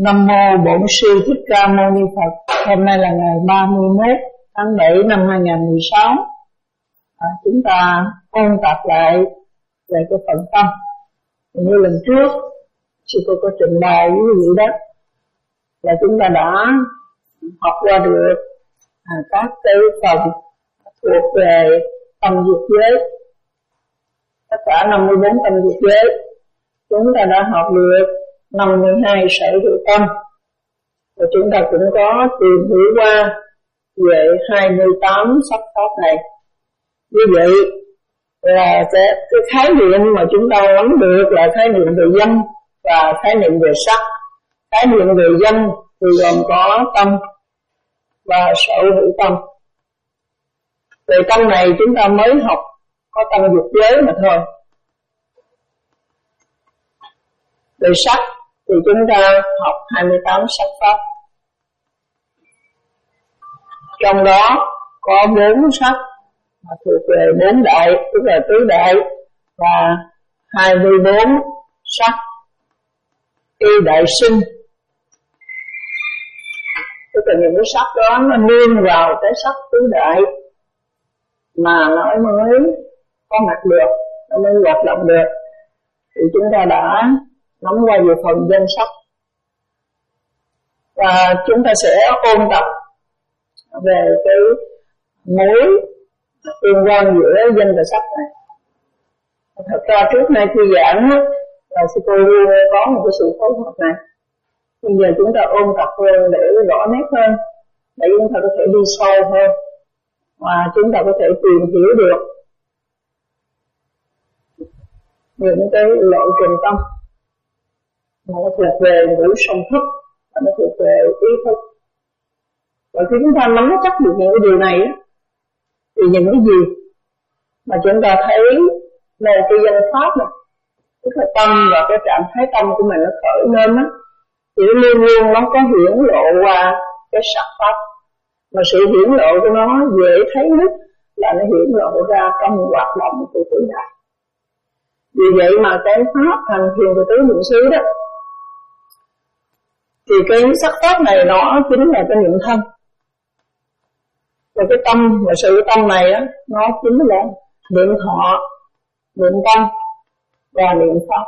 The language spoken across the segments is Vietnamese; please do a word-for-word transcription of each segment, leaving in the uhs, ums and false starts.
Nam mô Bổn Sư Thích Ca Mâu Ni Phật. Hôm nay là ngày ba mươi mốt tháng bảy năm hai nghìn không trăm mười sáu. À, chúng ta ôn tập lại về cái phần tâm. Như lần trước sư cô có trình bày với quý vị đó là chúng ta đã học qua được à, các cái phần thuộc về tâm dục giới, tất cả năm mươi bốn tâm dục giới. Chúng ta đã học được năm mươi hai sở hữu tâm, và chúng ta cũng có tìm hiểu qua về hai mươi tám sắc pháp này. Như vậy là cái, cái khái niệm mà chúng ta nắm được là khái niệm về danh và khái niệm về sắc. Khái niệm về danh thì gồm có tâm và sở hữu tâm. Về tâm này chúng ta mới học có tâm dục giới mà thôi. Về sắc thì chúng ta học hai mươi tám sắc pháp. Trong đó có bốn sắc mà thuộc về bốn đại, tức là tứ đại, và hai mươi bốn sắc y đại sinh. Tức là những cái sắc đó nó nương vào cái sắc tứ đại mà nó mới có mặt được, nó mới hoạt động được. Thì chúng ta đã nắm qua về phần danh sắc, và chúng ta sẽ ôn tập về cái mối tương quan giữa danh và sắc này. Thật ra trước nay khi giảng là sư cô luôn có một cái sự phối hợp này. Bây giờ chúng ta ôn tập hơn để rõ nét hơn, để chúng ta có thể đi sâu hơn, và chúng ta có thể tìm hiểu được những cái lộ trình tâm. Nó thuộc về ngũ song thức, và nó thuộc về ý thức. Và khi chúng ta nắm chắc được những cái điều này á, thì những cái gì mà chúng ta thấy về cái danh pháp này, tức là tâm và cái trạng thái tâm của mình nó khởi lên á, thì luôn luôn nó có hiển lộ qua cái sắc pháp. Mà sự hiển lộ của nó dễ thấy nhất là nó hiển lộ ra trong hoạt động của tứ đại. Vì vậy mà cái pháp hành thiền của tứ niệm xứ đó, thì cái sắc pháp này nó chính là cái niệm thân. Và cái tâm và sự tâm này á, nó chính là niệm thọ, niệm tâm và niệm pháp.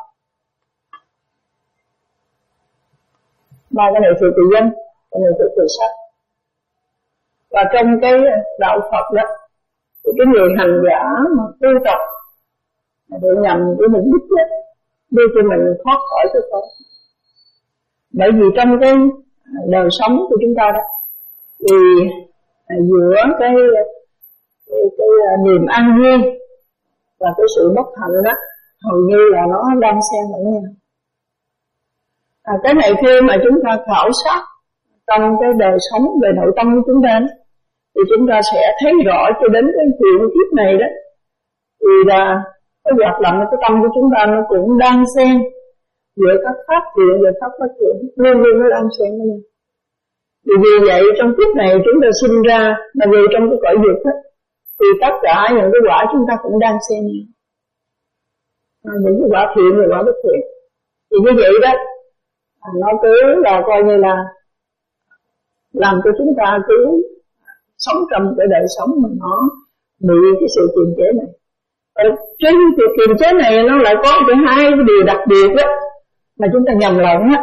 Ba cái này thuộc về danh, cái này thuộc về sắc. Và trong cái đạo Phật đó, thì cái người hành giả mà tu tập để nhằm cái mục đích đó, đưa cho mình thoát khỏi cái khổ. Bởi vì trong cái đời sống của chúng ta đó, thì giữa cái, cái, cái niềm an vui và cái sự bất hạnh đó, hầu như là nó đang xen lẫn nhau. À, cái này khi mà chúng ta khảo sát trong cái đời sống về nội tâm của chúng ta, thì chúng ta sẽ thấy rõ cho đến cái chuyện kiếp này đó, thì là cái hoạt động cái tâm của chúng ta nó cũng đang xen giữa các pháp thiện và pháp bất thiện, luôn luôn nó đang xen với nhau. Vì vì vậy trong kiếp này chúng ta sinh ra là vì trong cái cõi dục đó, thì tất cả những cái quả chúng ta cũng đang xen nhau, à, những cái quả thiện và quả bất thiện. Thì như vậy đó, à, nó cứ là coi như là làm cho chúng ta cứ sống trong cái đời sống mà nó bị cái sự kiềm chế này. Và trên sự kiềm chế này nó lại có cái hai cái điều đặc biệt đó mà chúng ta nhầm lẫn á.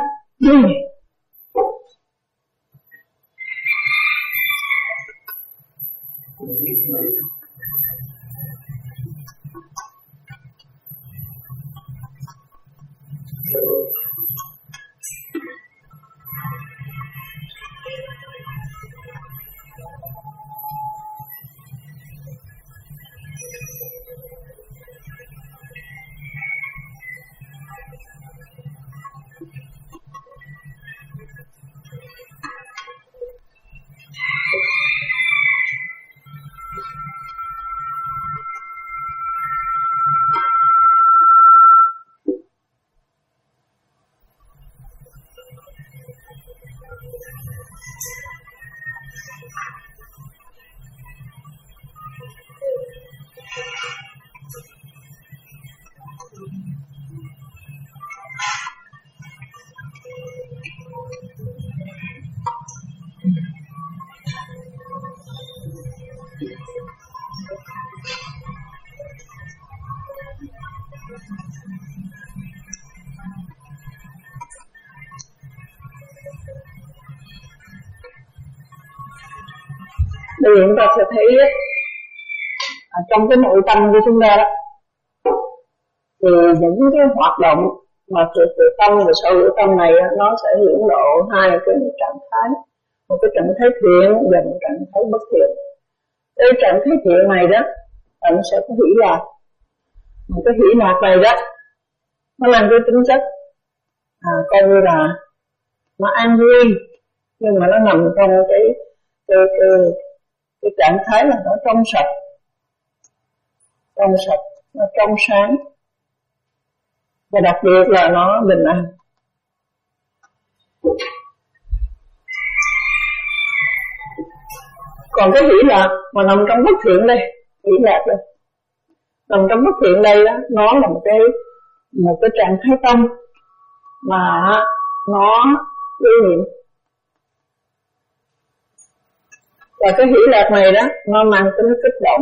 Bây giờ chúng ta sẽ thấy à, trong cái nội tâm của chúng ta đó, thì những cái hoạt động mà sự tự tâm và sở hữu tâm này nó sẽ hiển lộ hai cái trạng thái, một cái trạng thái thiện và một trạng thái bất thiện. Cái trạng thái thiện này đó bạn sẽ có hỷ lạc, một cái hỷ lạc này đó nó làm cái tính chất à, coi như là nó an vui, nhưng mà nó nằm trong cái cái cái, cái trạng thái là nó trong sạch, trong sạch, nó trong sáng, và đặc biệt là nó bình an. Còn cái hỷ lạc mà nằm trong bất thiện đây, hỷ lạc đây, nằm trong bất thiện đây đó, nó là một cái một cái trạng thái tâm mà nó lưu niệm. Và cái hỷ lạc này đó nó mang tính kích động,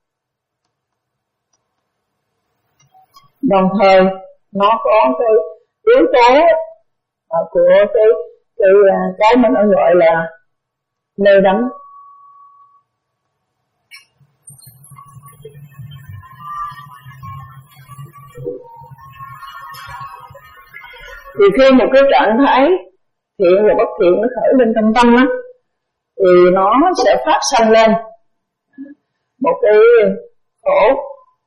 đồng thời nó có cái yếu tố của cái cái cái mà nó gọi là mê đắm. Thì khi một cái trạng thái thiện và bất thiện nó khởi lên trong tâm á, thì nó sẽ phát sanh lên một cái khổ.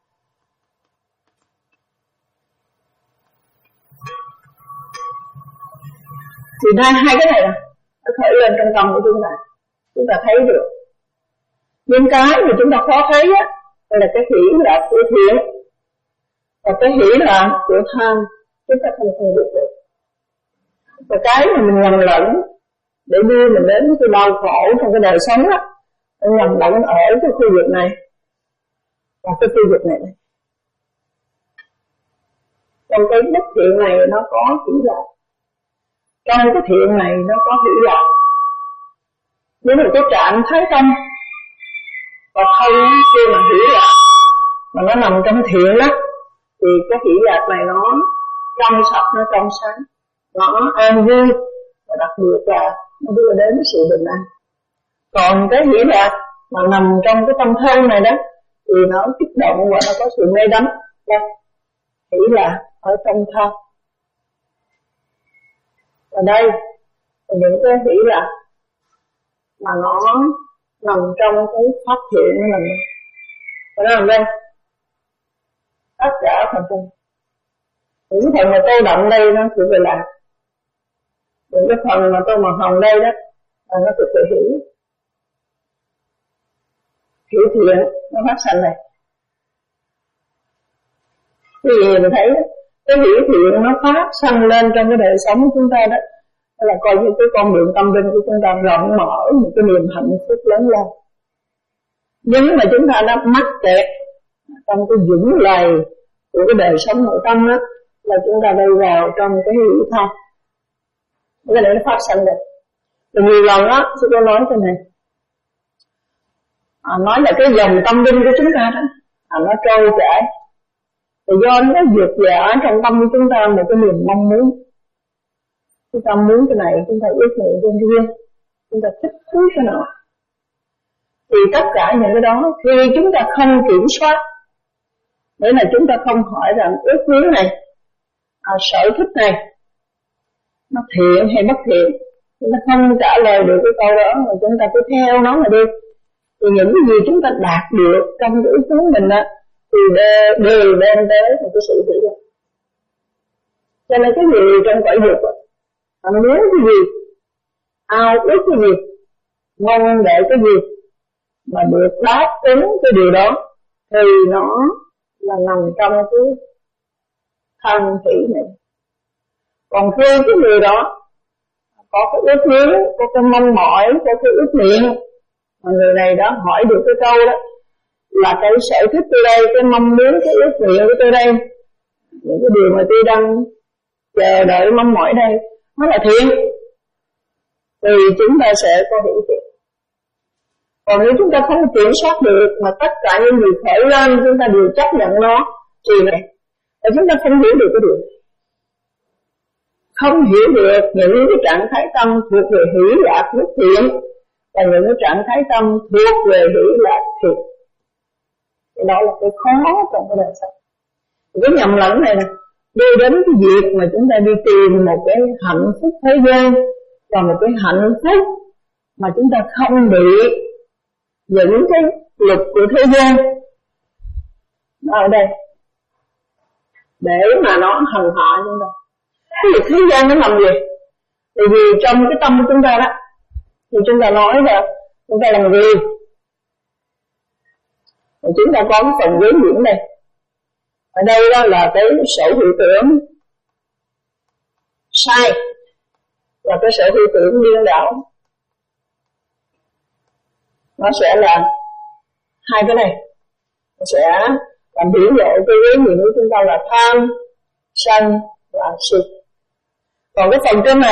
Thì hai, hai cái này nó khởi lên trong tâm của chúng ta, chúng ta thấy được. Nhưng cái mà chúng ta khó thấy á, là cái hỷ lạc của thiện và cái hỷ lạc của tham, chúng ta không phân biệt được. Và cái mà mình nhầm lẫn để đưa mình đến cái đau khổ trong cái đời sống á, mình nhầm lẫn ở cái khu vực này và cái khu vực này. Trong cái bất thiện này nó có hỷ lạc, trong cái thiện này nó có hỷ lạc. Nếu mà cái trạng thái tâm và thân khi mà hỷ lạc mà nó nằm trong thiện đó, thì cái hỷ lạc này nó trong sạch, nó trong sáng, nó an vui, và đặc biệt là nó đưa đến sự bình an. Còn cái hỷ lạc mà nằm trong cái tâm thân này đó, thì nó kích động và nó có sự mê đắm. Đây, hỷ lạc ở trong thân. Và đây là những cái hỷ lạc mà nó nằm trong cái phát hiện nó nằm đây. Và nó nằm đây, tất cả phần thân. Những phần mà tô đậm đây nó thuộc về lạc, những cái phần mà tô màu hồng đây đó là nó thuộc về hỷ. Hỷ thiện nó phát sanh này. Cái gì mình thấy đó, cái hỷ thiện nó phát sanh lên trong cái đời sống của chúng ta đó, đó là coi như cái con đường tâm linh của chúng ta rộng mở, một cái niềm hạnh phúc lớn lao. Nhưng mà chúng ta đã mắc kẹt trong cái vũng lầy của cái đời sống nội tâm đó, là chúng ta đi vào trong cái hỷ tham. Cái này nó phát sanh rồi. Rồi nhiều lần á, sư cô nói thế này, à, nói là cái dòng tâm linh của chúng ta đó, à, nó trôi chảy. Thì do nó vượt dã trong tâm của chúng ta một cái niềm mong muốn. Chúng ta muốn cái này, chúng ta ước nguyện cái kia, chúng ta thích thú cái nào. Thì tất cả những cái đó, khi chúng ta không kiểm soát, để là chúng ta không hỏi rằng ước muốn này, à, sở thích này, nó thiện hay bất thiện, chúng ta không trả lời được cái câu đó, mà chúng ta cứ theo nó mà đi. Thì những cái gì chúng ta đạt được trong cái ước muốn mình á, thì đều đem tới một cái sự hỷ lạc. Cho nên cái gì trong cõi dục á, bạn muốn cái gì, ao ước cái gì, mong đợi cái gì mà được đáp ứng cái điều đó, thì nó là nằm trong cái thân hỷ này. Còn khi cái người đó có cái ước muốn, có cái mong mỏi, có cái ước nguyện, mà người này đó hỏi được cái câu đó là cái sở thích tôi đây, cái mong muốn, cái ước nguyện của tôi đây, những cái điều mà tôi đang chờ đợi mong mỏi đây, nó là thiện, thì chúng ta sẽ có hỷ thiện. Còn nếu chúng ta không kiểm soát được mà tất cả những người khởi lên chúng ta đều chấp nhận nó, thì này, và chúng ta không hiểu được cái điều này, không hiểu được những cái trạng thái tâm thuộc về hỷ lạc bất thiện, và những cái trạng thái tâm thuộc về hỷ lạc thiện. Thì đó là cái khó trong cái đời sống. Cái nhầm lẫn này nè, đi đến cái việc mà chúng ta đi tìm một cái hạnh phúc thế gian và một cái hạnh phúc mà chúng ta không bị những cái luật của thế gian ở đây để mà nó hành hạ chúng ta. Cái luật thế gian nó làm gì? Tại vì trong cái tâm của chúng ta đó, thì chúng ta nói là chúng ta làm gì? Thì chúng ta có cái phần giới diễn đây. Ở đây đó là cái sở hữu tưởng sai và cái sở hữu tưởng điên đảo. Nó sẽ là hai cái này, nó sẽ làm biểu lộ cái giới diện của chúng ta là tham, sân và si. Còn cái phần trên này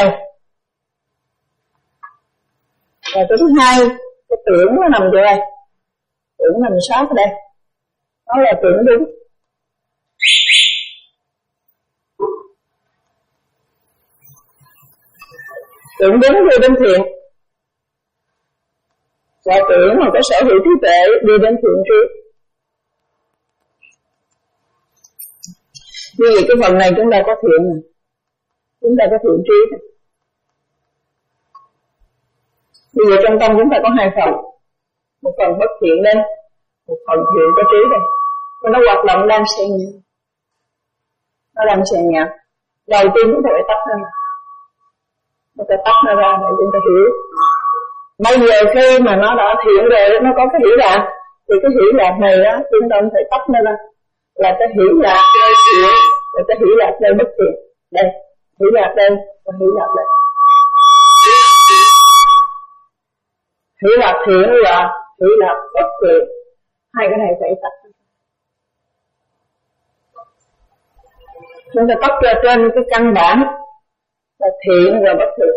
là cái thứ hai, cái tưởng nó nằm chỗ đây, tưởng nằm sát ở đây, nó là tưởng đúng. Tưởng đúng đi đến thiện, và tưởng mà có sở hữu trí tuệ đi đến thiện trí. Như vậy cái phần này chúng ta có thiện này, chúng ta có thiện trí này. Bây giờ trong tâm chúng ta có hai phần, một phần bất thiện đây, một phần thiện có trí đây. Và nó hoạt động đang xen nhau, nó đang xen nhau. Đầu tiên chúng ta phải tách nó ra, nó phải tách nó ra để chúng ta hiểu. Bây giờ khi mà nó đã thiện rồi, nó có cái hỷ lạc, thì cái hỷ lạc này đó chúng ta phải tách nó ra, là cái hỷ lạc nơi thiện, là cái hỷ lạc nơi bất thiện. Đây, hỷ lạc đây và hỷ lạc đây. Hỷ lạc thiện và hỷ lạc bất thiện, hai cái này phải tách. Chúng ta tách ra trên cái căn bản là thiện và bất thiện,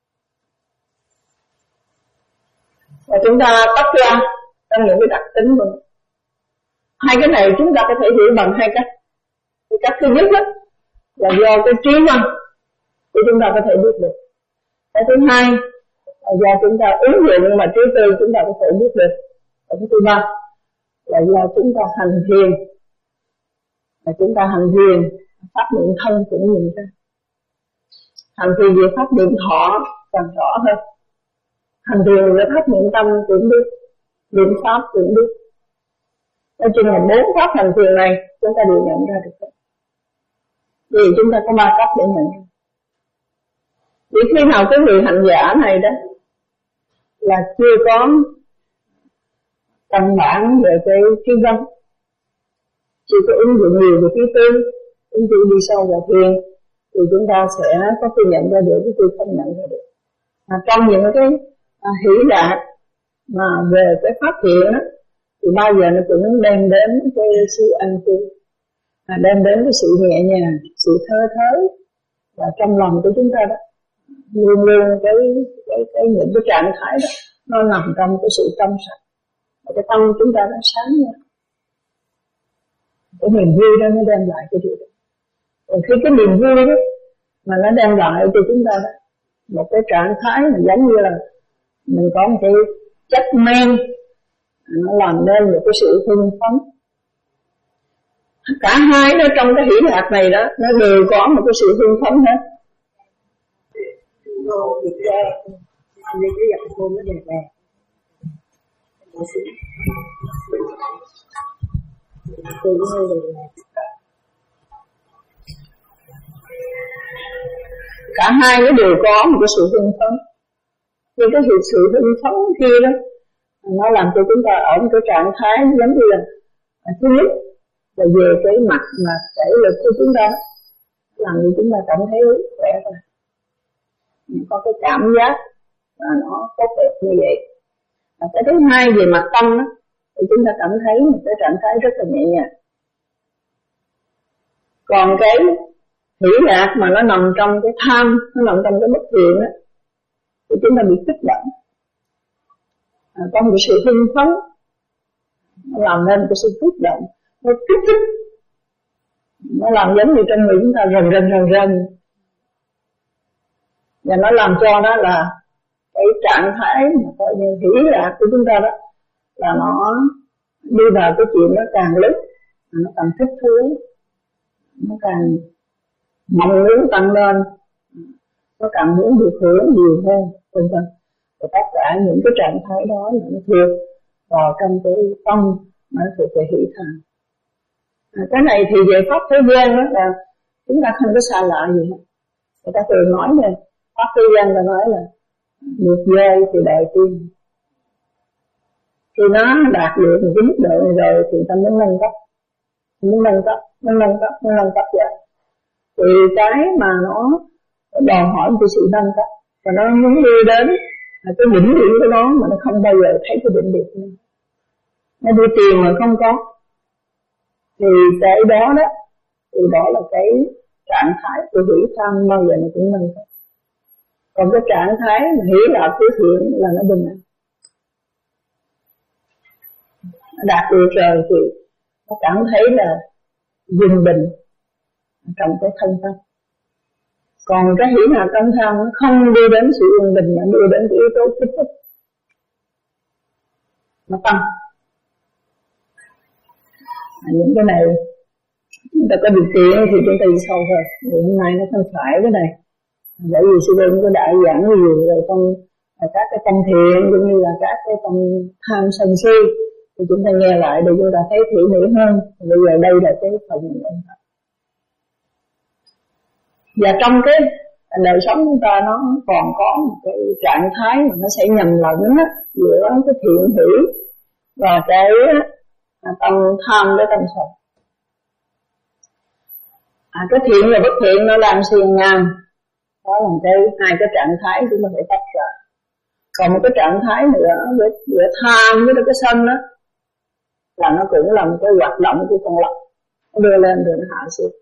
và chúng ta tách ra trong những cái đặc tính của nó. Hai cái này chúng ta có thể hiểu bằng hai cách. Cái cách thứ nhất đó là do cái trí văn của chúng ta có thể biết được. Cái thứ hai là do chúng ta ứng dụng mà trí tư chúng ta có thể biết được. Và cái thứ ba là do chúng ta hành thiền, là chúng ta hành thiền pháp niệm thân cũng nhìn ra. Hành thiền về pháp niệm thọ càng rõ hơn. Hành thiền về pháp niệm tâm cũng biết, niệm pháp cũng biết. Nói chung là bốn pháp hành thiền này chúng ta đều nhận ra được. Vì chúng ta có ba cách để nhận ra. Vì khi nào cái người hành giả này đó là chưa có căn bản về cái trí văn, chưa có ứng dụng nhiều về trí tư, ứng dụng đi sâu vào thiền, thì chúng ta sẽ có thể nhận ra được, chứ không nhận ra được. À, trong những cái à, hỷ lạc mà về cái phát hiện đó, thì bao giờ nó cũng đem đến cái sự an cư, à, đem đến cái sự nhẹ nhàng, sự thơ thới, và trong lòng của chúng ta đó luôn luôn cái cái cái những cái trạng thái đó nó nằm trong cái sự trong sạch, và cái tâm chúng ta nó sáng nha. Cái niềm vui đó nó đem lại cái điều đó. Còn khi cái niềm vui đó mà nó đem lại cho chúng ta đó một cái trạng thái mà giống như là mình có một cái chất men, nó làm nên một cái sự hưng phấn. Cả hai đó trong cái hỷ lạc này đó nó đều có một cái sự hưng phấn hết. Cả hai nó đều có một cái sự hưng phấn. Nhưng cái sự hưng phấn kia đó nó làm cho chúng ta ở một cái trạng thái giống như là thứ nhất là về cái mặt mà thể lực của chúng ta, làm cho chúng ta cảm thấy khỏe rồi, có cái cảm giác là nó tốt đẹp như vậy. Và cái thứ hai về mặt tâm đó, thì chúng ta cảm thấy một cái trạng thái rất là nhẹ nhàng. Còn cái hỷ lạc mà nó nằm trong cái tham, nó nằm trong cái bất thiện đó, thì chúng ta bị kích động, à, có một sự hưng phấn, nó làm nên cái sự kích động, nó kích thích, nó làm giống như trong người chúng ta rần rần rần rần, và nó làm cho đó là cái trạng thái mà coi như hỷ lạc của chúng ta đó là nó đi vào cái chuyện nó càng lúc nó càng thích thú, nó càng mong muốn tăng lên, nó càng muốn được hưởng nhiều hơn, vân vân. Và tất cả những cái trạng thái đó là nó thuộc vào trong cái tâm, nó thuộc về hỷ thản. À, cái này thì về pháp thế gian đó là chúng ta không có xa lạ gì hết. Người ta thường nói này, pháp thế gian ta nói là được dây thì đại tiên. Khi nó đạt được một cái mức độ này rồi thì ta mới nâng cấp, mới nâng cấp, mới nâng cấp, mới nâng cấp vậy. Thì cái mà nó đòi hỏi một sự nâng cấp và nó muốn đi đến là cái đỉnh điểm của nó mà nó không bao giờ thấy cái đỉnh điểm nữa. Nó đi tìm mà không có. Thì cái đó đó, thì đó là cái trạng thái của hỷ thăng bao giờ nó cũng nâng cấp. Còn cái trạng thái mà hỷ lạc thứ thiện là nó bình an. Nó đạt được rồi thì nó cảm thấy là bình bình trong cái thân tâm. Còn cái hỷ lạc tâm tham nó không đưa đến sự yên bình mà đưa đến cái yếu tố kích thích. Nó tăng. À, những cái này chúng ta có điều kiện thì chúng ta đi sâu thôi. Vì hôm nay nó không phải cái này. Bởi vì sư đơn có đại giảng nhiều về trong các cái tâm thiện cũng như là các cái tâm tham sân si, thì chúng ta nghe lại để chúng ta thấy thử mỹ hơn. Bây giờ đây là cái phần ôn tập. Và trong cái đời sống chúng ta nó còn có một cái trạng thái mà nó sẽ nhầm lẫn á, giữa cái thiện hỷ và cái tâm tham với tâm sân. À, cái thiện và bất thiện nó làm xuyên ngang. Đó là cái hai cái trạng thái chúng ta phải tách ra. Còn một cái trạng thái nữa với giữa tham với cái sân đó là nó cũng là một cái hoạt động của con lộc, nó đưa lên rồi nó hạ xuống.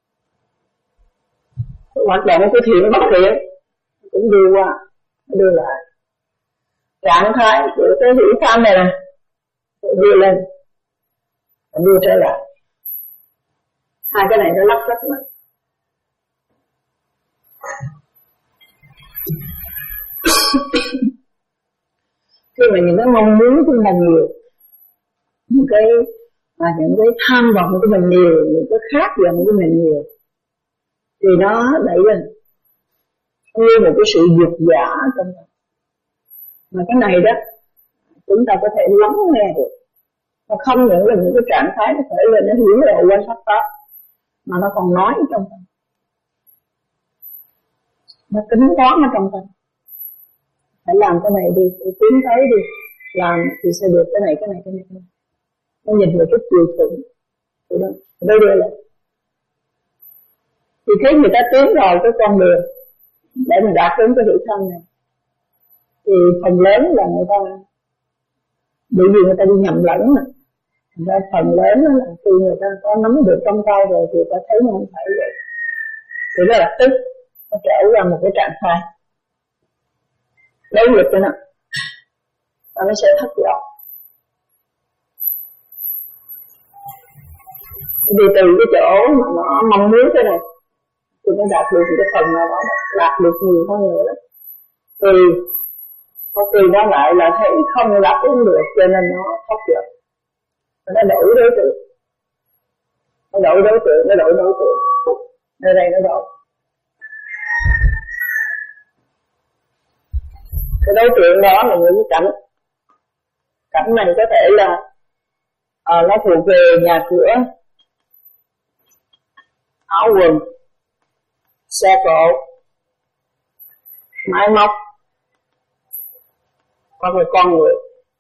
Cái hoạt động của thiện bất thiện cũng đưa qua, đưa lại. Trạng thái của cái hỷ tham này nè đưa lên, đưa trở lại. Hai cái này nó lắp rất mạnh. Khi mà những cái mong muốn của mình nhiều, những cái mà những cái tham vọng của mình nhiều, những cái khát vọng của mình nhiều, thì nó đẩy lên như một cái sự dục giả trong mình. Mà cái này đó chúng ta có thể lắng nghe được. Nó không những là những cái trạng thái nó khởi lên, nó hiển lộ quan sát pháp, mà nó còn nói trong tâm, nó tính toán ở trong tâm. Phải làm cái này đi, phải tiến tới đi, làm thì sẽ được cái này, cái này, cái này, cái này. Nó nhìn vào cái chiều thuận, thì đó, đây đưa lại. Thì thấy người ta tiến vào cái con đường để mình đạt đến cái hỷ thân này, thì phần lớn là người ta, bởi vì người ta đi nhầm lẫn mà. Thành ra phần lớn là khi người ta có nắm được trong tay rồi thì ta thấy nó không phải vậy. Thì nó lập tức nó trở ra một cái trạng thái đấu nghịch cho nó, và nó sẽ thất vọng. Vì từ cái chỗ mà nó mong muốn cái này thì nó đạt được cái phần nào đó, đạt được nhiều hơn nữa đó. Thì có kỳ đó lại là thấy không đáp ứng được cho nên nó thất vọng. Nó đổi đối tượng, nó đổi đối tượng, nó đổi đối tượng, nơi đây nó đổi. Cái đối tượng đó là những cái cảnh, cảnh này có thể là à, nó thuộc về nhà cửa, áo quần, xe cộ, máy móc, hoặc là con người.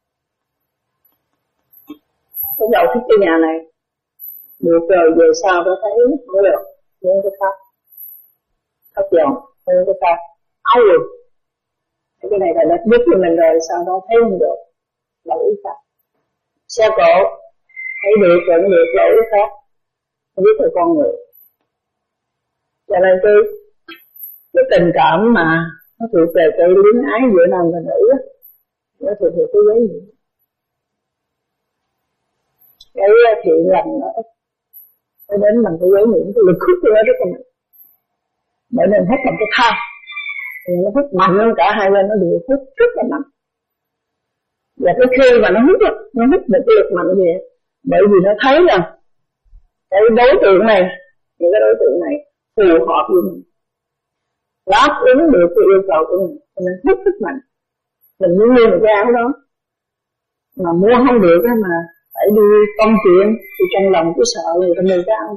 Cái đầu thích cái nhà này, được rồi về sau nó thấy không được, những cái khác, thất vọng, những cái khác, áo quần. Cái này là đất nhất của mình rồi, sau đó thấy không được, lỗi khác. Xe cộ, thấy được rồi không được, lỗi khác. Không biết là con người. Cho nên cái, cái tình cảm mà nó thuộc về cái luyến ái giữa nam và nữ á, nó thuộc về cái giấy nhiễm. Cái thiện lành nó ít, nó đến bằng cái giấy nhiễm, cái lực hút của nó rất là mạnh. Bởi nên hết bằng cái tham. thì nó hút mạnh hơn, cả hai bên nó đều hút rất là mạnh. Và cái khi mà nó hút nó hút được cái lực mạnh gì, bởi vì nó thấy rằng cái đối tượng này, những cái đối tượng này phù hợp với mình, đáp ứng được cái yêu cầu của mình, cho nên hút rất mạnh. Mình muốn mua một cái áo đó mà mua không được á, mà phải đi công chuyện thì trong lòng cứ sợ người ta mua cái áo,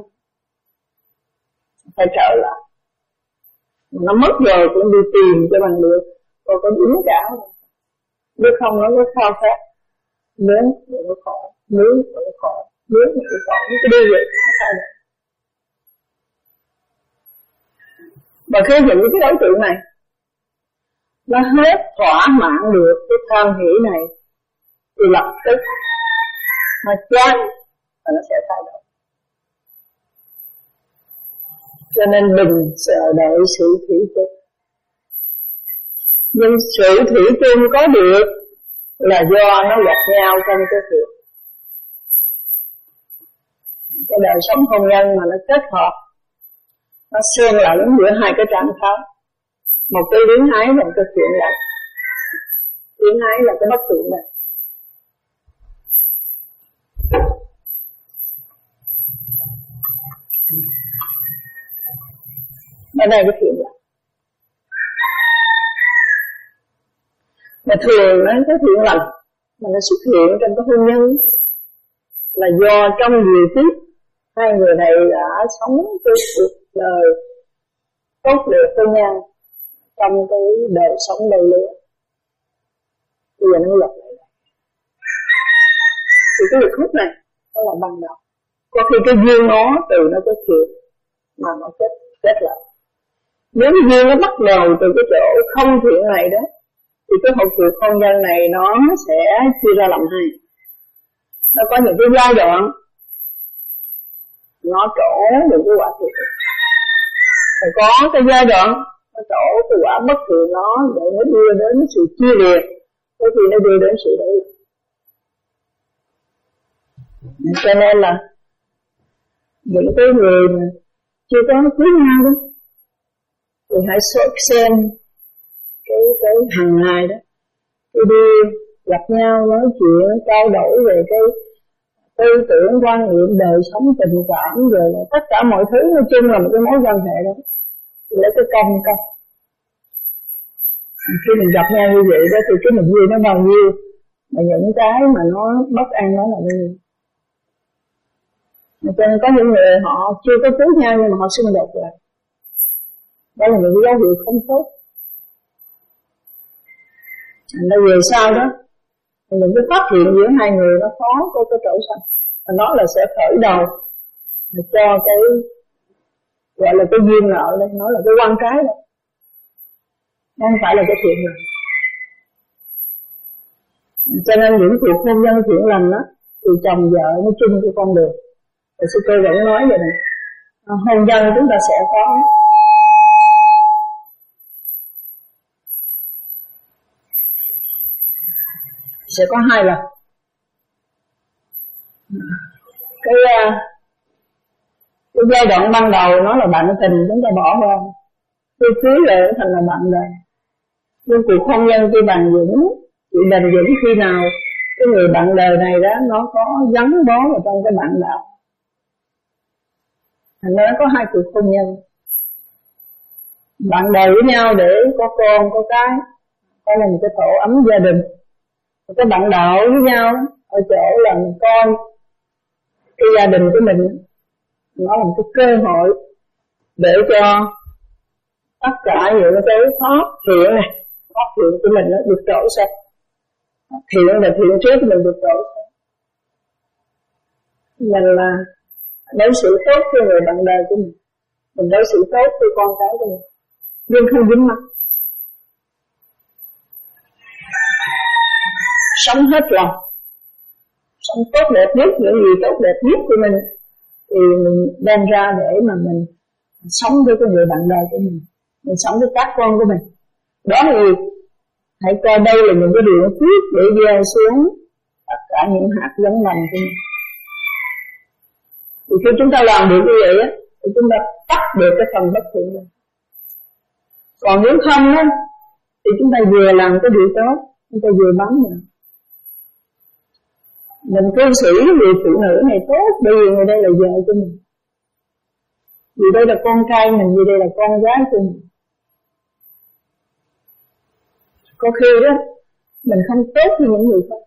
phải trở lại. Mà nó mất rồi cũng đi tìm cho bằng được, còn có dính cái áo này. Nếu không nó có khao khát muốn thì nó khổ, muốn thì nó khổ, muốn thì nó khổ, nó cứ đi vậy nó thay đổi. Và khi những cái đối tượng này nó hết thỏa mãn được cái tham hỷ này thì lập tức nó chán và nó sẽ thay đổi. Cho nên đừng sợ đợi sự thủy chung. Nhưng sự thủy chung có được là do nó gặp nhau trong cái việc cái đời sống hôn nhân mà nó kết hợp, nó xen lẫn giữa hai cái trạng thái, một cái luyến ái và một cái thiện lành. Luyến ái là cái bất thiện này, ở đây cái thiện lành. Mà thường ấy, cái thiện lành mà nó xuất hiện trong cái hôn nhân là do trong nhiều kiếp hai người này đã sống cái cuộc đời tốt đẹp với nhau trong cái đời sống đầy lứa. Bây giờ nó lập lại thì cái lực hút này nó là ban đầu. Có khi cái duyên nó từ nó có chuyện mà nó kết kết lại. Nếu cái duyên nó bắt đầu từ cái chỗ không thiện này đó thì cái hậu cuộc hôn nhân này nó sẽ chia ra làm hai. Nó có những cái giai đoạn nó trổ những cái quả thiện, rồi có cái giai đoạn nó trổ cái quả bất thiện nó để nó đưa đến sự chia liệt, có khi nó đưa đến sự đổi. Cho nên là những cái người mà chưa có cưới nhau đó thì hãy xem cái cái hàng ngày đó, khi đi gặp nhau nói chuyện trao đổi về cái tư tưởng quan niệm đời sống tình cảm rồi là tất cả mọi thứ, nói chung là một cái mối quan hệ đó thì lấy cái công công. Khi mình gặp nhau như vậy đó thì cái mình vui nó bao nhiêu, mà những cái mà nó bất an nó là bao nhiêu. Cho nên có những người họ chưa có cưới nhau nhưng mà họ xung đột lại, đó là những cái dấu hiệu không tốt. Nên về sau đó thì những cái phát hiện giữa hai người nó khó có cái chỗ sanh, và nó là sẽ khởi đầu cho cái gọi là cái duyên nợ đây, nó là cái quan trái đó, không phải là cái thiện lành. Cho nên những cuộc hôn nhân thiện lành đó thì chồng vợ nó chung cái con đường. Thì sư cô vẫn nói vậy này, hôn nhân chúng ta sẽ có sẽ có hai lần. Cái cái giai đoạn ban đầu nó là bạn tình chúng ta bỏ qua, khi cưới lại thành là bạn đời. Nhưng cuộc hôn nhân khi bằng vững, chị bền vững khi nào cái người bạn đời này đó nó có gắn bó vào trong cái bạn đạo. Thành ra có hai cuộc hôn nhân, bạn đời với nhau để có con có cái, có là một cái tổ ấm gia đình. Cái bạn đạo với nhau ở chỗ là mình coi cái gia đình của mình nó là một cái cơ hội để cho tất cả những cái pháp thiện này, pháp thiện của mình nó được trổ sang. Thiện và thiện trước mình được trổ sang. Mình là đối xử tốt với người bạn đời của mình, mình đối xử tốt với con cái của mình, nhưng không dính mắt. Sống hết lòng, sống tốt đẹp nhất, những gì tốt đẹp nhất của mình thì mình đem ra để mà mình sống với cái người bạn đời của mình, mình sống với các con của mình. Đó thì hãy coi đây là những cái điều phước để gieo xuống tất cả những hạt giống lành của mình. Thì khi chúng ta làm được như vậy á, thì chúng ta tắt được cái phần bất thiện này. Còn nếu không á thì chúng ta vừa làm cái điều tốt, chúng ta vừa bám vào. Mình cư xử với người phụ nữ này tốt, bởi vì người đây là vợ của mình, vì đây là con trai mình, vì đây là con gái của mình. Có khi đó mình không tốt như những người khác,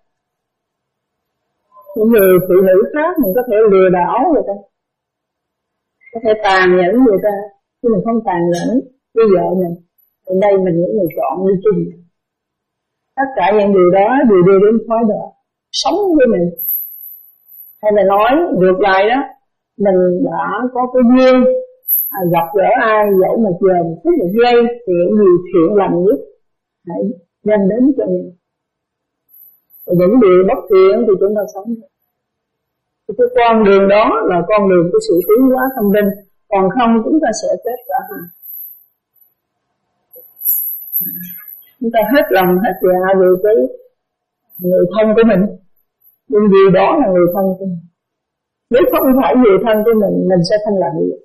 những người phụ nữ khác mình có thể lừa đảo người ta, có thể tàn nhẫn người ta, nhưng mình không tàn nhẫn với vợ mình. Ở đây mình những người chọn như chung. Tất cả những điều đó đều đưa đến khói độ sống với mình. Hay là nói ngược lại đó, mình đã có cái duyên à, gặp gỡ ai dẫu một giờ một phút một giây thì những gì thiện lành nhất hãy đem đến cho mình. Và những điều bất thiện thì chúng ta sống được. Cái con đường đó là con đường của sự tiến hóa tâm linh, còn không chúng ta sẽ chết cả hai. Chúng ta hết lòng hết dạ về cái người thân của mình, nhưng vì đó là người thân của mình. Nếu không phải người thân của mình, mình sẽ không làm gì.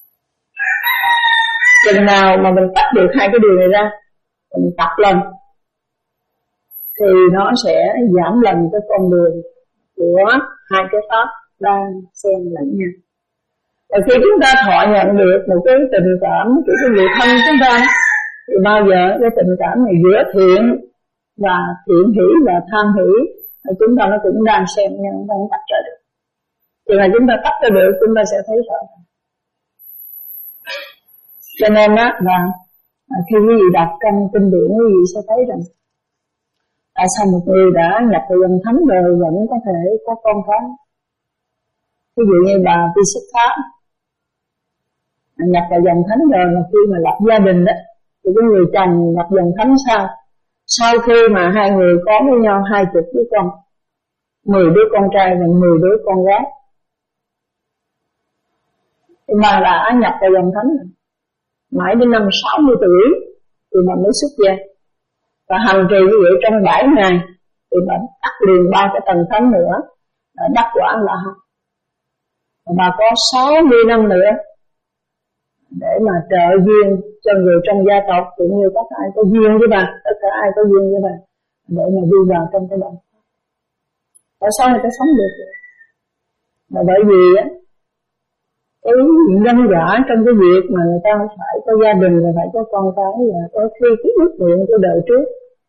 Chừng nào mà mình tách được hai cái điều này ra, mình tập lần thì nó sẽ giảm lần cái con đường của hai cái pháp đang xen lẫn nhau. Và khi chúng ta thọ nhận được một cái tình cảm của cái người thân chúng ta, thì bao giờ cái tình cảm này giữa thiện và thiện hỷ và tham hỷ, chúng ta nó cũng đang xen nhau, không tách ra được. Thì mà chúng ta tách ra được, chúng ta sẽ thấy rõ. Cho nên đó là khi quý vị đọc trong kinh điển, quý vị sẽ thấy rằng tại sao một người đã nhập vào dòng thánh rồi vẫn có thể có con cái. Ví dụ như bà Visakha nhập vào dòng thánh rồi, là khi mà lập gia đình đó, thì cái người chồng nhập dòng thánh sao? Sau khi mà hai người có với nhau hai chục đứa con, mười đứa con trai và mười đứa con gái, thì bà đã nhập vào dòng thánh rồi. Mãi đến năm sáu mươi tuổi thì bà mới xuất gia. Và hành trì như vậy trong bảy ngày thì bà đắc liền ba cái tầng thánh nữa, đắc quả là hạnh. Và bà có sáu mươi năm nữa để mà trợ duyên cho người trong gia tộc, cũng như tất cả ai có duyên với bà, tất cả ai có duyên với bà, để mà đi vào trong cái đoạn. Tại sao người ta sống được vậy? Là bởi vì á, cái nhân quả trong cái việc mà người ta phải có gia đình và phải có con cái là có khi cái ước nguyện của đời trước,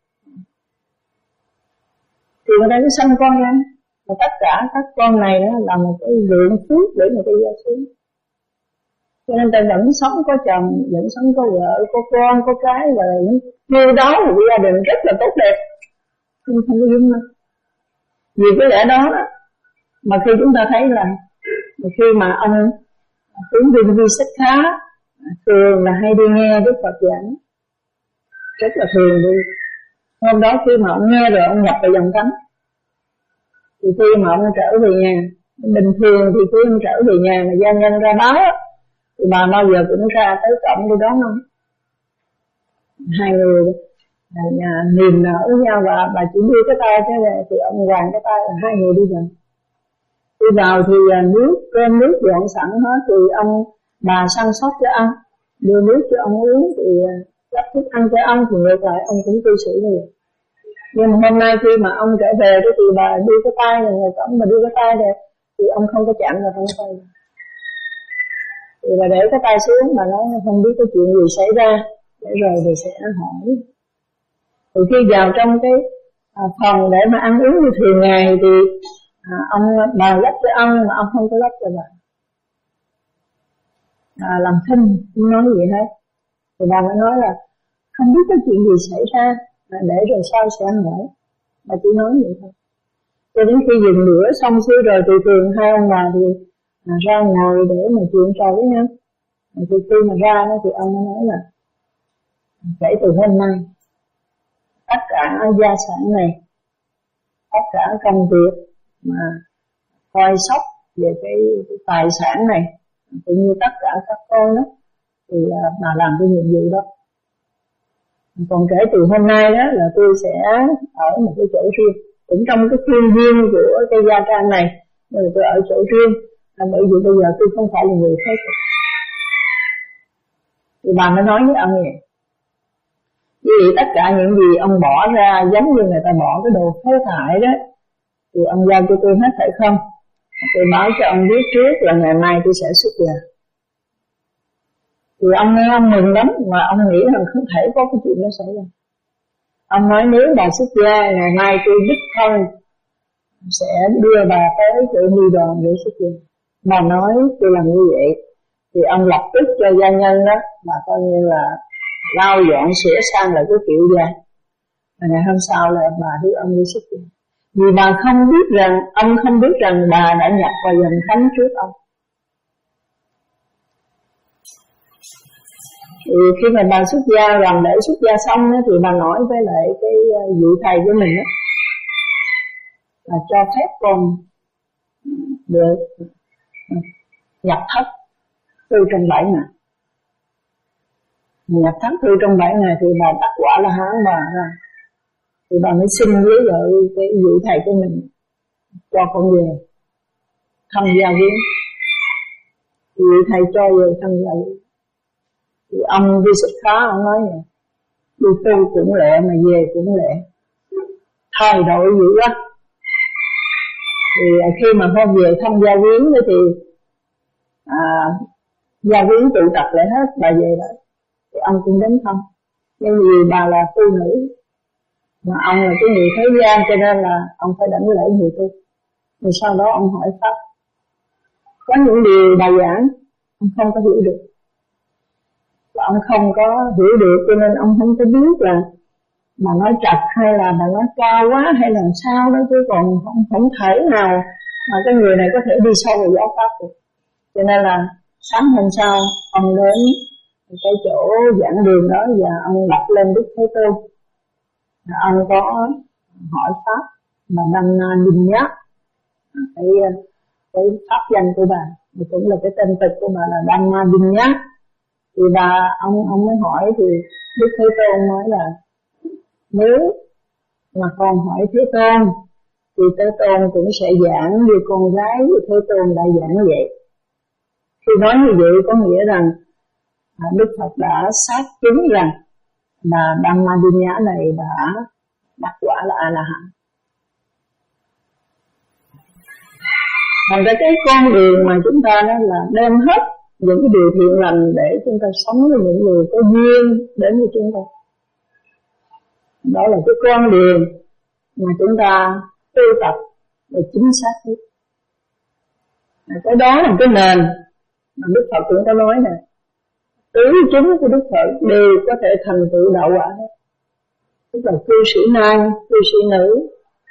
thì người ta cứ sanh con ra, và tất cả các con này đó là một cái lượng phước để người ta gia xuống. Cho nên ta vẫn sống có chồng, vẫn sống có vợ, có con, có cái, và như đó là một gia đình rất là tốt đẹp, không không có dung đâu. Vì cái lẽ đó, đó mà khi chúng ta thấy là khi mà ông tướng viên Visakha thường là hay đi nghe Đức Phật giảng, rất là thường đi. Hôm đó khi mà ông nghe rồi ông nhập vào dòng thánh, thì khi mà ông trở về nhà, bình thường thì khi ông trở về nhà mà gia nhân ra báo thì bà bao giờ cũng ra tới cổng để đón ông. Hai người là nhà niềm nở với nhau, và bà chỉ đưa cái tay thế này thì ông hoàng cái tay là hai người đi vào. Đi vào thì nước, cơm nước dọn sẵn hết thì ông bà săn sóc cho ăn, đưa nước cho ông uống, thì gắp thức ăn cho ông, thì ngược lại ông cũng cư xử như vậy. Nhưng mà hôm nay khi mà ông trở về đó thì bà đưa cái tay rồi ngồi cổng, bà đưa cái tay rồi thì ông không có chạm vào trong cái tay. Thì bà để cái tay xuống, bà nói không biết có chuyện gì xảy ra, để rồi thì sẽ hỏi. Thì khi vào trong cái à, phòng để mà ăn uống như thường ngày thì à, ông bà lắp cho ông mà ông không có lắp cho bà, à, làm thinh, không nói gì hết. Thì bà mới nói là không biết có chuyện gì xảy ra, à, để rồi sau sẽ hỏi. Bà chỉ nói vậy thôi. Cho đến khi dùng bữa xong xuôi rồi thì thường hai ông bà thì à, ra ngồi để mà chuyện trò với nhau. Thì khi mà ra đó thì ông mới nói là kể từ hôm nay tất cả gia sản này, tất cả công việc mà coi sóc về cái, cái tài sản này, cũng như tất cả các con đó, thì à, bà làm cái nhiệm vụ đó. Còn kể từ hôm nay đó là tôi sẽ ở một cái chỗ riêng, cũng trong cái khuôn viên của cái gia trang này, nhưng mà tôi ở chỗ riêng, là bởi vì bây giờ tôi không phải là người thế tục. Thì bà mới nói với ông vậy. Vì tất cả những gì ông bỏ ra giống như người ta bỏ cái đồ phế thải đó, thì ông giao cho tôi hết phải không? Tôi báo cho ông biết trước là ngày mai tôi sẽ xuất gia. Thì ông nghe ông mừng lắm, mà ông nghĩ rằng không thể có cái chuyện đó xảy ra. Ông nói nếu bà xuất gia, ngày mai tôi đích thân sẽ đưa bà tới chỗ ni đoàn để xuất gia. Bà nói tôi làm như vậy, thì ông lập tức cho gia nhân đó, mà coi như là lau dọn sửa sang lại cái kiểu gia. Và ngày hôm sau là bà đưa ông đi xuất gia. Vì bà không biết rằng, ông không biết rằng bà đã nhập vào dòng thánh trước ông. Thì khi mà bà xuất gia, làm lễ xuất gia xong đó, thì bà nói với lại cái vị thầy của mình đó, là cho phép con được nhập thất tu trong bảy ngày. Nhập thất tu trong bảy ngày thì bà đắc quả là hán bà ra. Thì bà mới xin với lại cái vị thầy của mình cho con về thăm gia viếng. Thì vị thầy cho về thăm gia viếng. Thì ông đi xuất khá, ông nói vậy, đi tu cũng lẹ mà về cũng lẹ, thay đổi dữ lắm. Thì khi mà con về thăm gia viếng thì à, gia viếng tụ tập lại hết, bà về đó thì ông cũng đến thăm. Nhưng vì bà là phụ nữ, mà ông là cái người thế gian, cho nên là ông phải đảnh lễ người tu. Rồi sau đó ông hỏi pháp, có những điều bà giảng ông không có hiểu được, và ông không có hiểu được, cho nên ông không có biết là bà nói trật hay là bà nói cao quá hay là sao đó, chứ còn không, không thể nào mà cái người này có thể đi sâu vào giáo pháp được. Cho nên là sáng hôm sau ông đến cái chỗ giảng đường đó và ông đặt lên Đức Thế Tôn. Ông có hỏi pháp mà Đăng Na Nhìn Nhát, cái, cái pháp danh của bà, cũng là cái tên tịch của bà là Đăng Na Nhìn Nhát. Thì bà, ông, ông mới hỏi thì Đức Thế Tôn nói là nếu mà con hỏi Thế Tôn thì Thế Tôn cũng sẽ giảng như con gái của Thế Tôn đã giảng vậy. Khi nói như vậy có nghĩa rằng Đức Phật đã xác chứng rằng là Dhammadinnya này đã đắc quả là A-la-hán. Thành ra cái con đường mà chúng ta đó là đem hết những cái điều thiện lành để chúng ta sống với những người có duyên đến với chúng ta. Đó là cái con đường mà chúng ta tu tập để chính xác nhất. Cái đó là cái nền mà Đức Phật cũng có nói nè, tứ chúng của Đức Phật đều có thể thành tựu đạo quả hết. Tức là cư sĩ nam, cư sĩ nữ,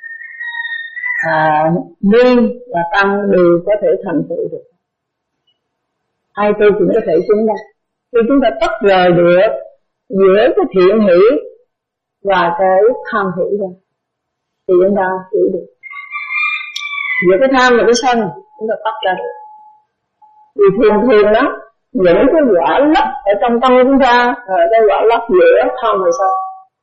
à, ni và tăng đều có thể thành tựu được. Ai tu cũng có thể chứng đắc. Khi chúng ta tách rời được giữa cái thiện hỷ và cái tham hỷ ra, thì chúng ta hiểu được. Giữa cái tham và cái sân chúng ta tách ra được. Vì thường thường đó, những cái quả lấp ở trong tâm chúng ta, rồi cái quả lấp giữa tham và sân,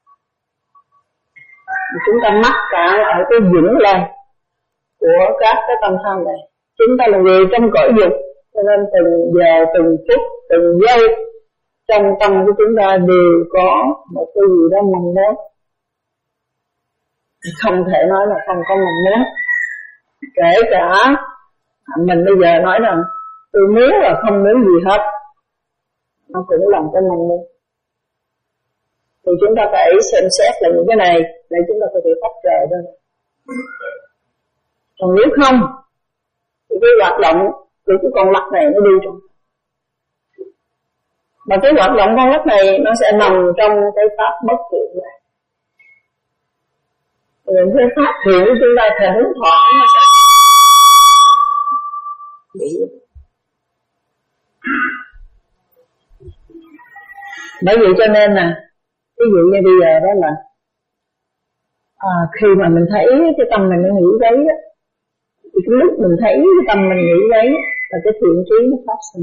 chúng ta mắc cả ở cái vững lên của các cái tâm tham này. Chúng ta là người trong cõi dục, cho nên từng giờ, từng phút, từng giây trong tâm của chúng ta đều có một cái gì đó mong muốn. Không thể nói là không có mong muốn. Kể cả mình bây giờ nói rằng tôi muốn là không muốn gì hết, nó cũng là một cái mong muốn. Thì chúng ta phải xem xét lại những cái này để chúng ta có thể phát trời đó. Còn nếu không thì cái hoạt động của cái con lắc này nó đi trong. Mà cái hoạt động con lắc này nó sẽ nằm trong cái pháp bất thiện này. Những cái pháp thiện của chúng ta thể hứng thọ nó sẽ bị. Bởi vậy cho nên là ví dụ như bây giờ đó là à, khi mà mình thấy cái tâm mình nó nghĩ đấy á, thì cái lúc mình thấy cái tâm mình nghĩ đấy là cái thiện trí nó phát sinh.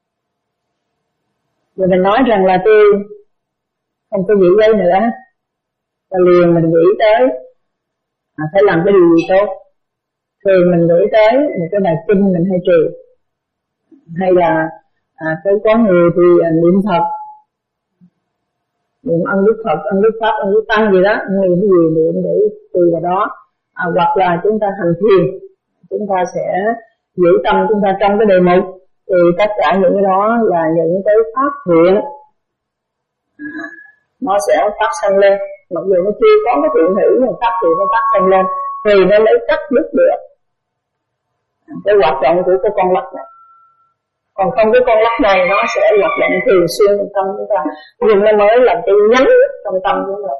Rồi mình nói rằng là tôi không có nghĩ đấy nữa, và liền mình nghĩ tới à, phải làm cái điều gì tốt. Thường mình nghĩ tới một cái bài kinh mình hay trì, hay là à, cái có người thì à, niệm Phật, niệm ân đức Phật, ân đức Pháp, ân đức Tăng gì đó, niệm cái gì niệm để tùy vào đó. À, hoặc là chúng ta hành thiền, chúng ta sẽ giữ tâm chúng ta trong cái đề mục, thì tất cả những cái đó là những cái pháp thiện nó sẽ phát sanh lên. Mặc dù nó chưa có cái thiện hữu nhưng pháp thiện nó phát sanh lên thì nó lấy cắt đứt được cái hoạt động của cái con lắc này. Còn không cái con lắc này nó sẽ hoạt động thường xuyên trong tâm chúng ta, nhưng nó mới làm cái nhánh trong tâm chúng ta.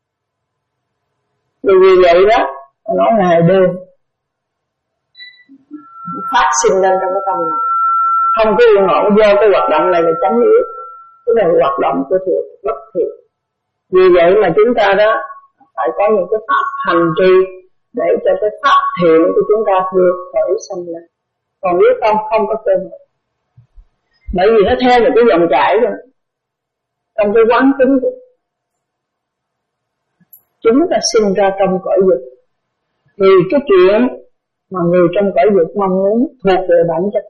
Vì vậy đó nó ngày đêm phát sinh lên trong cái tâm này, không có yên ổn do cái hoạt động này là chánh yếu, cái này hoạt động của thiện bất thiện. Vì vậy mà chúng ta đó phải có những cái pháp hành trì để cho cái pháp thiện của chúng ta vượt khỏi sanh lên. Còn nếu không không có cơ hội, bởi vì nó theo một cái dòng chảy rồi. Trong cái quán tính của chúng ta sinh ra trong cõi dục, thì cái chuyện mà người trong cõi dục mong muốn thuộc về bản chất.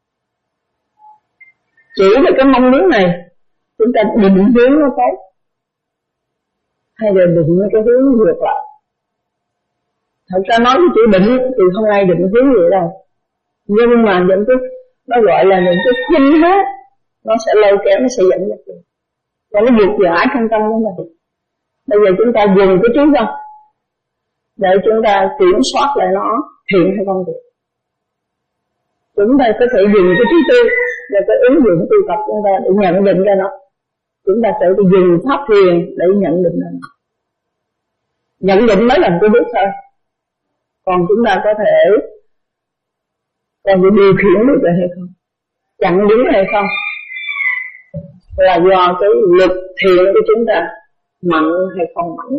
Chỉ là cái mong muốn này chúng ta định hướng nó tốt, hay là định cái hướng ngược lại. Thật ra nói cái chữ định thì không ai định hướng vậy đâu, nhưng mà những cái nó gọi là những cái khuynh hướng nó sẽ lôi kéo, nó sẽ dẫn dắt được, và nó vượt dã trong tâm của mình. Bây giờ chúng ta dùng cái trí tâm để chúng ta kiểm soát lại nó thiện hay không thiện. Chúng ta có thể dùng cái trí tư và cái ứng dụng tu tập chúng ta để nhận định ra nó. Chúng ta sẽ dùng pháp thiền để nhận định ra nó. Nhận định mới là một cái bước thôi. Còn chúng ta có thể còn phải điều khiển được rồi hay không, chặn đứng hay không, là do cái lực thiện của chúng ta mạnh hay không mạnh.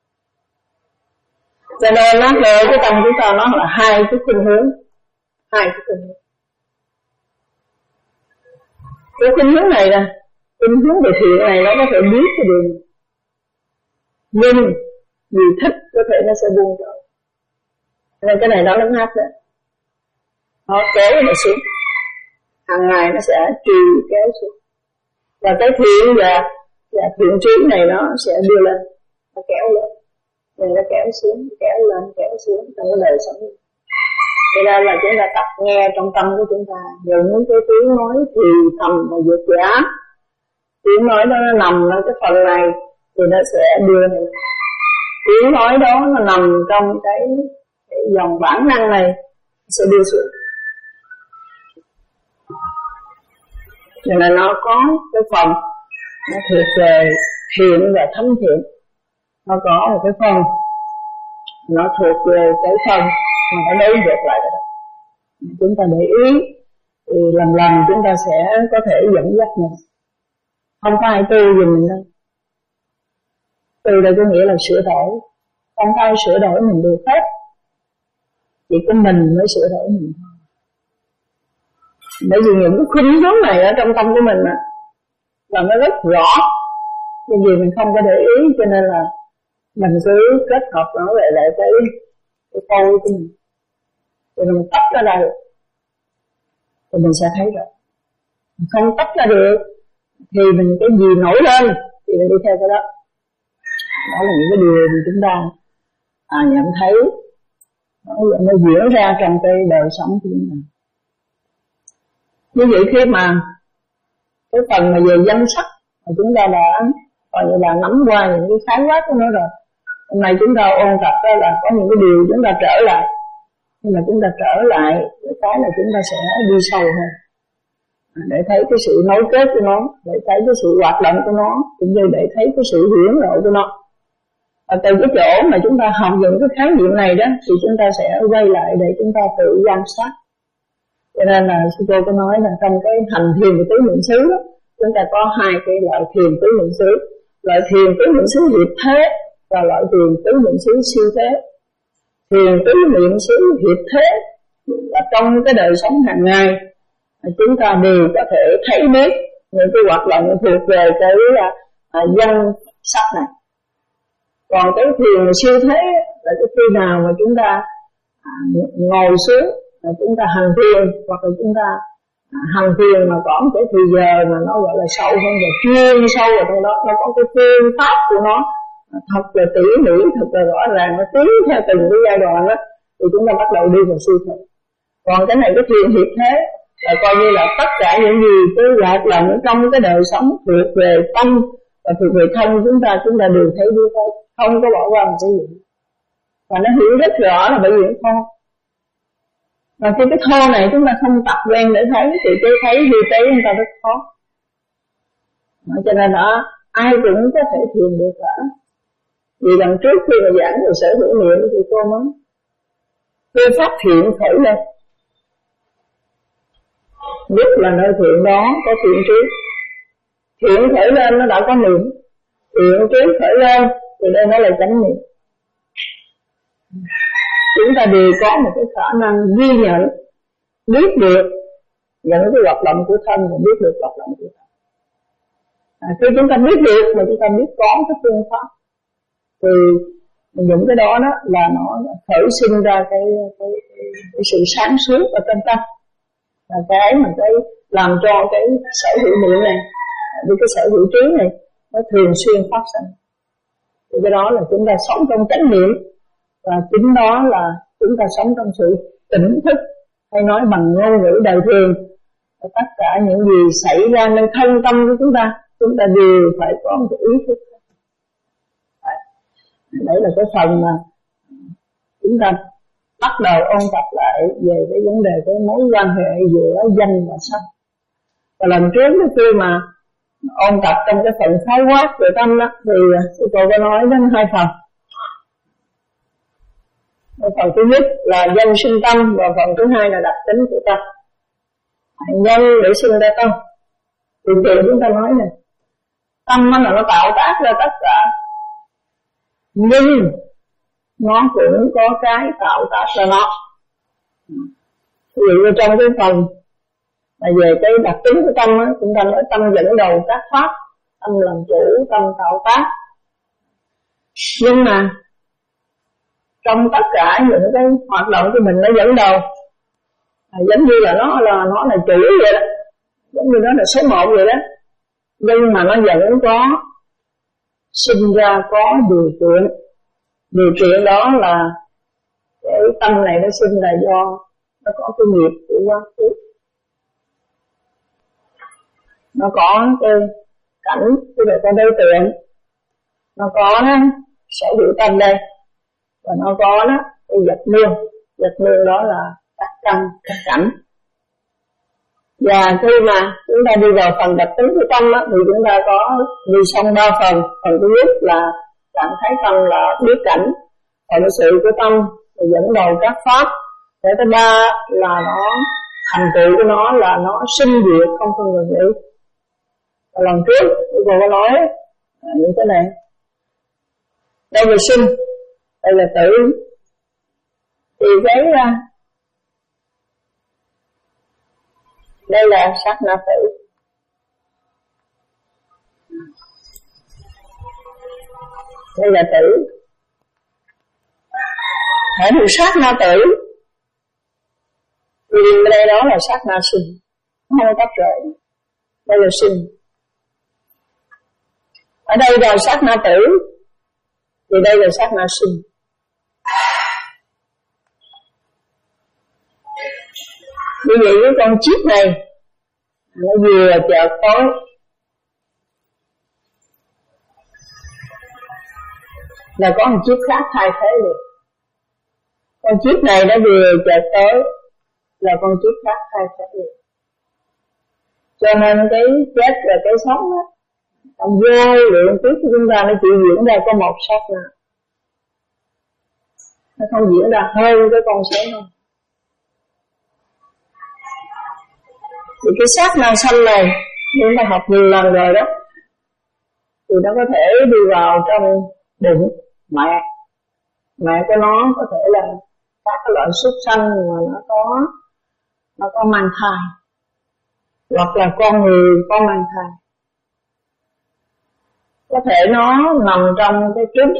Cho nên nó về cái tâm chúng ta nó là hai cái khuynh hướng, hai cái khuynh hướng. Cái khuynh hướng này là khuynh hướng về thiện này nó có thể biết cái đường, nhưng vì thích có thể nó sẽ buông trở. Nên cái này nó lấn áp đấy, nó kéo nó xuống, hàng ngày nó sẽ trì kéo xuống, và cái thiện và và thiện trí này nó sẽ đưa lên, nó kéo lên, rồi nó kéo xuống, kéo lên, kéo xuống trong cái đời sống. Cho nên là chúng ta tập nghe trong tâm của chúng ta những cái tiếng nói thì thầm và vượt giá. Tiếng nói đó nó nằm ở cái phần này thì nó sẽ đưa lên. Tiếng nói đó nó nằm trong cái, cái dòng bản năng này sẽ đưa xuống. Cho nên nó có cái phần nó thuộc về thiện và thánh thiện. Nó có một cái phần nó thuộc về cái phần mà phải đối ngược lại đó. Chúng ta để ý thì lần lần chúng ta sẽ có thể dẫn dắt mình. Không có ai tu gì mình đâu. Tu đây có nghĩa là sửa đổi. Không có ai sửa đổi mình được hết, chỉ có mình mới sửa đổi mình thôi. Bởi vì những cái khuynh hướng này ở trong tâm của mình mà, là nó rất rõ, nhưng vì mình không có để ý cho nên là mình cứ kết hợp nó lại lại cái cái câu của mình, rồi mình tách ra đây thì mình sẽ thấy rồi. Mình không tách ra được thì mình cái gì nổi lên thì mình đi theo cái đó. Đó là những cái điều mà chúng ta à, nhận thấy nó, nó diễn ra trong cái đời sống của chúng ta. Như vậy khi mà cái phần mà về danh sách mà chúng ta đã gọi là nắm qua những cái khái quát của nó rồi, hôm nay chúng ta ôn tập đó là có những cái điều chúng ta trở lại, nhưng mà chúng ta trở lại cái là chúng ta sẽ đi sâu hơn để thấy cái sự nối kết của nó, để thấy cái sự hoạt động của nó, cũng như để thấy cái sự hiển lộ của nó. Và từ cái chỗ mà chúng ta học những cái khái niệm này đó thì chúng ta sẽ quay lại để chúng ta tự quan sát. Cho nên là sư cô có nói là trong cái hành thiền của tứ niệm xứ đó, chúng ta có hai cái loại thiền tứ niệm xứ, loại thiền tứ niệm xứ hiệp thế và loại thiền tứ niệm xứ siêu thế. Thiền tứ niệm xứ hiệp thế là trong cái đời sống hàng ngày chúng ta đều có thể thấy biết những cái hoạt động thuộc về cái à, danh sắc này. Còn cái thiền siêu thế là cái khi nào mà chúng ta à, ngồi xuống, là chúng ta hành thiền, hoặc là chúng ta hành thiền mà có một cái thời giờ mà nó gọi là sâu hơn và chuyên sâu vào trong đó, nó có cái phương pháp của nó thật là tỉ mỉ, thật là rõ ràng, nó tiến theo từng cái giai đoạn đó, thì chúng ta bắt đầu đi vào siêu thực. Còn cái này cái thiền hiệp thế là coi như là tất cả những gì cái hoạt động trong cái đời sống thuộc về tâm và thuộc về thân chúng ta, chúng ta đều thấy như thế, không có bỏ qua một cái gì. Và nó hiểu rất rõ là bởi vì nó thô. Và khi cái thô này chúng ta không tập quen để thấy thì tôi thấy vì tế chúng ta rất khó. Cho nên đó ai cũng có thể thiền được cả. Vì lần trước khi mà giảng về sở hữu niệm thì cô nói tôi phát thiện khởi lên, nhất là nơi thiện đó có thiện trước. Thiện khởi lên nó đã có niệm, thiện trước khởi lên thì đây nó là chánh niệm. Chúng ta đều có một cái khả năng ghi nhận, biết được những cái hoạt động của thân và biết được hoạt động của thân. À, khi chúng ta biết được mà chúng ta biết có cái phương pháp thì những cái đó đó là nó khởi sinh ra cái, cái, cái, cái sự sáng suốt ở trong tâm, là cái mà cái làm cho cái sở hữu niệm này, với cái sở hữu trí này nó thường xuyên phát sinh. Thì cái đó là chúng ta sống trong chánh niệm, và chính đó là chúng ta sống trong sự tỉnh thức, hay nói bằng ngôn ngữ đời thường, tất cả những gì xảy ra nơi thân tâm của chúng ta, chúng ta đều phải có một cái ý thức. Đấy là cái phần mà chúng ta bắt đầu ôn tập lại về cái vấn đề cái mối quan hệ giữa danh và sắc. Và lần trước khi mà ôn tập trong cái phần khái quát về tâm đó, thì sư cô có nói đến hai phần. Phần thứ nhất là danh sinh tâm, và phần thứ hai là đặc tính của tâm. Nhân để sinh ra tâm. Thì thường chúng ta nói này, tâm là nó tạo tác ra tất cả, nhưng nó cũng có cái tạo tác ra nó. Ví dụ như trong cái phần là về cái đặc tính của tâm á, chúng ta nói tâm dẫn đầu các pháp, tâm làm chủ, tâm tạo tác. Nhưng mà trong tất cả những cái hoạt động của mình nó dẫn đầu, à, giống như là nó là nó là chủ vậy đó, giống như nó là số một vậy đó, nhưng mà nó vẫn có sinh ra có điều kiện. Điều kiện đó là cái tâm này nó sinh là do nó có cái nghiệp của quá khứ, nó có cái cảnh, tức là cái đối tượng, nó có đó, sở hữu tâm đây, và nó có đó cái vật nương. Vật nương đó là các căn, các cảnh. Và khi mà chúng ta đi vào phần đặc tính của tâm đó, thì chúng ta có đi xong ba phần. Phần thứ nhất là trạng thái tâm là biết cảnh, phần sự của tâm là dẫn đầu các pháp. Cái thứ ba là nó thành tựu của nó là nó sinh diệt không phân ngừng nghỉ. Và lần trước tôi còn có nói những cái này. Đây là sinh, đây là tử. Thì cái đây là sát na tử. Đây là tử. Hãy được sát na tử. Vì đây đó là sát na sinh, không tách rời. Đây là sinh. Ở đây là sát na tử, thì đây là sát na sinh. Như vậy với con chip này, nó vừa chợt tối, là có một chip khác thay thế được. Con chip này nó vừa chợt tối, là con chip khác thay thế được. Cho nên cái chết và cái sống á, trong vô lượng kiếp của chúng ta nó chỉ diễn ra có một sát na, nó không diễn ra hơn cái con số đâu. Thì cái sát na sanh này chúng ta học nhiều lần rồi đó, thì nó có thể đi vào trong bụng mẹ. Mẹ của nó có thể là các cái loại súc sanh mà nó có nó có mang thai, hoặc là con người có mang thai. Có thể nó nằm trong cái trứng,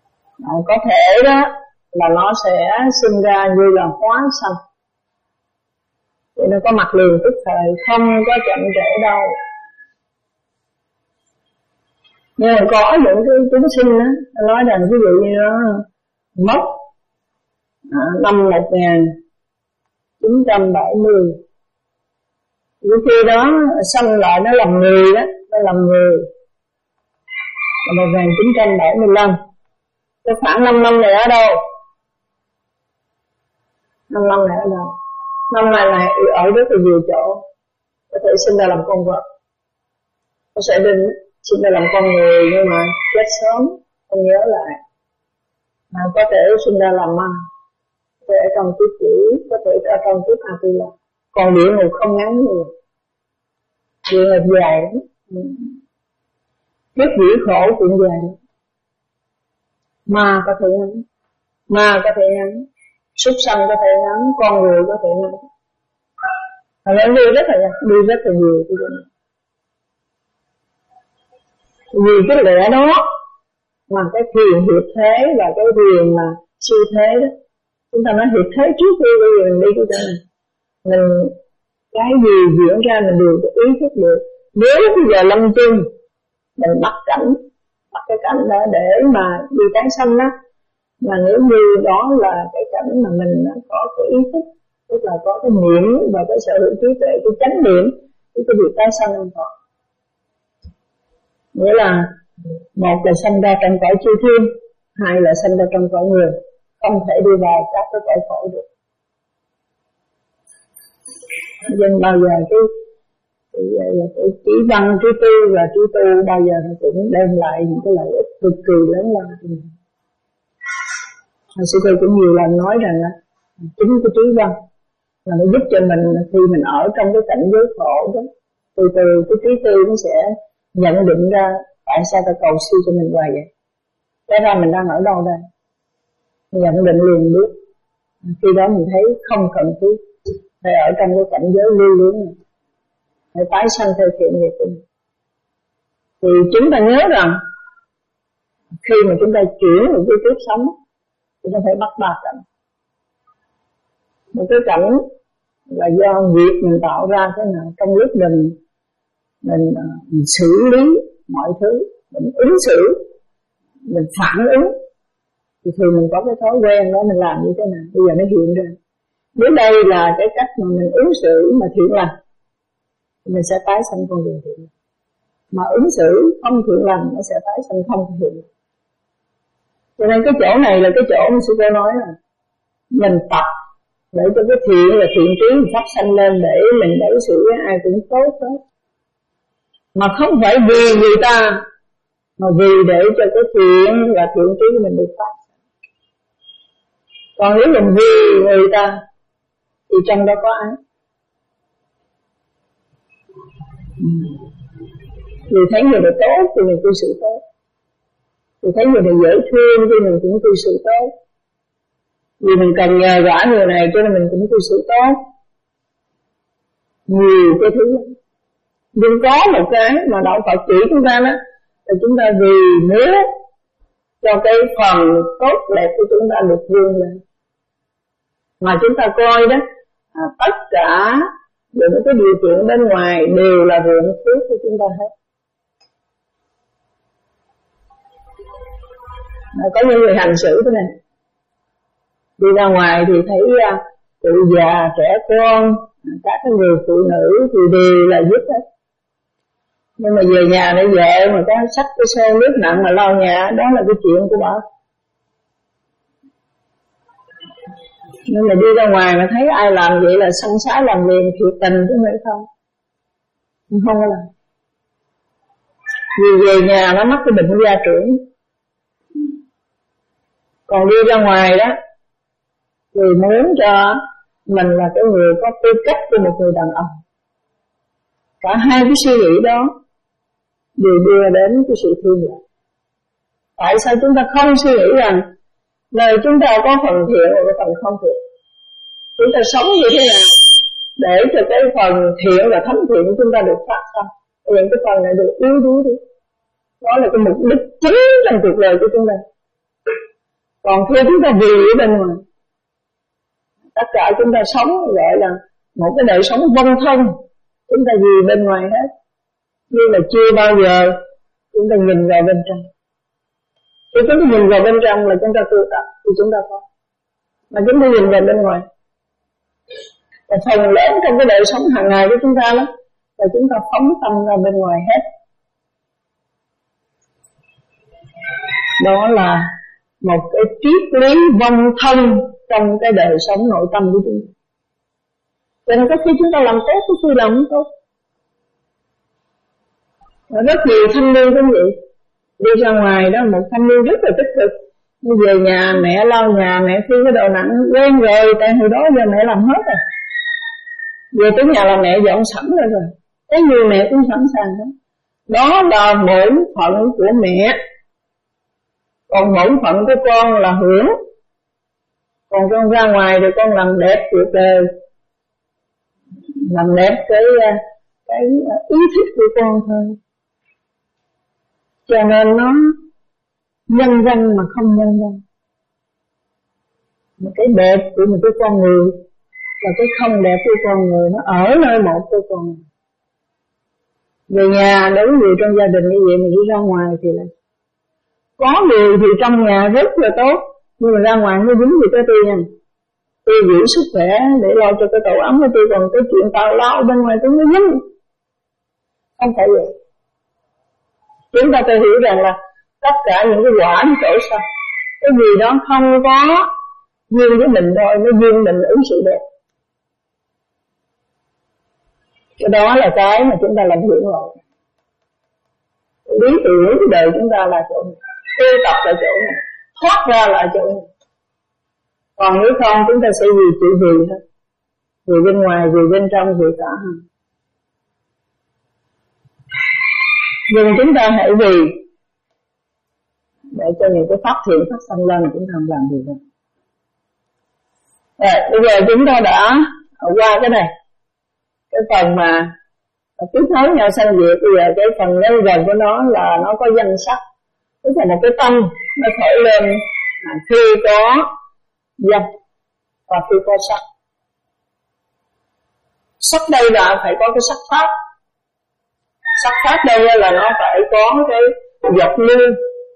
có thể đó là nó sẽ sinh ra như là hóa sanh. thì nó có mặt liền tức thời, không có chậm trễ đâu. Nhưng mà có những cái chúng sinh á, nói rằng ví dụ như nó mất à, năm một nghìn chín trăm bảy mươi, cái kia đó sanh lại nó làm người đó, nó làm người là một nghìn chín trăm bảy mươi lăm. Cái khoảng năm năm này ở đâu? Năm năm này ở đâu? Năm này này ở rất là nhiều chỗ. Có thể sinh ra làm con vật, có sẽ định sinh ra làm con người nhưng mà chết sớm không nhớ lại, mà có thể sinh ra làm ma, có thể ở trong kiếp quỷ, có thể ở trong kiếp A Tu La. Còn địa ngục không ngắn nhiều, địa ngục dài lắm, kiếp quỷ khổ cũng dài lắm. Ma có thể ngắn, ma có thể ngắn, súc sanh có thể ngắn, con người có thể ngắn. Và nó đi rất là đi rất là nhiều cái này. Vì cái lẽ đó mà cái thiền hiệp thế và cái thiền mà siêu thế đó, chúng ta nói hiệp thế trước khi bây giờ mình đi cái chỗ này, mình cái gì diễn ra mình đều có ý thức được. Nếu bây giờ lâm chung mình bắt cảnh, bắt cái cảnh đó để mà đi tái sanh đó, mà nếu như đó là cái cảnh mà mình có cái ý thức, tức là có cái niệm và cái sở hữu trí tuệ, cái chánh niệm, cái cái việc tái sanh không có. Nghĩa là một là sanh ra trong cõi chư thiên, hai là sanh ra trong cõi người, không thể đi vào các cái cõi khổ được. Nên bao giờ cái cái, cái, cái trí văn, trí tư và trí tu bao giờ nó cũng đem lại những cái lợi ích cực kỳ lớn lao. Hồi xưa tôi cũng nhiều lần nói rằng là chính cái trí văn là nó giúp cho mình khi mình ở trong cái cảnh giới khổ đó, từ từ cái trí tư nó sẽ nhận định ra tại sao ta cầu siêu cho mình hoài vậy, thế ra mình đang ở đâu đây, nhận định liền biết. Khi đó mình thấy không cần thiết phải ở trong cái cảnh giới lưu luyến này, phải tái sanh theo thiện nghiệp của mình. Thì chúng ta nhớ rằng khi mà chúng ta chuyển một cái kiếp sống, chúng ta phải bắt ba cảnh. Một cái cảnh là do nghiệp mình tạo ra thế nào, trong lúc mình mình, mình xử lý mọi thứ, mình ứng xử, mình phản ứng, thì thường mình có cái thói quen đó, mình làm như thế nào, bây giờ nó hiện ra. Nếu đây là cái cách mà mình ứng xử mà thiện lành, thì mình sẽ tái sanh con đường thiện. Mà ứng xử không thiện lành, nó sẽ tái sanh không thiện. Cho nên cái chỗ này là cái chỗ mà sư cô nói là mình tập để cho cái thiện và thiện trí phát sanh lên, để mình đối xử với ai cũng tốt hết. Mà không phải vì người ta, mà vì để cho cái thiện và thiện trí mình được phát. Còn nếu mình vì người ta thì trong đó có ai? Vì thấy người này tốt thì mình cư xử tốt, vì thấy người này dễ thương thì mình cũng cư xử tốt, vì mình cần nhờ vả người này cho nên mình cũng cư xử tốt. Nhiều cái thứ. Nhưng có một cái mà đạo Phật chỉ chúng ta đó, là chúng ta vì muốn cho cái phần tốt đẹp của chúng ta được vươn lên, mà chúng ta coi đó à, tất cả những cái điều kiện bên ngoài đều là ruộng phước của chúng ta hết. À, có những người hành xử thế này, đi ra ngoài thì thấy uh, cụ già, trẻ con, các cái người phụ nữ thì đều là giúp hết. Nhưng mà về nhà để vợ mà có xách cái xô nước nặng mà lo nhà, đó là cái chuyện của bà. Nên mà đi ra ngoài mà thấy ai làm vậy là săn sái làm liền, thiệt tình chứ không phải không. Không có làm. Vì về nhà nó mắc cái bệnh gia trưởng. Còn đi ra ngoài đó thì muốn cho mình là cái người có tư cách của một người đàn ông. Cả hai cái suy nghĩ đó đều đưa đến cái sự thương lợi. Tại sao chúng ta không suy nghĩ rằng lời chúng ta có phần thiện và có phần không thiện? Chúng ta sống như thế nào để cho cái phần thiện và thánh thiện của chúng ta được phát sinh, những cái phần này được yếu đuối đi. Đó là cái mục đích chính trong cuộc đời của chúng ta. Còn khi chúng ta vì ở bên ngoài, tất cả chúng ta sống gọi là một cái đời sống vong thân, chúng ta gì bên ngoài hết, nhưng mà chưa bao giờ chúng ta nhìn vào bên trong. Khi chúng ta nhìn vào bên trong là chúng ta tu tập thì chúng ta có, mà chúng ta nhìn vào bên ngoài. Và phần lớn trong cái đời sống hàng ngày của chúng ta đó là chúng ta phóng tâm ra bên ngoài hết. Đó là một cái triết lý vong thân trong cái đời sống nội tâm của chúng ta. Cho nên có khi chúng ta làm tốt, có khi làm không tốt. Và rất nhiều thanh niên cũng vậy, đi ra ngoài đó, một thanh niên rất là tích cực, đi về nhà mẹ lau nhà, mẹ phi cái đồ nặng, quen rồi, tại hồi đó giờ mẹ làm hết rồi. Về tới nhà là mẹ dọn sẵn rồi rồi, cái gì mẹ cũng sẵn sàng hết. Đó là bổn phận của mẹ, còn bổn phận của con là hưởng. Còn con ra ngoài thì con làm đẹp cuộc đời, làm đẹp cái cái ý thích của con thôi. Cho nên nó nhân danh mà không nhân danh. Một cái đẹp của một cái con người và cái không đẹp của con người nó ở nơi một của con người. Về nhà đối với người trong gia đình như vậy, mình đi ra ngoài thì là có người thì trong nhà rất là tốt, nhưng mà ra ngoài nó dính gì tới tôi nha. Tôi giữ sức khỏe để lo cho cái tổ ấm của tôi, còn cái chuyện tào lao bên ngoài tôi mới dính. Không phải vậy. Chúng ta phải hiểu rằng là tất cả những cái quả nó chỗ sao, cái gì đó không có duyên với mình thôi, nó duyên mình ứng sự đẹp. Cái đó là cái mà chúng ta làm hưởng lộ. Lý tưởng cái đời chúng ta là chỗ này, tu tập là chỗ này, thoát ra là chỗ này. Còn nếu không chúng ta sẽ vì chịu vì thôi, vì bên ngoài, vì bên trong, vì cả hai. Nhưng chúng ta hãy vì để cho những cái pháp thiện phát sinh lên, chúng ta làm gì đó. Rồi, bây giờ chúng ta đã qua cái này, cái phần mà tiếp nối nhau sanh diệt. Bây giờ cái phần nhân dần của nó là nó có danh sắc, tức là một cái tâm nó khởi lên à, khi có danh và khi có sắc. Sắc đây là phải có cái sắc pháp. Sắc pháp đây là nó phải có cái dọc lưu,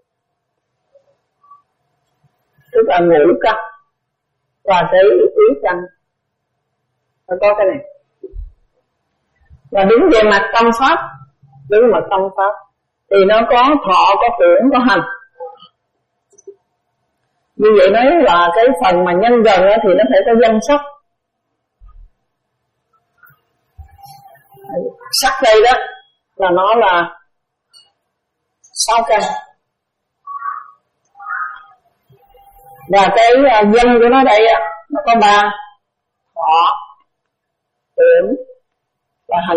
tức là ngũ căn và cái ý căn, phải có cái này. Và đứng về mặt tâm pháp, đứng về mặt tâm pháp thì nó có thọ, có tưởng, có hành. Như vậy nói là cái phần mà nhân dần thì nó phải có danh sắc. Sắc đây đó là nó là sáu căn. Và cái danh của nó đây nó có ba: thọ, tưởng và hành.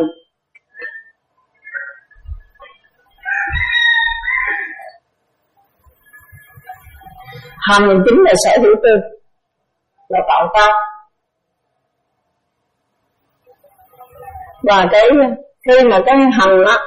Hành chính là sở hữu tư, là tạo tác. Và cái khi mà cái hành á,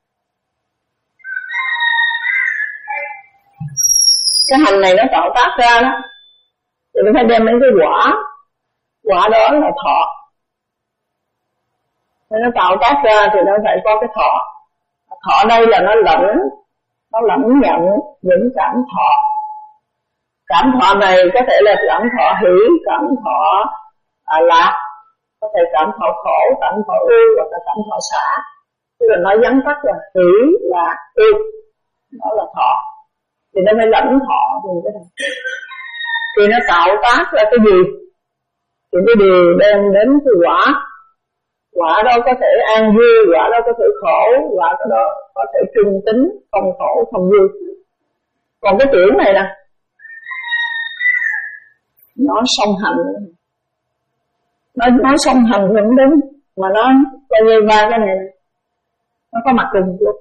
cái hành này nó tạo tác ra đó, thì nó phải đem đến cái quả. Quả đó là thọ. Nên nó tạo tác ra thì nó phải có cái thọ. Thọ đây là nó lẫn, nó lẫn nhận những cảm thọ. Cảm thọ này có thể là cảm thọ hỷ, cảm thọ à, lạc, có thể cảm thọ khổ, cảm thọ ưu hoặc là cảm thọ xả. Tức là nói vắn tắt là hỷ, lạc, ưu, đó là thọ. Thì nó phải lẫn thọ thì cái này. Thì nó tạo tác ra cái gì? Thì cái điều đem đến cái quả. Quả đó có thể an vui, quả đó có thể khổ, quả đó có thể trung tính, không khổ, không vui. Còn cái tưởng này nè, nó song hành, nó nói song hành vẫn đúng, mà nó coi như ba cái này nó có mặt cùng lúc,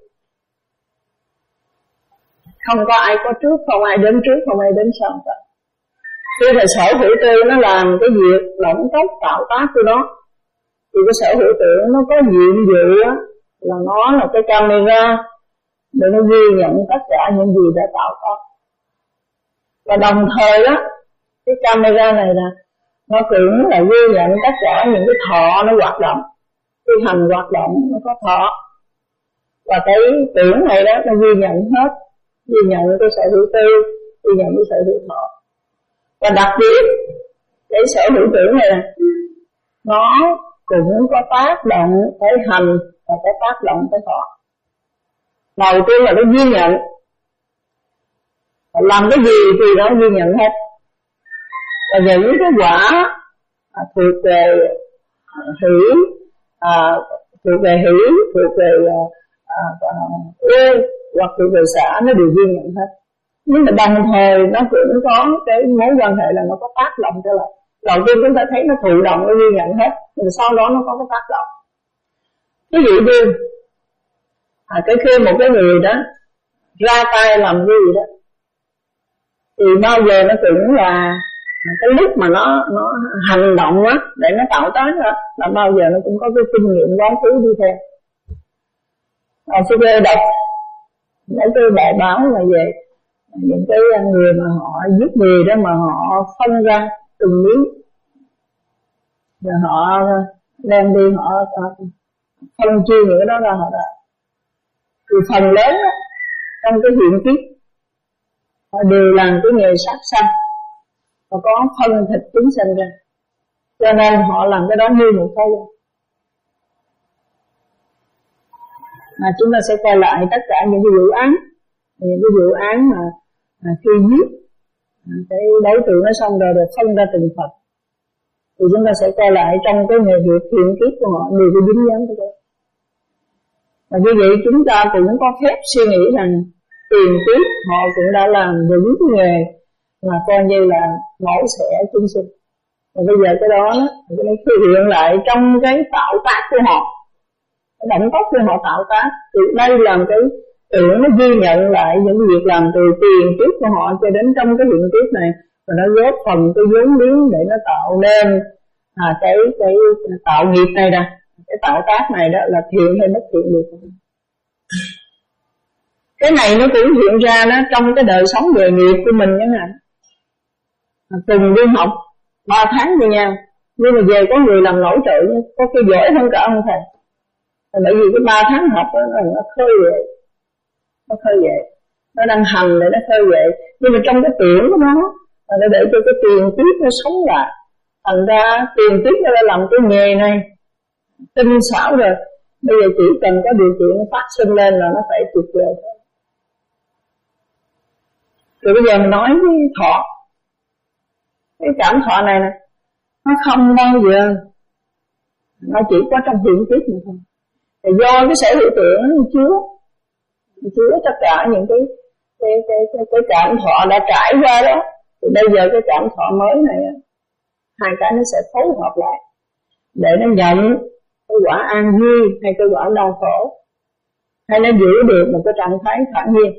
không có ai có trước, không ai đến trước, không ai đến sau cả. Khi là sở hữu tư nó làm cái việc lẫn tốc tạo tác của nó, thì cái sở hữu tưởng nó có nhiệm vụ á, là nó là cái camera để nó ghi nhận tất cả những gì đã tạo tác. Và đồng thời đó, cái camera này là nó cũng là ghi nhận tất cả những cái thọ nó hoạt động, cái hành hoạt động nó có thọ, và cái tưởng này đó nó ghi nhận hết, ghi nhận cái sở hữu tư, ghi nhận cái sở hữu thọ. Và đặc biệt cái sở hữu tưởng này nè, nó cũng có tác động tới hành và có tác động tới thọ. Đầu tiên là nó ghi nhận, làm cái gì thì nó ghi nhận hết. Và những cái quả à, thuộc về hỷ, à, thuộc về hỷ, thuộc về à, à, ưa hoặc thuộc về xả, nó đều ghi nhận hết. Nhưng mà đồng thời nó cũng có cái mối quan hệ là nó có tác động trở lại. Đầu tiên chúng ta thấy nó thụ động, nó ghi nhận hết, rồi sau đó nó có cái tác động. Ví dụ như à, cái khi một cái người đó ra tay làm cái gì đó, thì bao giờ nó cũng là cái lúc mà nó nó hành động á để nó tạo tác đó, là bao giờ nó cũng có cái kinh nghiệm quá khứ đi theo. À, sư cô đọc mấy cái bài báo là về những cái người mà họ giết người đó, mà họ phân ra từng miếng, rồi họ đem đi họ phân chia những cái đó ra họ đã. Thì phần lớn đó, trong cái hiện kiếp họ đều làm cái nghề sát sanh và có phân thịt chúng sanh ra, cho nên họ làm cái đó như một cái. Mà chúng ta sẽ coi lại tất cả những cái vụ án, những cái vụ án mà, mà khi giết cái đối tượng nó xong rồi được phân ra từng phần, thì chúng ta sẽ coi lại trong cái nghề nghiệp hiện kiếp của họ đều có dính dáng tới đó. Và như vậy chúng ta cũng có phép suy nghĩ rằng tiền kiếp họ cũng đã làm những cái nghề mà coi như là mẫu xẻ chúng sinh. Và bây giờ cái đó nó thể hiện lại trong cái tạo tác của họ, cái động tác của họ tạo tác. Thì đây là cái tưởng nó ghi nhận lại những việc làm từ tiền kiếp của họ cho đến trong cái hiện kiếp này, và nó góp phần cái vốn liếng để nó tạo nên à, cái, cái cái tạo nghiệp này nè, cái tạo tác này đó là thiện hay bất thiện được. Cái này nó cũng hiện ra đó trong cái đời sống nghề nghiệp của mình chẳng hạn. Cùng đi học ba tháng với nhau, nhưng mà về có người làm nổi trội, có khi giỏi hơn cả ông thầy. Bởi vì cái ba tháng học đó, nó khơi dậy, nó khơi dậy, nó đang hành để nó khơi dậy. Nhưng mà trong cái tưởng của nó, nó để cho cái tiền kiếp nó sống lại. Thành ra tiền kiếp nó đã làm cái nghề này tinh xảo rồi, bây giờ chỉ cần có điều kiện phát sinh lên là nó phải tuyệt vời thôi. Rồi bây giờ mình nói với thọ, cái cảm thọ này nè, nó không bao giờ, nó chỉ có trong hiện kiếp mà thôi. Thì do cái sở hữu tưởng nó chứa, chứa tất cả những cái cái, cái, cái, cái cảm thọ đã trải qua đó. Thì bây giờ cái cảm thọ mới này, hai cái nó sẽ phối hợp lại để nó nhận cái quả an vui hay cái quả đau khổ, hay nó giữ được một cái trạng thái thản nhiên.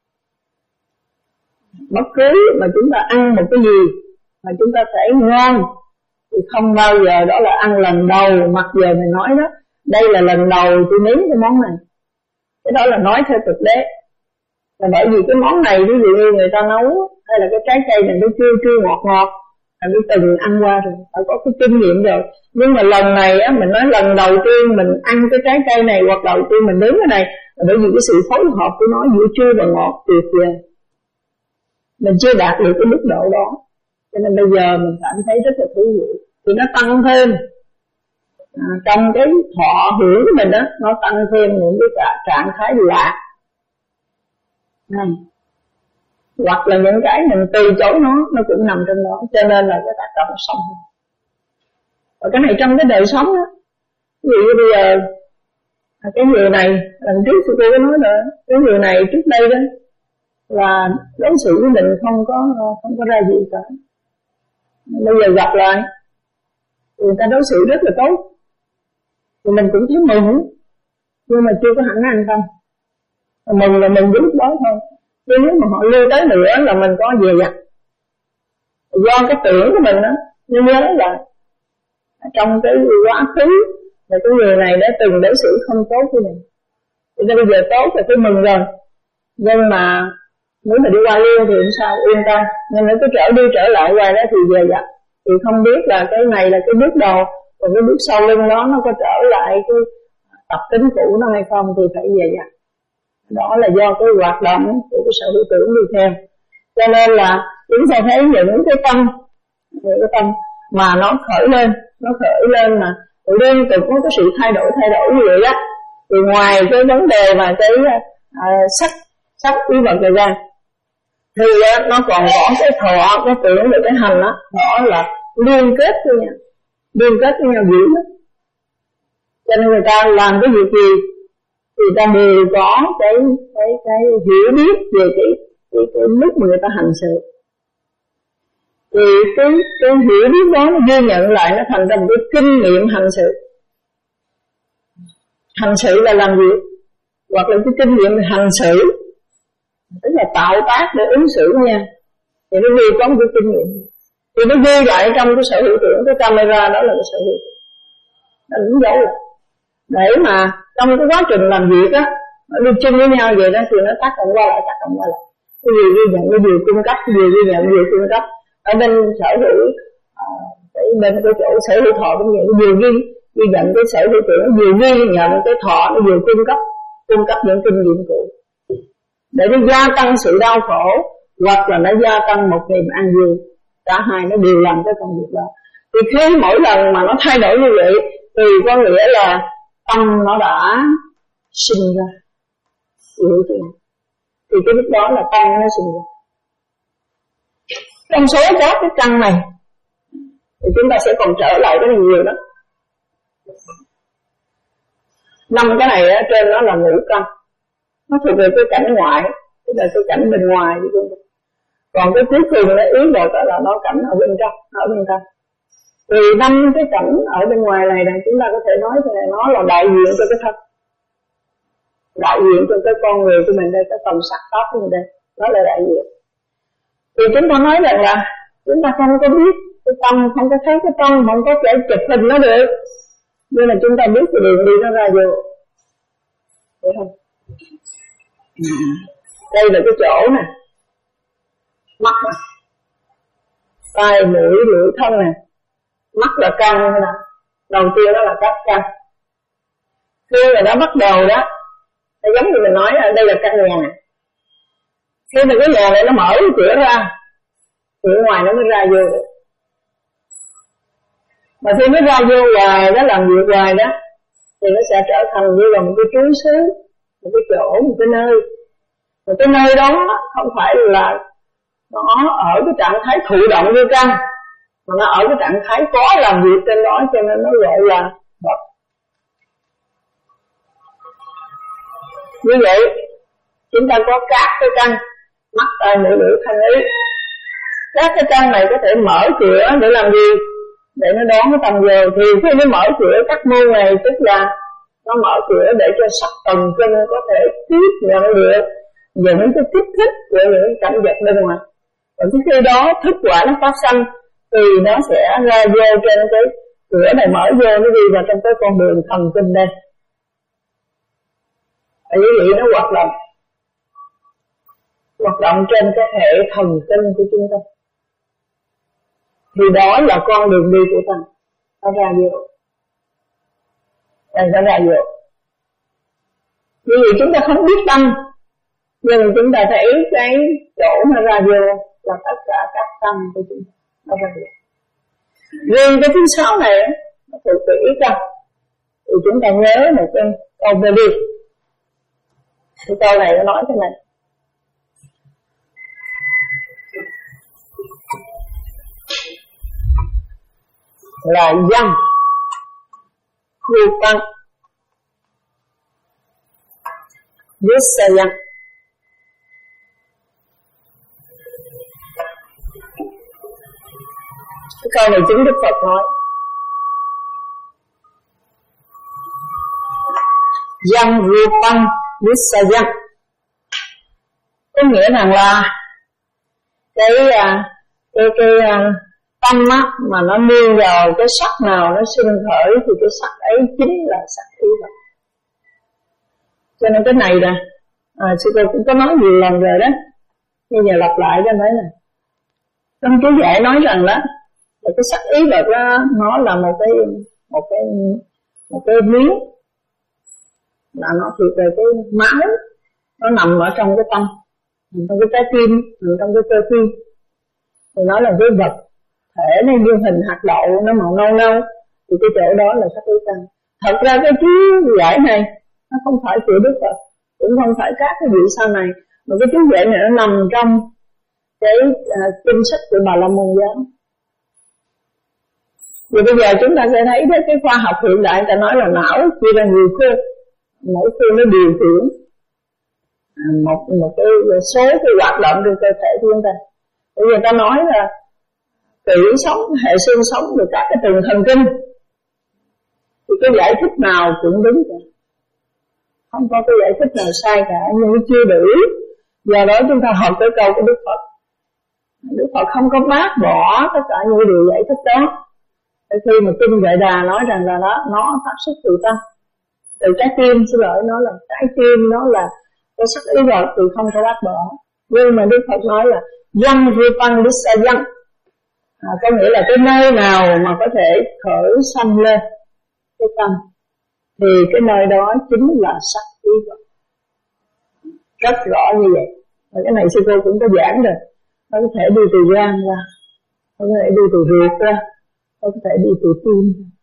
Bất cứ mà chúng ta ăn một cái gì mà chúng ta thấy ngon thì không bao giờ đó là ăn lần đầu. Mặc giờ mình nói đó, đây là lần đầu tôi nếm cái món này, cái đó là nói theo thực tế. Là bởi vì cái món này ví dụ như người ta nấu, hay là cái trái cây này nó chua chua ngọt ngọt, là tôi từng ăn qua rồi, phải có cái kinh nghiệm rồi. Nhưng mà lần này á, mình nói lần đầu tiên mình ăn cái trái cây này, hoặc đầu tiên mình nếm cái này, là bởi vì cái sự phối hợp của nó giữa chua và ngọt tuyệt vời, mình chưa đạt được cái mức độ đó. Cho nên bây giờ mình cảm thấy rất là thú vị. Thì nó tăng thêm à, trong cái thọ hưởng của mình đó, nó tăng thêm những cái trạng thái lạc này. Hoặc là những cái mình từ chối nó, nó cũng nằm trong đó. Cho nên là cái tác động sống. Và cái này trong cái đời sống đó, ví dụ như bây giờ cái người này, lần trước sư cô có nói rồi, cái người này trước đây đó là đối xử với mình không có không có ra gì cả. Bây giờ gặp lại người ta đối xử rất là tốt, thì mình cũng thấy mừng, nhưng mà chưa có hẳn an tâm. Mừng là mình lúc đó thôi, chứ nếu mà họ lưu tới nữa là mình có về dặt. Do cái tưởng của mình đó, nhưng nhớ là trong cái quá khứ là cái người này đã từng đối xử không tốt với mình, cho nên bây giờ tốt thì tôi mừng rồi. Nhưng mà nếu mà đi qua lưu thì sao yên tâm, nhưng nếu cứ trở đi trở lại qua đó thì về dặt, thì không biết là cái này là cái bước đầu, còn cái bước sau lưng đó nó có trở lại cái tập tính cũ nó hay không thì phải về dặn. Đó là do cái hoạt động của cái sở hữu tưởng đi theo. Cho nên là chúng ta thấy những cái tâm, những cái tâm mà nó khởi lên, nó khởi lên mà liên tục có cái sự thay đổi thay đổi như vậy á, thì ngoài cái vấn đề mà cái à, sắc sắc ý vật thời gian thì á, nó còn có cái thọ, cái tưởng và cái hành á, đó là liên kết với nhau, liên kết với nhau dữ lắm. Cho nên người ta làm cái việc gì thì người ta đều có cái cái cái hiểu biết về cái cái, cái lúc mà người ta hành sự. Thì cái cái hiểu biết đó nó ghi nhận lại, nó thành ra một cái kinh nghiệm hành sự. Hành sự là làm việc, hoặc là cái kinh nghiệm hành xử, tức là tạo tác để ứng xử nha. Thì nó ghi có một cái kinh nghiệm, thì nó ghi lại trong cái sở hữu tưởng, cái camera đó là cái sở hữu tưởng, nó đúng dấu lại. Để mà trong cái quá trình làm việc á, nó đi chung với nhau vậy đó, thì nó tác động qua lại, tác động qua lại. Cái gì ghi nhận, cái gì cung cấp, cái gì ghi nhận, cái gì cung cấp. Ở bên sở hữu, ở bên cái chỗ sở hữu thọ cũng vậy, nó vừa ghi, ghi nhận cái sở hữu tưởng, nó vừa ghi nhận cái thọ, nó vừa cung cấp, cung cấp những kinh nghiệm cũ. Để nó gia tăng sự đau khổ, hoặc là nó gia tăng một niềm an vui. Cả hai nó đều làm cái công việc đó. Thì khi mỗi lần mà nó thay đổi như vậy, thì có nghĩa là tâm nó đã sinh ra. Hiểu chưa? Thì cái lúc đó là tâm nó sinh ra. Trong số các cái căn này thì chúng ta sẽ còn trở lại rất là nhiều đó. Năm cái này ở trên đó là ngũ căn, nó thuộc về cái cảnh ngoại, tức là cái cảnh bên ngoài của chúng ta. Còn cái cuối cùng nó ý được đó là nó cảnh ở bên trong, ở bên trong. Thì năm cái cảnh ở bên ngoài này là chúng ta có thể nói là nó là đại diện cho cái thân, đại diện cho cái con người của mình đây, cái phần sắc pháp của mình đây, nó là đại diện. Thì chúng ta nói rằng là chúng ta không có biết cái tâm, không có thấy cái tâm, không có thể chụp hình nó được, nhưng mà chúng ta biết cái đường đi nó ra vô, hiểu không? Đây là cái chỗ nè, mắt nè, tai mũi lưỡi thân nè. Mắt là căn nè, đầu tiên đó là các căn. Khi mà nó bắt đầu đó, nó giống như mình nói ở đây là căn nhà. Khi mà cái nhà này nó mở cái cửa ra, cửa ngoài nó mới ra vô được. Mà khi nó ra vô hoài, nó làm việc hoài đó, thì nó sẽ trở thành như là một cái trú xứ, một cái chỗ, một cái nơi. Mà cái nơi đó không phải là nó ở cái trạng thái thụ động như căn, mà nó ở cái trạng thái có làm việc trên đó, cho nên nó gọi là vật. Như vậy chúng ta có các cái căn, mắt tai mũi lưỡi thân ý. Các cái căn này có thể mở cửa để làm gì? Để nó đón cái tâm vô. Thì khi nó mở cửa các môn này, tức là nó mở cửa để cho sắc tầng chân có thể tiếp nhận được những cái kích thích của những cảnh vật bên ngoài. Còn khi đó thức quả nó phát sanh, thì nó sẽ ra vô trên cái cửa này, mở vô nó đi vào trong cái con đường thần kinh đây. Ở như vậy nó hoạt động, hoạt động trên cái hệ thần kinh của chúng ta. Thì đó là con đường đi của tâm, nó ra vô, đây nó ra vô. Như vậy chúng ta không biết tâm, nhưng chúng ta thấy cái chỗ nó ra vô là tất cả các tâm của chúng ta nó ra vô. Riêng cái thứ sáu này nó thuộc về ý tâm, thì chúng ta nhớ một cái câu về đi. Cái câu này nó nói thế này: là dân vô căn với sa dân. Cái câu này chính Đức Phật nói. Dân vô căn với sa dân, có nghĩa rằng là cái cái cái tâm á, mà nó nương vào cái sắc nào nó sinh khởi thì cái sắc ấy chính là sắc ý vật. Cho nên cái này nè, à, sư cô cũng có nói nhiều lần rồi đó, bây giờ lặp lại cho nói này. Trong chú giải nói rằng đó Và cái sắc ý vật đó nó là một cái một cái một cái miếng, là nó thuộc về cái máu, nó nằm ở trong cái tâm, nằm trong cái trái tim, nằm trong cái cơ tim. Thì nó là cái vật thể nó như hình hạt đậu, nó màu nâu nâu, thì cái chỗ đó là sắc ý căn. Thật ra cái chú giải này nó không phải của Đức Phật, cũng không phải các cái vị sau này, mà cái chú giải này nó nằm trong cái à, kinh sách của Bà La Môn giáo. Vì bây giờ chúng ta sẽ thấy đó, cái khoa học hiện đại ta nói là não chia ra nhiều khu, mỗi khu nó điều khiển à, một một cái số cái hoạt động trong cơ thể của chúng ta. Bây giờ ta nói là tủy sống, hệ xương sống, rồi các cái tầng thần kinh, thì cái giải thích nào cũng đúng cả, không có cái giải thích nào sai cả, nhưng chưa đủ. Do đó chúng ta học cái câu của Đức Phật. Đức Phật không có bác bỏ tất cả những điều giải thích đó. Tại khi mà kinh Vệ Đà nói rằng là đó, nó phát xuất từ tâm, từ trái tim, xin lỗi, nó là trái tim, nó là cái sắc ý vật, thì không có bác bỏ. Nhưng mà Đức Phật nói là dân rupang đissa dân, à, có nghĩa là cái nơi nào mà có thể khởi sanh lên cái tâm, thì cái nơi đó chính là sắc ý vật. Rất rõ như vậy. Và cái này sư cô cũng có giảng rồi. Nó có thể đi từ gan ra, nó có thể đi từ ruột ra, nó có thể đi từ tim.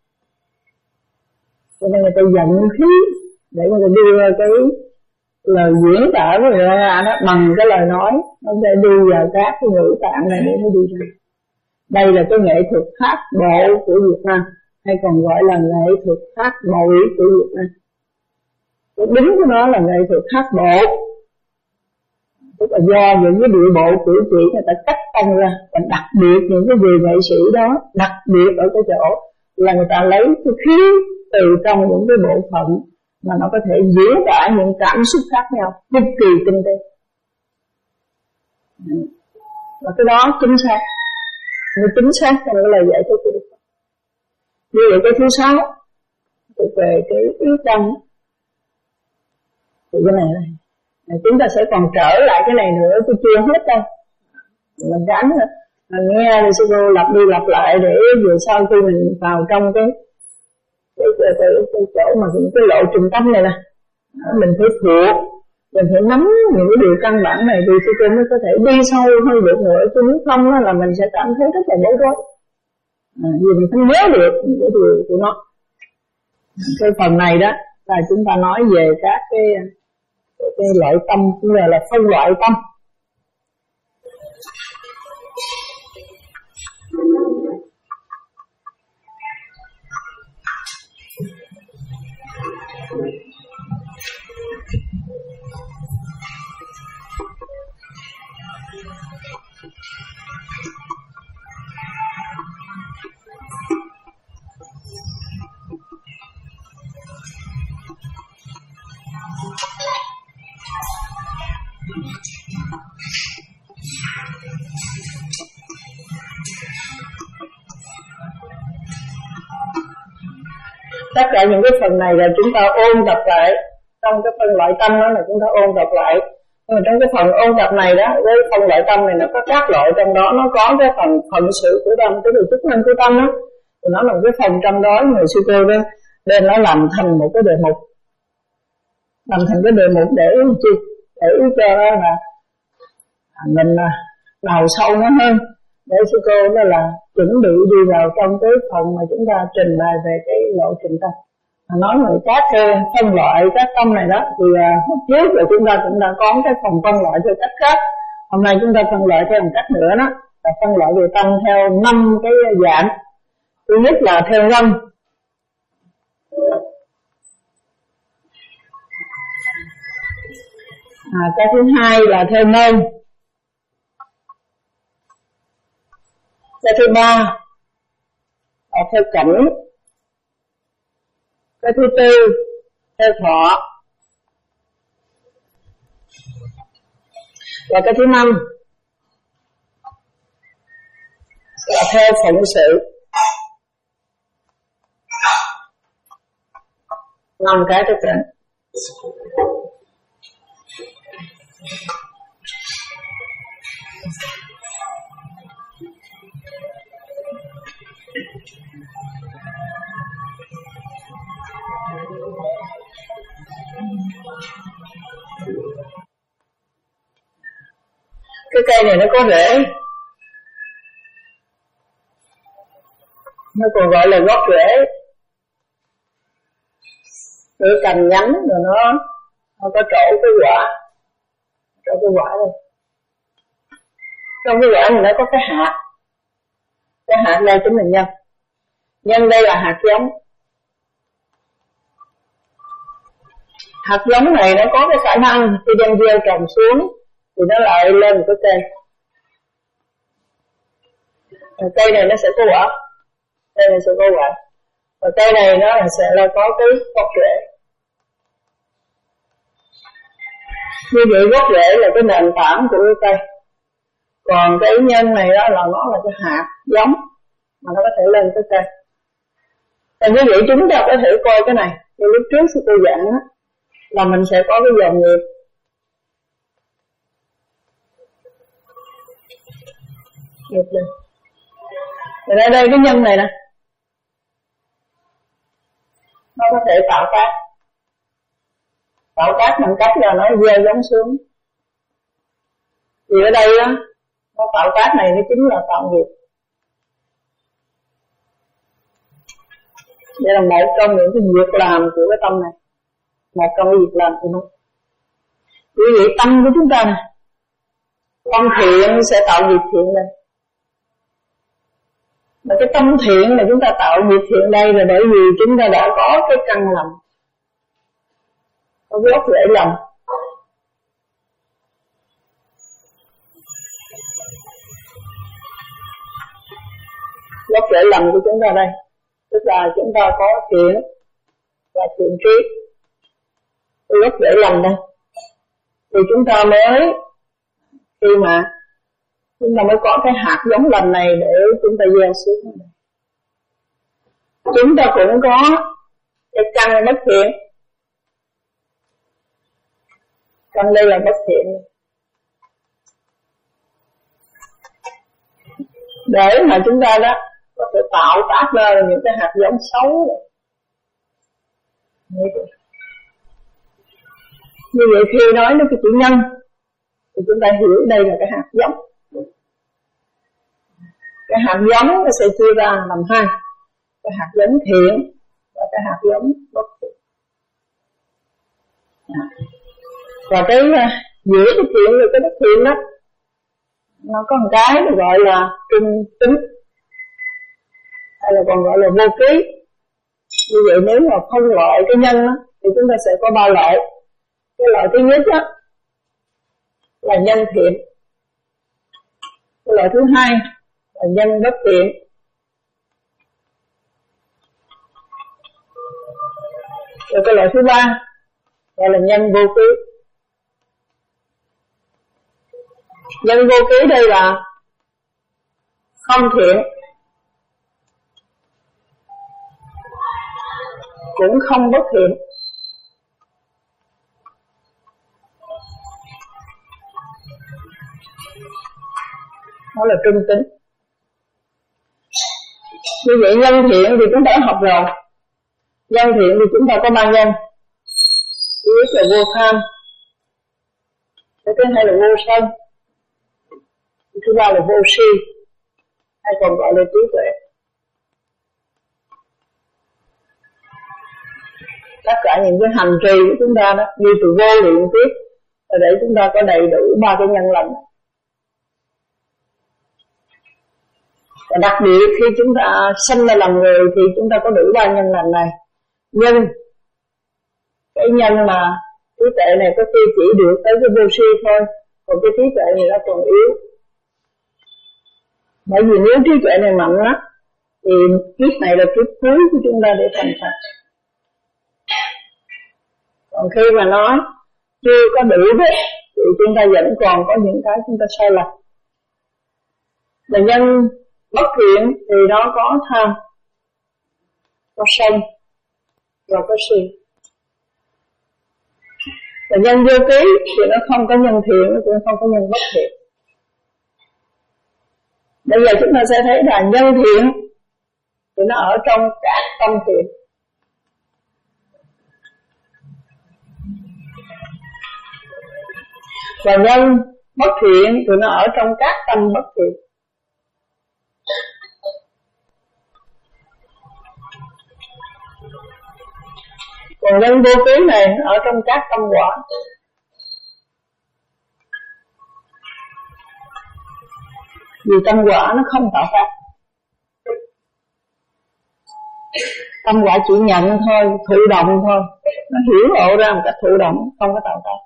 Cho nên người ta giận khí để người ta đưa cái lời diễn tả của người ta đó bằng cái lời nói, nó sẽ đi vào các cái ngữ tạng này để nó đi ra. Đây là cái nghệ thuật khác bộ của Việt Nam, hay còn gọi là nghệ thuật khác bội của Việt Nam. Cái đúng của nó là nghệ thuật khác bộ, tức là do những cái địa bộ cử chỉ người ta cắt tăng ra, và đặc biệt những cái người nghệ sĩ đó, đặc biệt ở cái chỗ là người ta lấy cái khí từ trong những cái bộ phận mà nó có thể diễn tả những cảm xúc khác nhau, cực kỳ tinh tế. Và cái đó chính xác, nó chính xác trong cái lời giải thích của Đức Phật. Như vậy cái thứ sáu thuộc về cái ý tâm, thì cái này này chúng ta sẽ còn trở lại cái này nữa, tôi chưa hết đâu. Mình gắn nghe thì sư cô lặp đi lặp lại để vừa sau khi mình vào trong cái cái, cái, cái, cái chỗ mà cái lộ trình tâm này nè, mình phải thuộc, mình phải nắm những cái điều căn bản này, thì sư cô mới có thể đi sâu hơn được nữa. Chứ nếu không đó là mình sẽ cảm thấy rất là bối rối, à, vì mình không nhớ được những cái điều của nó. Cái phần này đó là chúng ta nói về các cái cái loại tâm, cũng là, là phân loại tâm. Tất cả những cái phần này là chúng ta ôn tập lại. Trong cái phân loại tâm đó là chúng ta ôn tập lại. Nhưng mà trong cái phần ôn tập này đó, với phân loại tâm này nó có các loại, trong đó nó có cái phần phận sự của tâm, cái điều chức năng của tâm đó, thì nó là một cái phần trong đó người sư cô đó nên nó làm thành một cái đề mục, làm thành cái đề mục để ý chi, để ý cho đó là mình đào sâu nó hơn, để sư cô đó là chuẩn bị đi vào trong cái phần mà chúng ta trình bày về cái lộ trình tâm. Nói về các phân loại các tâm này đó, thì lúc trước là chúng ta cũng đã có cái phần phân loại theo cách khác. Hôm nay chúng ta phân loại theo một cách nữa đó, là phân loại về tâm theo năm cái dạng. Thứ nhất là theo ngân, à, cái thứ hai là theo nơn, cái thứ ba là theo cảnh, cái thứ tư theo thọ, và cái thứ năm là theo phận sự. Năm cái tất cả. Cái cây này nó có rễ, nó còn gọi là gốc rễ. Cái cành nhánh rồi nó nó có trổ cái quả, trổ cái quả đây. Trong cái quả này nó có cái hạt, cái hạt đây chính là nhân. Nhân đây là hạt giống. Hạt giống này nó có cái khả năng khi đem gieo trồng xuống thì nó lại lên một cái cây. Và cây này nó sẽ có quả, cây này sẽ có quả, và cây này nó sẽ là có cái gốc rễ. Như vậy gốc rễ là cái nền tảng của cái cây, còn cái nhân này đó là nó là cái hạt giống mà nó có thể lên cái cây. Và như vậy chúng ta có thể coi cái này, như lúc trước sư cô giảng á, là mình sẽ có cái dòng nghiệp. Nghiệp lên. Rồi ở đây cái nhân này nè, nó có thể tạo tác. Tạo tác bằng cách là nó gieo giống xuống. Thì ở đây á, nó tạo tác này nó chính là tạo nghiệp. Đây là một trong những cái việc làm của cái tâm này, một trong cái việc làm của nó. Vì vậy tâm của chúng ta này, tâm thiện sẽ tạo nghiệp thiện lên. Mà cái tâm thiện mà chúng ta tạo nghiệp thiện đây là bởi vì chúng ta đã có cái căn lầm, có gốc rễ lầm. Gốc rễ lầm của chúng ta đây, tức là chúng ta có thiện và thiện trí, cái gốc rễ lầm đây. Thì chúng ta mới, khi mà chúng ta mới có cái hạt giống lành này để chúng ta gieo xuống. Chúng ta cũng có cái căn bất thiện, căn đây là bất thiện, để mà chúng ta đó có thể tạo tác ra những cái hạt giống xấu này. Như vậy khi nói đến cái chữ nhân thì chúng ta hiểu đây là cái hạt giống. Cái hạt giống nó sẽ chia ra làm hai, cái hạt giống thiện và cái hạt giống bất thiện. Và cái giữa cái thiện và cái bất thiện đó, nó có một cái gọi là trung tính, hay là còn gọi là vô ký. Như vậy nếu mà phân loại cái nhân đó, thì chúng ta sẽ có ba loại. Cái loại thứ nhất đó là nhân thiện, cái loại thứ hai là nhân bất thiện, rồi cái loại thứ ba gọi là nhân vô ký. Nhân vô ký đây là không thiện, cũng không bất thiện. Đó là trung tính. Như vậy nhân thiện thì chúng ta đã học rồi. Nhân thiện thì chúng ta có ba nhân. Thứ nhất là vô tham, cái thứ hai là vô sân, thứ ba là vô si, hay còn gọi là trí tuệ. Tất cả những cái hành trì của chúng ta đó, như từ vô luyện tiếp, là để chúng ta có đầy đủ ba cái nhân lành. Và đặc biệt khi chúng ta sinh ra làm người thì chúng ta có đủ ba nhân lành này. Nhưng cái nhân mà trí tuệ này có khi chỉ được tới cái vô si thôi, còn cái trí tuệ này nó còn yếu. Bởi vì nếu trí tuệ này mạnh á, thì kiếp này là kiếp cuối của chúng ta để thành Phật. Còn khi mà nó chưa có đủ hết thì chúng ta vẫn còn có những cái chúng ta sai lầm. Và nhân bất thiện thì nó có tham, có sân và có si. Và nhân vô ký thì nó không có nhân thiện, nó cũng không có nhân bất thiện. Bây giờ chúng ta sẽ thấy là nhân thiện thì nó ở trong các tâm thiện. Và nhân bất thiện thì nó ở trong các tâm bất thiện. Còn nhân vô ký này ở trong các tâm quả. Vì tâm quả nó không tạo tác. Tâm quả chỉ nhận thôi, thụ động thôi. Nó hiểu lộ ra một cách thụ động, không có tạo tác.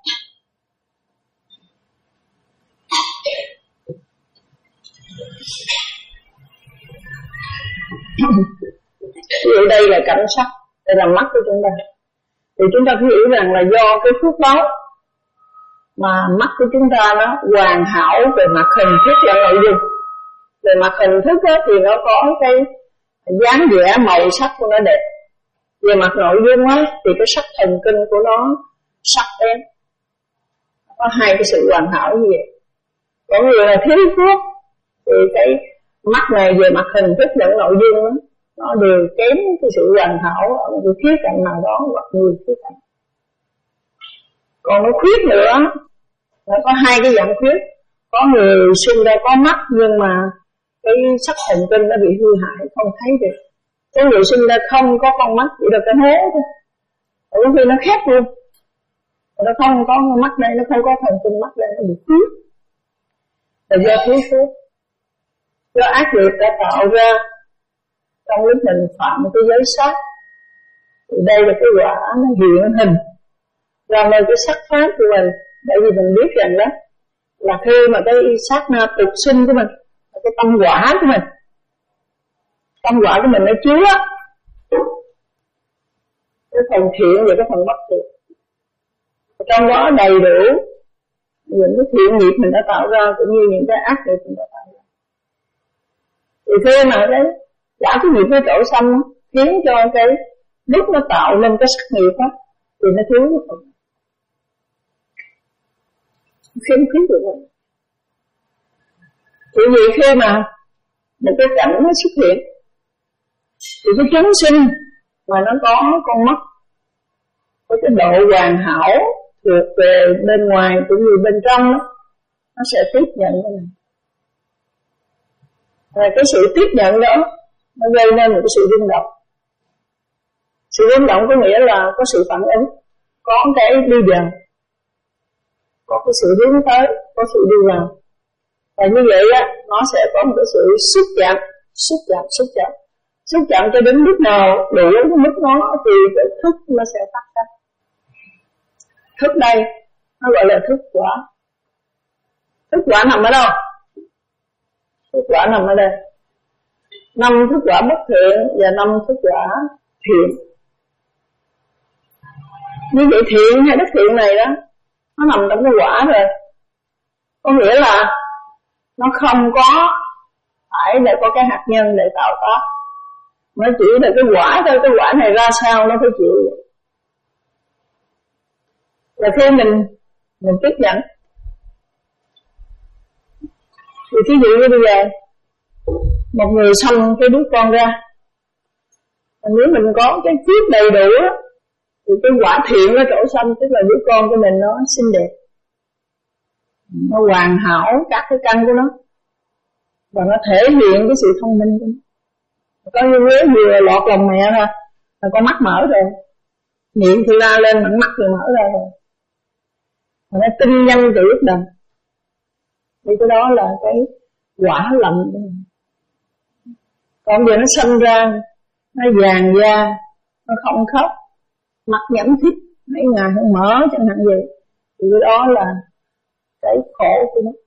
Ví dụ đây là cảnh sắc, đây là mắt của chúng ta. Thì chúng ta phải hiểu rằng là do cái phước báo mà mắt của chúng ta nó hoàn hảo về mặt hình thức và nội dung. Về mặt hình thức đó, thì nó có cái dáng vẻ màu sắc của nó đẹp. Về mặt nội dung á, thì cái sắc thần kinh của nó sắc bén. Có hai cái sự hoàn hảo như vậy. Có người là thiếu phước thì cái mắt này về mặt hình thức lẫn nội dung đó, nó đều kém cái sự hoàn hảo ở một cái khía cạnh nào đó hoặc nhiều khía cạnh. Còn nó khuyết nữa, nó có hai cái dạng khuyết. Có người sinh ra có mắt nhưng mà cái sắc thần kinh nó bị hư hại, không thấy được. Có người sinh ra không có con mắt, chỉ được cái hố thôi. Ở khi nó khép luôn, nó không có mắt đây, nó không có thần kinh mắt đây, nó bị khuyết. Là do thiếu phước, do ác nghiệp đã tạo ra trong lúc mình phạm cái giới sát. Thì đây là cái quả nó hiện hình ra nơi cái sắc pháp của mình. Bởi vì mình biết rằng đó là khi mà cái sát na tục sinh của mình, cái tâm quả của mình, tâm quả của mình nó chứa cái phần thiện và cái phần bất thiện. Trong đó đầy đủ những cái thiện nghiệp mình đã tạo ra cũng như những cái ác nghiệp mình đã tạo ra. Thì khi mà cái quả cái nghiệp nó trổ xanh khiến cho cái lúc nó tạo nên cái sắc nghiệp đó, thì nó thiếu cái phần khiếm khuyết được rồi. Thì vì khi mà một cái cảnh nó xuất hiện thì cái chúng sinh mà nó có con mắt có cái độ hoàn hảo thuộc về bên ngoài cũng như bên trong đó, nó sẽ tiếp nhận cái này. Và cái sự tiếp nhận đó nó gây nên một cái sự rung động. Sự rung động có nghĩa là có sự phản ứng, có cái đi vào, có cái sự hướng tới, có sự đi vào. Và như vậy á, nó sẽ có một cái sự xúc chạm, xúc chạm, xúc chạm. Xúc chạm cho đến lúc nào đủ cái mức nó thì cái thức nó sẽ phát ra. Thức đây, nó gọi là thức quả. Thức quả nằm ở đâu? Thức quả nằm ở đây. Năm thức quả bất thiện và năm thức quả thiện. Như vậy thiện hay bất thiện này đó, nó nằm trong cái quả rồi. Có nghĩa là nó không có phải là có cái hạt nhân để tạo tác. Nó chỉ là cái quả thôi, cái quả này ra sao nó phải chịu. Là khi mình mình tiếp nhận. Thì ví dụ như bây giờ một người sanh cái đứa con ra, nếu mình có cái phước đầy đủ thì cái quả thiện nó trổ xanh, tức là đứa con của mình nó xinh đẹp, nó hoàn hảo các cái căn của nó, và nó thể hiện cái sự thông minh của nó. Có như nếu vừa lọt lòng mẹ thôi là con mắt mở rồi, miệng thì la lên, mặt mắt thì mở ra rồi, mà nó tinh nhanh từ lúc đầu. Thì cái đó là cái quả lành của mình. Còn giờ nó sanh ra, nó vàng da, nó không khóc, mặt nhẵn thít, mấy ngày không mở chẳng hạn gì, thì cái đó là cái khổ của nó.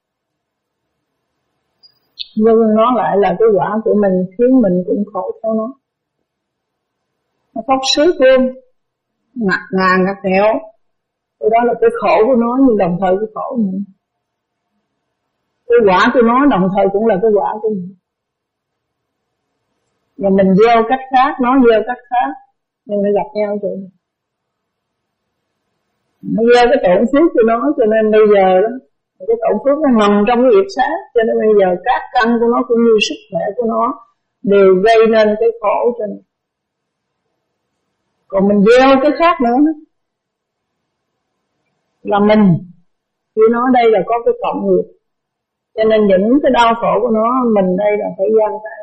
Nhưng nó lại là cái quả của mình, khiến mình cũng khổ theo nó. Nó khóc sướt luôn, ngặt ngà ngặt nghèo. Cái đó là cái khổ của nó, nhưng đồng thời cái khổ của mình. Cái quả của nó đồng thời cũng là cái quả của mình. Và mình gieo cách khác, nó gieo cách khác, nhưng nó gặp nhau vậy. Nó gieo cái tổn phước của nó, cho nên bây giờ đó, cái tổn phước nó nằm trong cái nghiệp sát, cho nên bây giờ các căn của nó cũng như sức khỏe của nó đều gây nên cái khổ cho mình. Còn mình gieo cái khác nữa là mình, chứ nó đây là có cái cộng nghiệp, cho nên những cái đau khổ của nó mình đây là phải giang tay.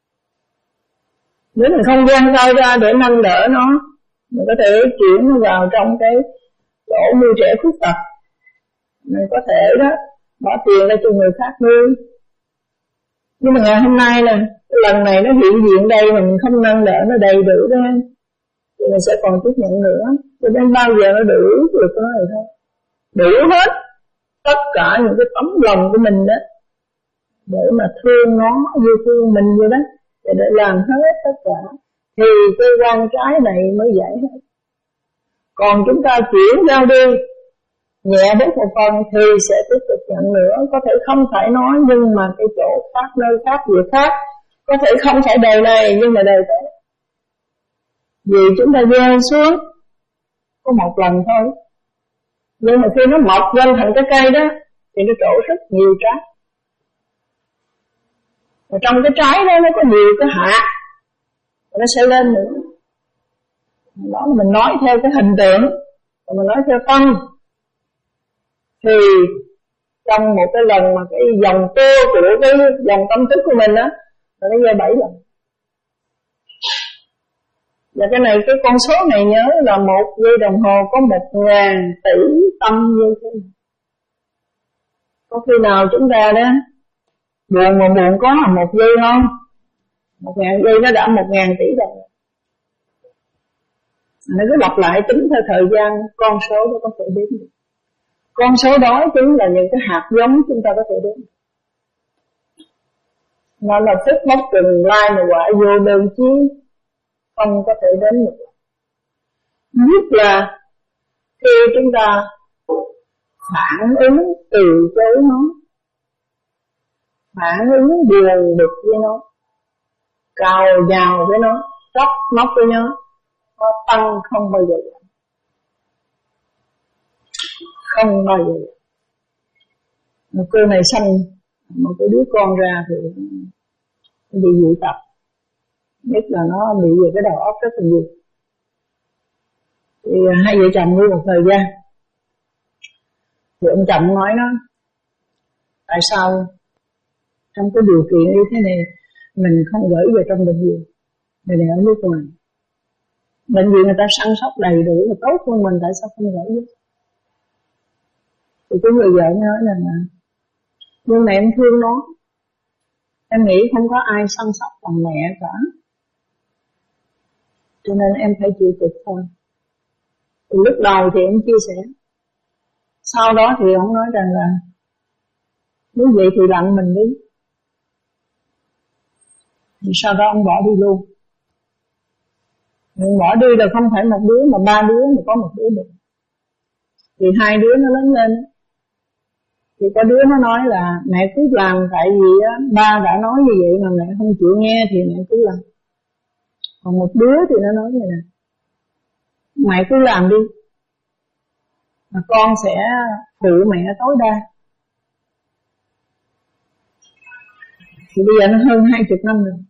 Nếu mình không giang tay ra để nâng đỡ nó, mình có thể chuyển nó vào trong cái chỗ nuôi trẻ khuyết tật, mình có thể đó bỏ tiền ra cho người khác nuôi. Nhưng mà ngày hôm nay là lần này nó hiện diện đây mà mình không nâng đỡ nó đầy đủ đó, thì mình sẽ còn tiếp nhận nữa. Cho nên bao giờ nó đủ được nó rồi thôi, đủ hết tất cả những cái tấm lòng của mình đó, để mà thương nó như thương mình vậy đó, để, để làm hết tất cả, thì cái quan trái này mới giải hết. Còn chúng ta chuyển giao đi nhẹ đến một phần thì sẽ tiếp tục nhận nữa. Có thể không phải nói, nhưng mà cái chỗ khác, nơi khác, việc khác, có thể không phải đời này nhưng mà đời tới. Vì chúng ta gieo xuống có một lần thôi, nhưng mà khi nó mọc lên thành cái cây đó thì nó trổ rất nhiều trái. Và trong cái trái đó nó có nhiều cái hạt, nó sẽ lên nữa. Đó là mình nói theo cái hình tượng, và mình nói theo tâm. Thì trong một cái lần mà cái dòng tua của cái dòng tâm thức của mình á, nó gieo bảy lần. Và cái này, cái con số này nhớ là một giây đồng hồ có một ngàn tỷ tâm như thế này. Có khi nào chúng ta đó buồn mà buồn có là một giây không? Một ngàn giây nó đã một ngàn tỷ rồi. Nó cứ lặp lại tính theo thời gian, con số đó có thể đếm được. Con số đó chính là những cái hạt giống chúng ta có thể đếm. Nó là phước bốc từng lai mà quả vô đơn chí, không có thể đến được. Nhất là khi chúng ta phản ứng từ chối nó, phản ứng buồn bực với nó, cào nhào với nó, trách móc với nó, nó tăng không bao giờ giảm. Không bao giờ giảm. Một cô này sanh một cái đứa con ra thì nó bị dị tật, nhất là nó bị về cái đầu óc rất là nhiều. Thì hai vợ chồng nuôi một thời gian, thì ông chồng nói nó, tại sao trong cái điều kiện như thế này mình không gửi về trong bệnh viện, mình để ở nước ngoài. Bệnh viện người ta săn sóc đầy đủ và tốt hơn mình, tại sao không gửi về? Thì cái người vợ nói là nhưng mà em thương nó, em nghĩ không có ai săn sóc bằng mẹ cả, cho nên em phải chịu cực thôi. Thì lúc đầu thì em chia sẻ, sau đó thì ông nói rằng là nếu vậy thì lặng mình đi. Thì sau đó ông bỏ đi luôn. Nhưng bỏ đi là không phải một đứa mà ba đứa mà có một đứa được. Thì hai đứa nó lớn lên, thì có đứa nó nói là mẹ cứ làm, tại vì á, ba đã nói như vậy mà mẹ không chịu nghe thì mẹ cứ làm. Còn một đứa thì nó nói như này, mẹ cứ làm đi, mà con sẽ phụ mẹ tối đa. Thì bây giờ nó hơn hai chục năm rồi.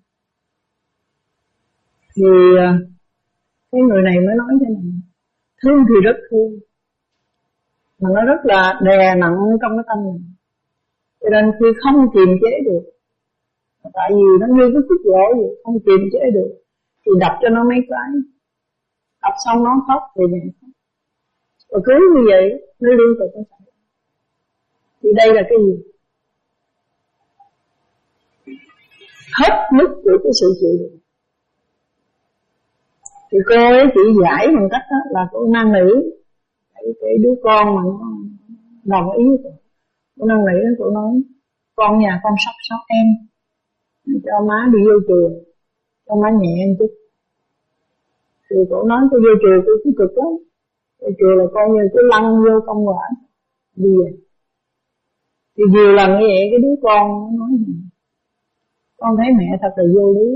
Thì cái người này mới nói thế này, thương thì rất thương, mà nó rất là đè nặng trong cái tâm mình. Cho nên khi không kiềm chế được, tại vì nó như cái khúc gỗ vậy, không kiềm chế được, thì đập cho nó mấy cái, đập xong nó khóc thì mẹ khóc. Và cứ như vậy nó liên tục nó xảy. Thì đây là cái gì? Hết mức của cái sự chịu đựng. Thì cô ấy chỉ giải bằng cách đó là cô năn nỉ cái, cái đứa con mà nó đồng ý với cô. Cô năn nỉ đó, cô nói con nhà con sắp sắp em, cho má đi vô chùa, cho má nhẹ em chút. Thì cô nói cô vô chùa cô cũng cực lắm. Vô chùa là coi như cứ lăn vô công quả đi về. Thì nhiều lần như vậy cái đứa con nó nói gì? Con thấy mẹ thật là vô lý.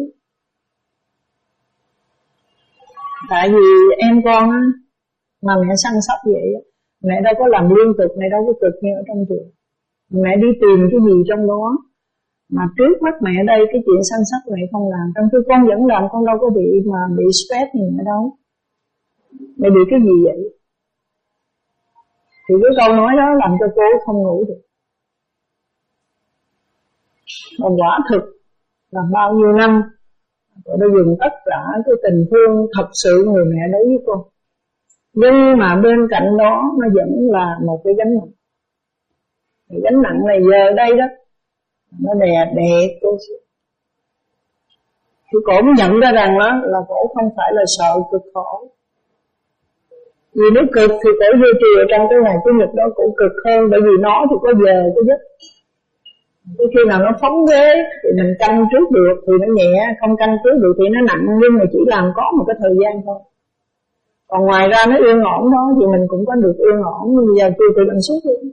Tại vì em con á, mà mẹ săn sóc vậy, mẹ đâu có làm liên tục, mẹ đâu có cực như ở trong chùa. Mẹ đi tìm cái gì trong đó, Mà trước mắt mẹ đây cái chuyện sanh sắc mẹ không làm, trong khi con vẫn làm, con đâu có bị mà bị stress gì nữa đâu. Mẹ bị cái gì vậy? Thì cái câu nói đó làm cho cô không ngủ được. Mà quả thực là bao nhiêu năm cô đã dùng tất cả cái tình thương thật sự người mẹ đối với con. Nhưng mà bên cạnh đó nó vẫn là một cái gánh nặng. Cái gánh nặng này giờ đây đó nó đè đè cô. Thì cổ mới nhận ra rằng đó là cổ không phải là sợ cực khổ. Vì nếu cực thì cổ duy trì ở trong cái ngày chủ nhật đó cổ cực hơn, bởi vì nó thì có giờ có giấc. Cái khi nào nó phóng ghế thì mình canh trước được thì nó nhẹ, không canh trước được thì nó nặng, nhưng mà chỉ làm có một cái thời gian thôi. Còn ngoài ra nó yên ổn đó thì mình cũng có được yên ổn, nhưng bây giờ chưa tự làm suốt luôn.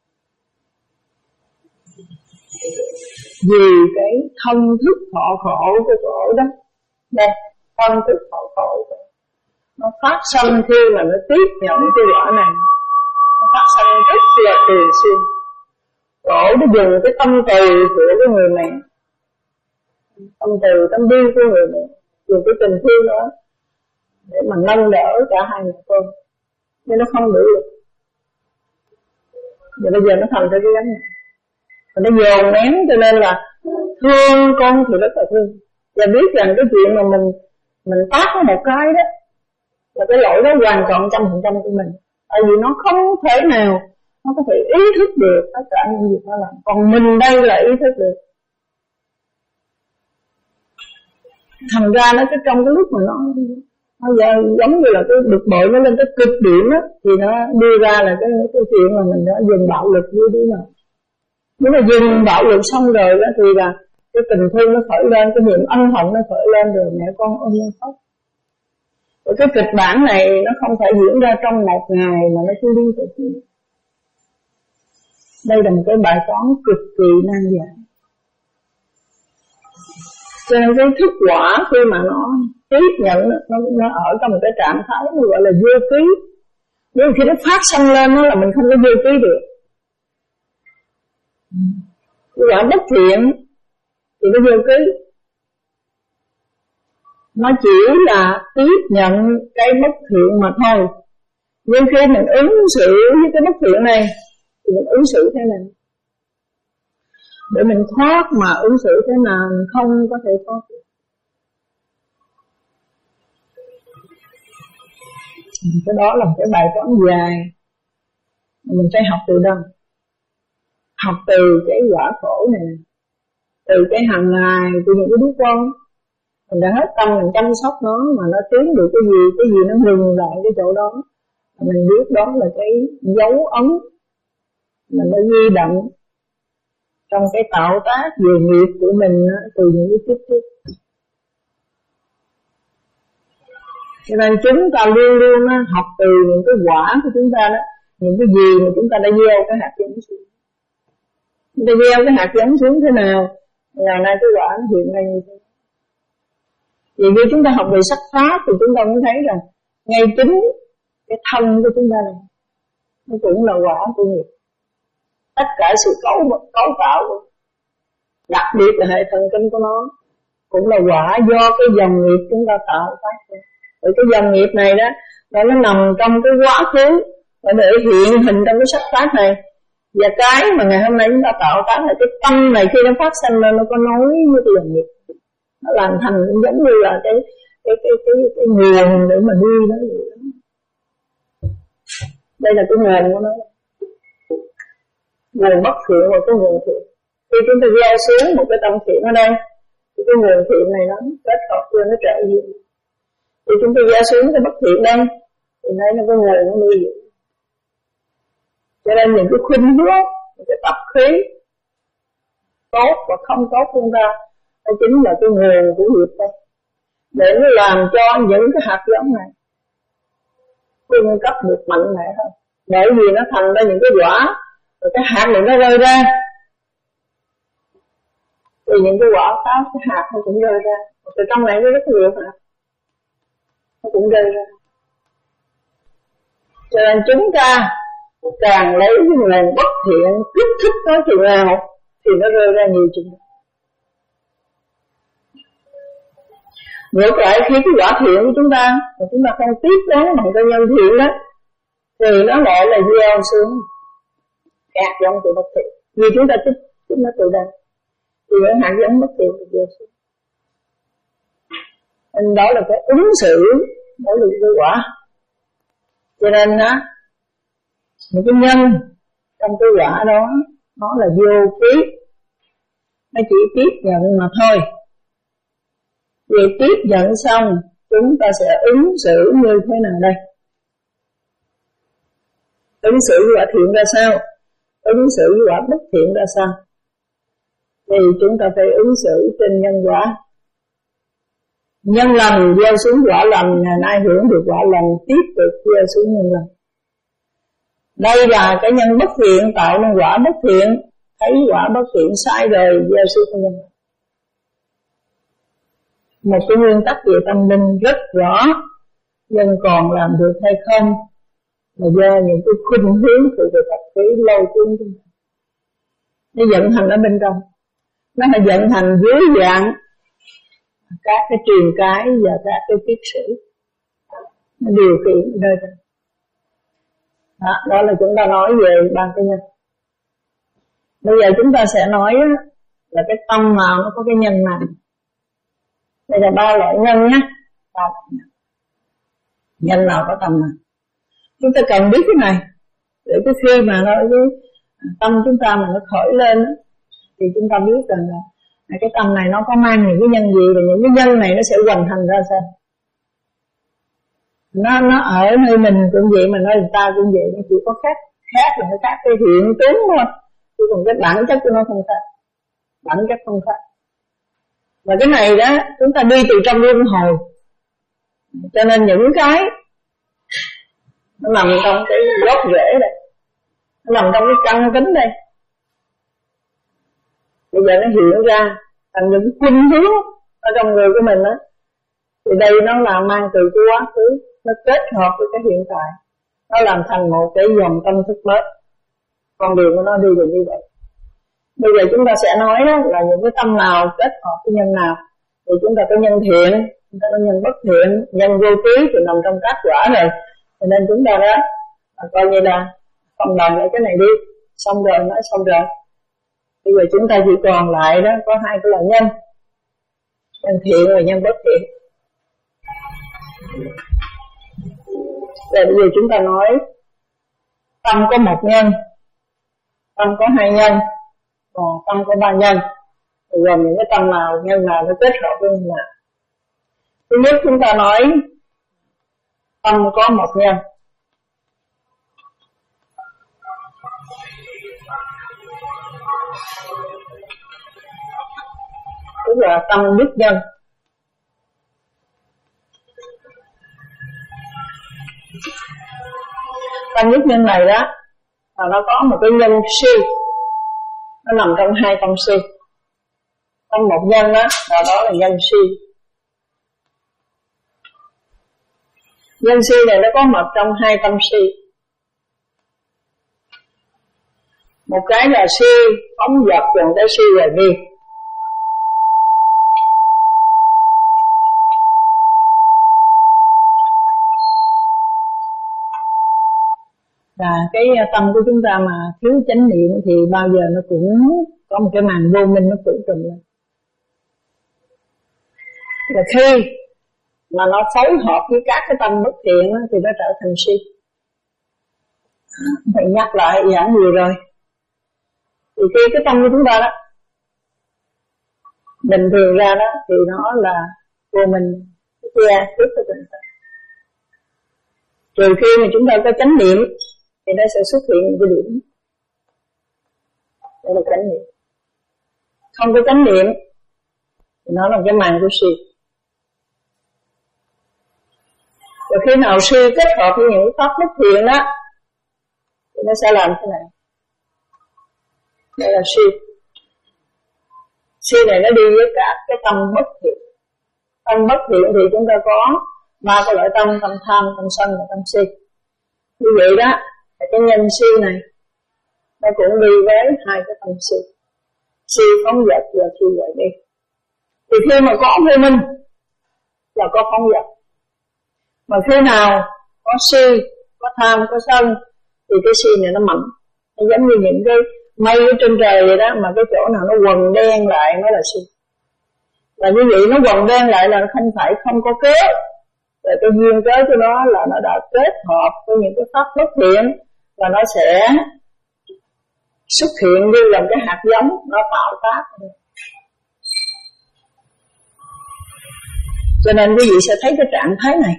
Vì cái thông thức thọ khổ của cổ đó, đây, thông thức thọ khổ nó phát sanh khi mà nó tiếp nhận cái quả này, nó phát sanh rất là thường xuyên. Cổ nó dùng cái tâm từ của cái người mẹ, tâm từ, tâm bi của người mẹ, dùng cái tình thương đó để mà nâng đỡ cả hai mẹ con, nhưng nó không đủ được. Và bây giờ nó thành ra cái gánh này, và nó dồn nén, cho nên là thương con thì rất là thương. Và biết rằng cái chuyện mà mình mình tác có một cái đó là cái lỗi đó hoàn toàn trăm phần trăm của mình. Tại vì nó không thể nào nó có thể ý thức được tất cả những việc nó làm. Còn mình đây là ý thức được. Thành ra nó cái trong cái lúc mà nó nó giống như là cái bực bội nó lên cái cực điểm á, thì nó đưa ra là cái, cái chuyện mà mình đã dùng bạo lực với đứa nào. Nếu mà dùng bạo lực xong rồi đó thì là cái tình thương nó khởi lên, cái niềm ân hận nó khởi lên, rồi mẹ con ôm nhau khóc. Và cái kịch bản này nó không phải diễn ra trong một ngày mà nó cứ liên tục. Đây là một cái bài toán cực kỳ nan giải. Cho nên cái thức quả khi mà nó tiếp nhận nó, nó ở trong một cái trạng thái nó gọi là vô ký. Nhưng khi nó phát sanh lên nó là mình không có vô ký được. Cái quả bất thiện thì nó vô ký. Nó chỉ là tiếp nhận cái bất thiện mà thôi. Nhưng khi mình ứng xử với cái bất thiện này thì mình ứng xử thế nào? Để mình thoát mà ứng xử thế nào mình không có thể thoát được. Cái đó là một cái bài toán dài. Mình phải học từ đâu? Học từ cái quả khổ này, từ cái hàng ngày, từ những cái đứa con. Mình đã hết tâm mình chăm sóc nó, mà nó tiến được cái gì, cái gì nó ngừng lại cái chỗ đó. Mình biết đó là cái dấu ấn mình đã di động trong cái tạo tác về nghiệp của mình từ những cái kiếp trước. Cho nên chúng ta luôn luôn học từ những cái quả của chúng ta đó, những cái gì mà chúng ta đã gieo cái hạt giống xuống. Chúng ta gieo cái hạt giống xuống thế nào, ngày nay cái quả nó hiện ra như thế. Vì khi chúng ta học về sắc pháp thì chúng ta mới thấy rằng ngay chính cái thân của chúng ta này nó cũng là quả của nghiệp. Tất cả sự cấu cấu tạo, đặc biệt là hệ thần kinh của nó, cũng là quả do cái dòng nghiệp chúng ta tạo tác ra. Rồi cái dòng nghiệp này đó, nó nằm trong cái quá khứ và để hiện hình trong cái sắc pháp này. Và cái mà ngày hôm nay chúng ta tạo tác là cái tâm này khi nó phát sinh lên nó có nối với cái dòng nghiệp, nó làm thành giống như là cái cái cái cái, cái nguồn để mà đi nó vậy đó. Đây là cái nguồn của nó, nguồn bất thiện và cái nguồn thiện. Khi chúng ta gieo xuống một cái tâm thiện ở đây, thì cái nguồn thiện này nó kết hợp cho nó trợ duyên. Thì chúng ta gieo xuống cái bất thiện đây, thì đây là cái nguồn nó nuôi dưỡng. Cho nên những cái khuynh hướng, những cái tập khí tốt và không tốt của chúng ta, đó chính là cái nguồn của nghiệp đây, để nó làm cho những cái hạt giống này cung cấp được mạnh mẽ hơn. Bởi vì nó thành ra những cái quả, rồi cái hạt này nó rơi ra, thì những cái quả khác, cái hạt nó cũng rơi ra. Từ trong này nó rất nhiều hạt, nó cũng rơi ra. Cho nên chúng ta càng lấy cái nguồn bất thiện kích thích nó chừng nào thì nó rơi ra nhiều chừng. Ngược lại khi cái quả thiện của chúng ta mà chúng ta không tiếp đón bằng cái nhân thiện đó, thì nó lại là gieo xuống hạt giống của bất thiện. Vì chúng ta tích chúng nó tự động, thì những hạt giống bất thiện thì gieo xuống. Nên đó là cái ứng xử đối với cái quả. Cho nên á, những cái nhân trong cái quả đó nó là vô ký, nó chỉ tiếp nhận mà thôi. Vì tiếp nhận xong chúng ta sẽ ứng xử như thế nào đây? Ứng xử với quả thiện ra sao? Ứng xử với quả bất thiện ra sao? Thì chúng ta phải ứng xử trên nhân quả. Nhân lành gieo xuống quả lành, ngày nay hưởng được quả lành, tiếp tục gieo xuống nhân lành. Đây là cái nhân bất thiện tạo nên quả bất thiện, thấy quả bất thiện sai rồi gieo xuống cái nhân lành. Một cái nguyên tắc về tâm linh rất rõ, nhưng còn làm được hay không là do những cái khuynh hướng từ cái tập khí lâu chúng chúng ta. Nó vận hành ở bên trong, nó là vận hành dưới dạng các cái truyền cái và các cái kiết sử, nó điều khiển ở nơi đó. Đó, đó là chúng ta nói về ban cái nhân. Bây giờ chúng ta sẽ nói là cái tâm nào nó có cái nhân nào. Đây là ba loại nhân nhé. Ba loại nhân. Nhân nào có tâm nào. Chúng ta cần biết cái này, để cái khi mà nó cái tâm chúng ta mà nó khởi lên thì chúng ta biết rằng là cái tâm này nó có mang những cái nhân gì, và những cái nhân này nó sẽ hoàn thành ra sao. Nó nó ở nơi mình cũng vậy, mà nơi người ta cũng vậy, nó chỉ có khác khác là khác cái hiện tướng thôi, chứ còn cái bản chất của nó không khác, bản chất không khác. Và cái này đó chúng ta đi từ trong luân hồi, cho nên những cái nó nằm trong cái gốc rễ đây, nó nằm trong cái căn tính đây. Bây giờ nó hiện ra thành những khuynh hướng ở trong người của mình đó, thì đây nó là mang từ cái quá khứ, nó kết hợp với cái hiện tại, nó làm thành một cái dòng tâm thức mới. Con đường của nó đi được như vậy. Bây giờ chúng ta sẽ nói đó là những cái tâm nào kết hợp với nhân nào. Thì chúng ta có nhân thiện, chúng ta có nhân bất thiện, nhân vô ký thì nằm trong các quả rồi. Cho nên chúng ta đó coi như là không làm lại cái này đi, xong rồi nói xong rồi. Bây giờ chúng ta chỉ còn lại đó có hai cái loại nhân, nhân thiện và nhân bất thiện. Rồi bây giờ chúng ta nói tâm có một nhân, tâm có hai nhân, và tâm có ba nhân. Thì gồm những cái tâm nào, nhân nào nó kết hợp với nhân nào. Thứ nhất chúng ta nói tâm có một nhân. Tức là tâm nhất nhân. Tâm nhất nhân này đó là nó có một cái nhân si, nó nằm trong hai tâm si. Tâm một nhân đó là đó là nhân si. Nhân si này nó có mặt trong hai tâm si. Một cái là si phóng dật, còn cái si là nghi. Và cái tâm của chúng ta mà thiếu chánh niệm thì bao giờ nó cũng có một cái màn vô minh nó phủ trùm lên. Và khi mà nó phối hợp với các cái tâm bất thiện thì nó trở thành si. Thầy nhắc lại giảng nhiều rồi. Thì khi cái tâm của chúng ta đó bình thường ra đó thì nó là vô minh che trước cái tình tâm. Trừ khi mà chúng ta có chánh niệm thì nó sẽ xuất hiện cái điểm. Đó là chánh niệm. Không có chánh niệm thì nó là cái màn của si. Và khi nào si kết hợp với những pháp bất thiện đó thì nó sẽ làm thế này. Đây là si. Si này nó đi với cả cái tâm bất thiện. Tâm bất thiện thì chúng ta có ba cái loại tâm: tâm tham, tâm sân và tâm si. Như vậy đó, cái nhân si này nó cũng đi với hai cái tâm si. Si phóng dật và si dạy đi. Thì khi mà có vô minh là có phóng dật. Mà khi nào có si, có tham, có sân thì cái si này nó mạnh. Nó giống như những cái mây ở trên trời vậy đó, mà cái chỗ nào nó quần đen lại mới là si. Và như vậy nó quần đen lại là không phải không có cớ. Rồi cái duyên cớ của nó là nó đã kết hợp với những cái pháp bất thiện, và nó sẽ xuất hiện như là cái hạt giống, nó tạo tác. Cho nên quý vị sẽ thấy cái trạng thái này.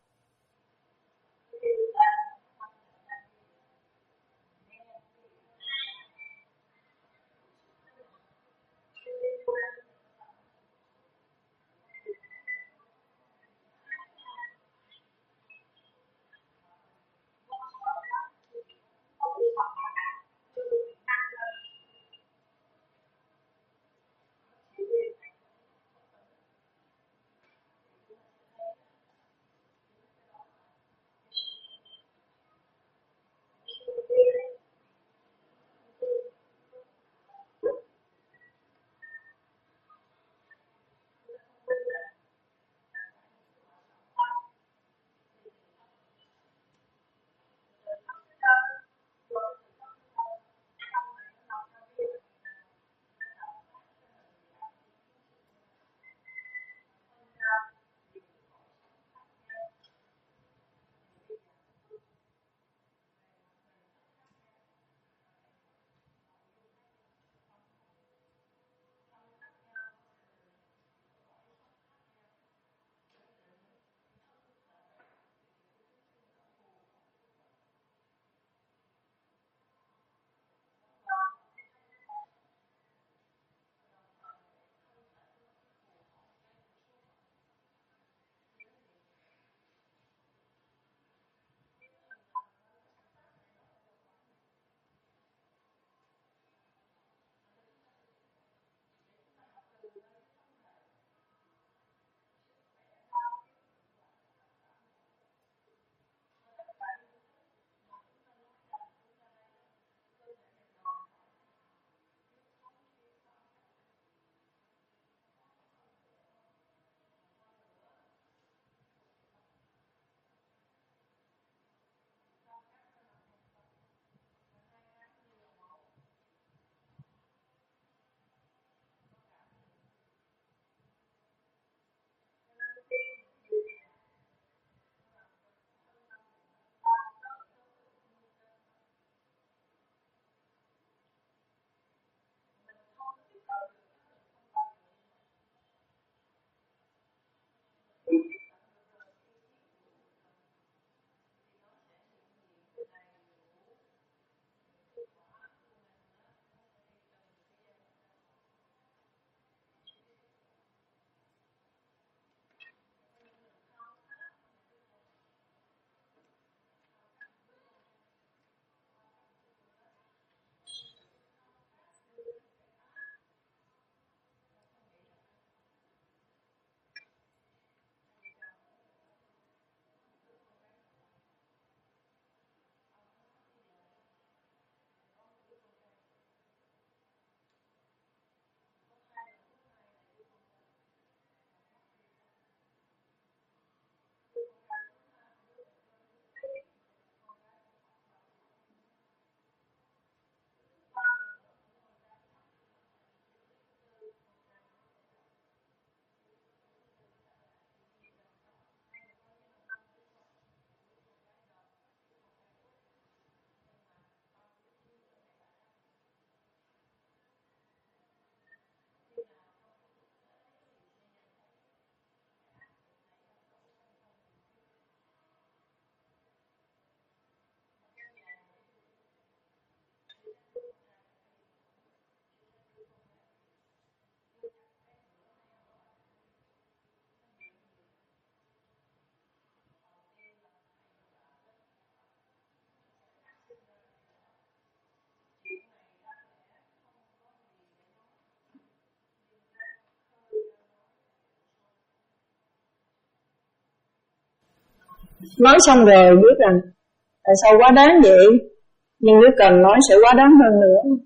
Nói xong rồi biết rằng tại sao quá đáng vậy, nhưng nếu cần nói sẽ quá đáng hơn nữa,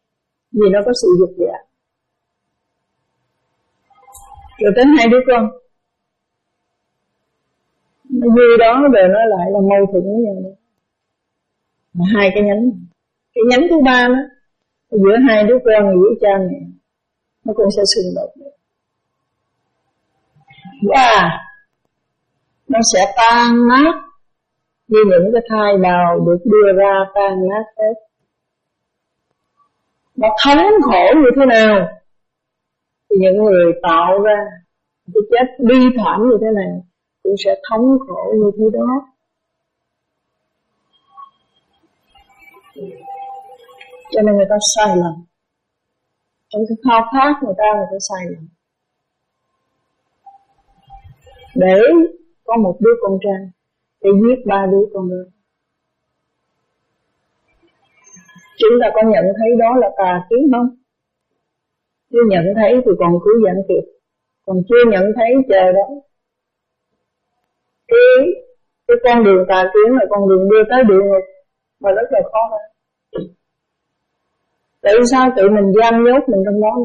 vì nó có sự dục dạ. Rồi đến hai đứa con, Nó vui đó rồi nó lại là mâu thuẫn với nhau. Mà hai cái nhánh. Cái nhánh thứ ba đó, giữa hai đứa con, giữa cha mẹ, nó cũng sẽ xung đột. Và nó sẽ tan nát như những cái thai bào được đưa ra tan nát hết. Nó thống khổ như thế nào thì những người tạo ra cái chết bi thảm như thế này cũng sẽ thống khổ như thế đó. Cho nên người ta sai lầm. Trong cái khao khát người ta, người ta sai lầm. Để có một đứa con trai để giết ba đứa con gái. Chúng ta có nhận thấy đó là tà kiến không? Chưa nhận thấy thì còn cứ giảng kịp. Còn chưa nhận thấy chờ đó. Cái, cái con đường tà kiến là con đường đưa tới địa ngục mà rất là khó khăn. Tại sao tự mình giam nhốt mình trong đó?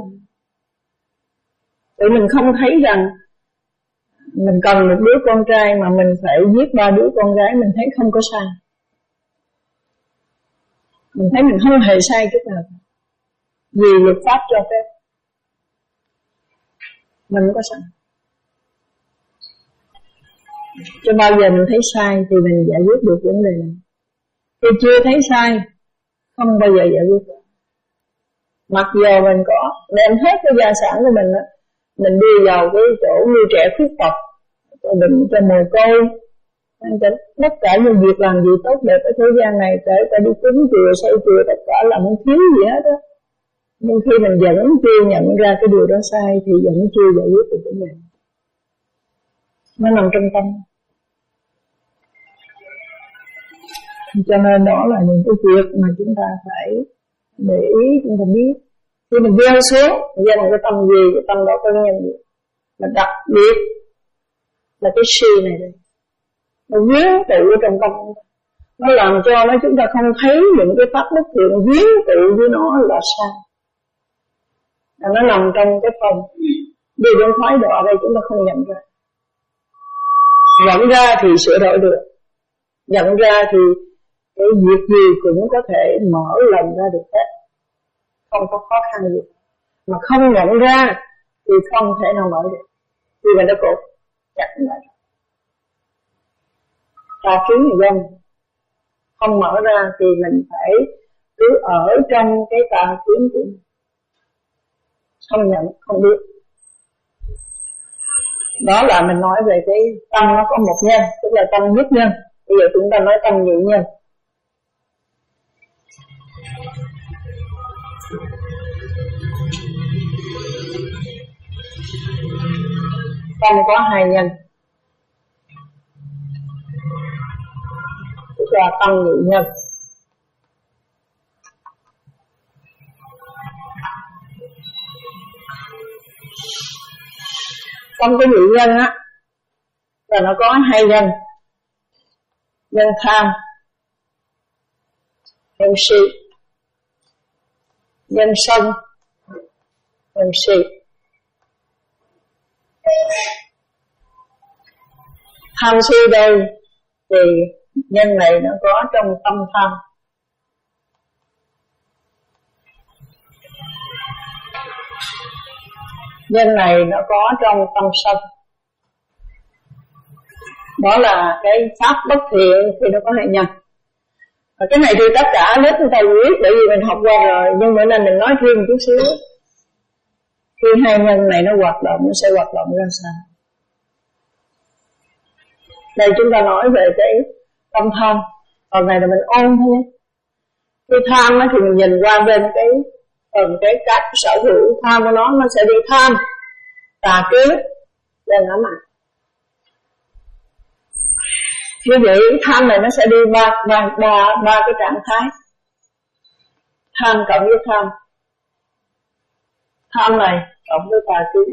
Tự mình không thấy rằng mình cần một đứa con trai mà mình phải giết ba đứa con gái, mình thấy không có sai. Mình thấy mình không hề sai chút nào. Vì luật pháp cho phép. Mình không có sai. Cho bao giờ mình thấy sai thì mình giải quyết được vấn đề này. Khi chưa thấy sai, không bao giờ giải quyết được. Mặc dù mình có đem hết cái gia sản của mình đó, mình đi vào cái chỗ như trẻ khuyết tật, cho bệnh, cho mồ côi, tất cả những việc làm gì tốt đẹp ở thế gian này, kể cả đi cúng chùa, xây chùa, tất cả là không thiếu gì hết đó. Nhưng khi mình vẫn chưa nhận ra cái điều đó sai thì vẫn chưa giải quyết được vấn đề. Nó nằm trong tâm. Cho nên đó là những cái việc mà chúng ta phải để ý, chúng ta biết. Khi mình gieo xuống, gieo một cái tâm gì, cái tâm đó có nhân gì. Mà đặc biệt là cái si này đây. Nó viếng tự ở trong tâm. Nó làm cho nó chúng ta không thấy những cái pháp bất thiện viếng tự với nó là sai. Và nó nằm trong cái phòng. Đi đến thoái độ đây chúng ta không nhận ra. Nhận ra thì sửa đổi được. Nhận ra thì cái việc gì cũng có thể mở lòng ra được hết. Không có khó khăn gì. Mà không nhận ra thì không thể nào mở được. Vì mình đã cột chặt lại. Tà kiến người dân không mở ra thì mình phải cứ ở trong cái tà kiến của mình. Không nhận, không biết. Đó là mình nói về cái tâm nó có một nhân, tức là tâm nhất nhân. Bây giờ chúng ta nói tâm nhị nhân. Tâm có hai nhân, tức là tâm nhị nhân. Trong cái nhị nhân á là nó có hai nhân. Nhân tham, nhân si, nhân sân, nhân si. Tham si đây thì nhân này nó có trong tâm tham. Nhân này nó có trong tâm sân. Đó là cái pháp bất thiện thì nó có hai nhân. Và cái này thì tất cả lớp người ta biết bởi vì mình học qua rồi. Nhưng bữa nay mình nói thêm một chút xíu. Khi hai nhân này nó hoạt động, nó sẽ hoạt động ra sao? Đây chúng ta nói về cái tâm tham. Còn này là mình ôn thôi. Khi tham thì mình nhìn qua bên cái phần cái cách sở hữu tham của nó, nó sẽ đi tham, tà kiến, lên ngã mặt. Như vậy tham này nó sẽ đi ba, ba, ba, ba cái trạng thái. Tham cộng với tham. Tham này cộng với tà kiến.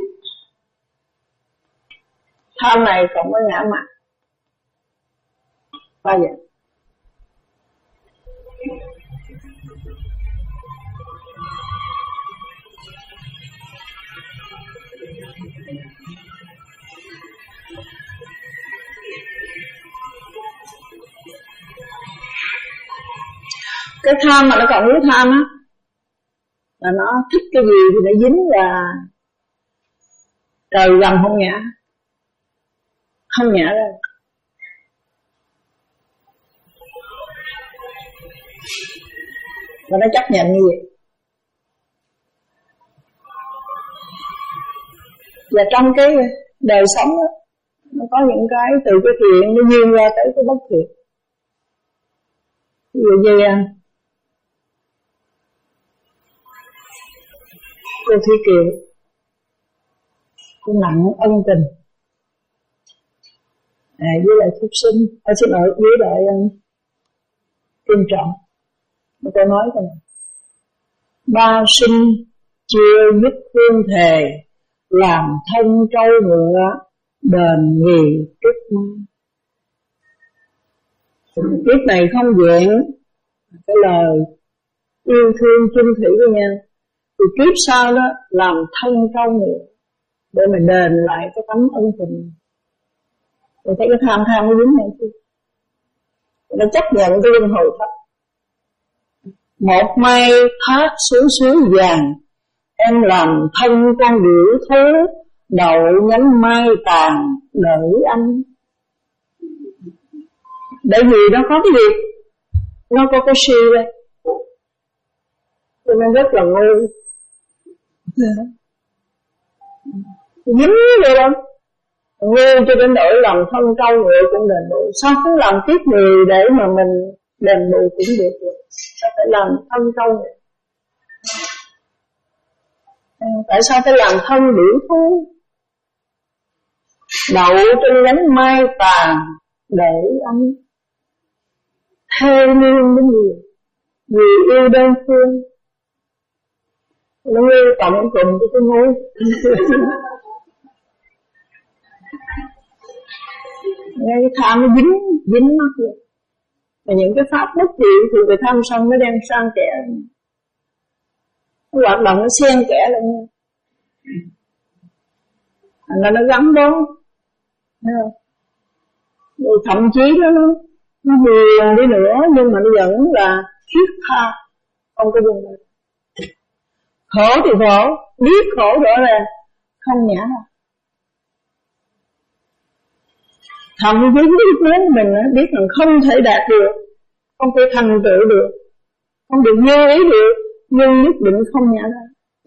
Tham này cộng với ngã mạn. Ba dạng. Cái tham mà nó còn yếu tham á, là nó thích cái gì thì nó dính là trời gầm không nhả, không nhả ra. Và nó chấp nhận như vậy. Và trong cái đời sống đó, nó có những cái từ cái thiện nó duyên ra tới cái bất thiện. Ví dụ như cô Thủy Kiều, cô nặng ân tình à, với lại Phúc Sinh, à, xin lỗi, với lại um, Kim Trọng. Cô nói rằng ba sinh chưa dứt hương thề, làm thân trâu ngựa đền nghì kiếp mai. Kiếp này không vẹn cái lời yêu thương chung thủy với nhau, thì kiếp sau đó làm thân trâu ngựa để mà đền lại cái tấm ân tình. Mình thấy cái tham tham nó dính này chứ, nó chấp nhận cái luân hồi pháp. Một mai thác xuống suối vàng, em làm thân con điểu thú, đậu nhánh mai tàn đợi anh. Bởi vì nó có cái gì? Nó có cái si đây, cho nên rất là ngu. Dính vậy đâu, ngu cho đến nỗi làm thân trâu ngựa cũng đền bù. Sao cứ làm tiếp người để mà mình đền bù cũng được rồi? Sao phải làm thân trâu ngựa? Tại sao phải làm thân điểu thú, đậu trên nhánh mai tàn để anh? Theo liên đến gì? Vì yêu đơn phương. Nó nghe tổng cùng cho cái ngôi. Nghe cái tham nó dính, dính mắt vậy. Và những cái pháp bất trị thì về tham sân nó đem sang kẻ. Nó hoạt động nó xen kẽ lại nha. Thành ra nó gắn bó. Thấy không? Rồi thậm chí đó nó nó hiền đi nữa nhưng mà nó vẫn là thiết tha, không có buông ra. Khổ thì khổ, biết khổ rõ ràng, không nhả ra. Thậm chí biết đến mình biết rằng không thể đạt được, không thể thành tựu được, không được như ý được, nhưng nhất định không nhả ra.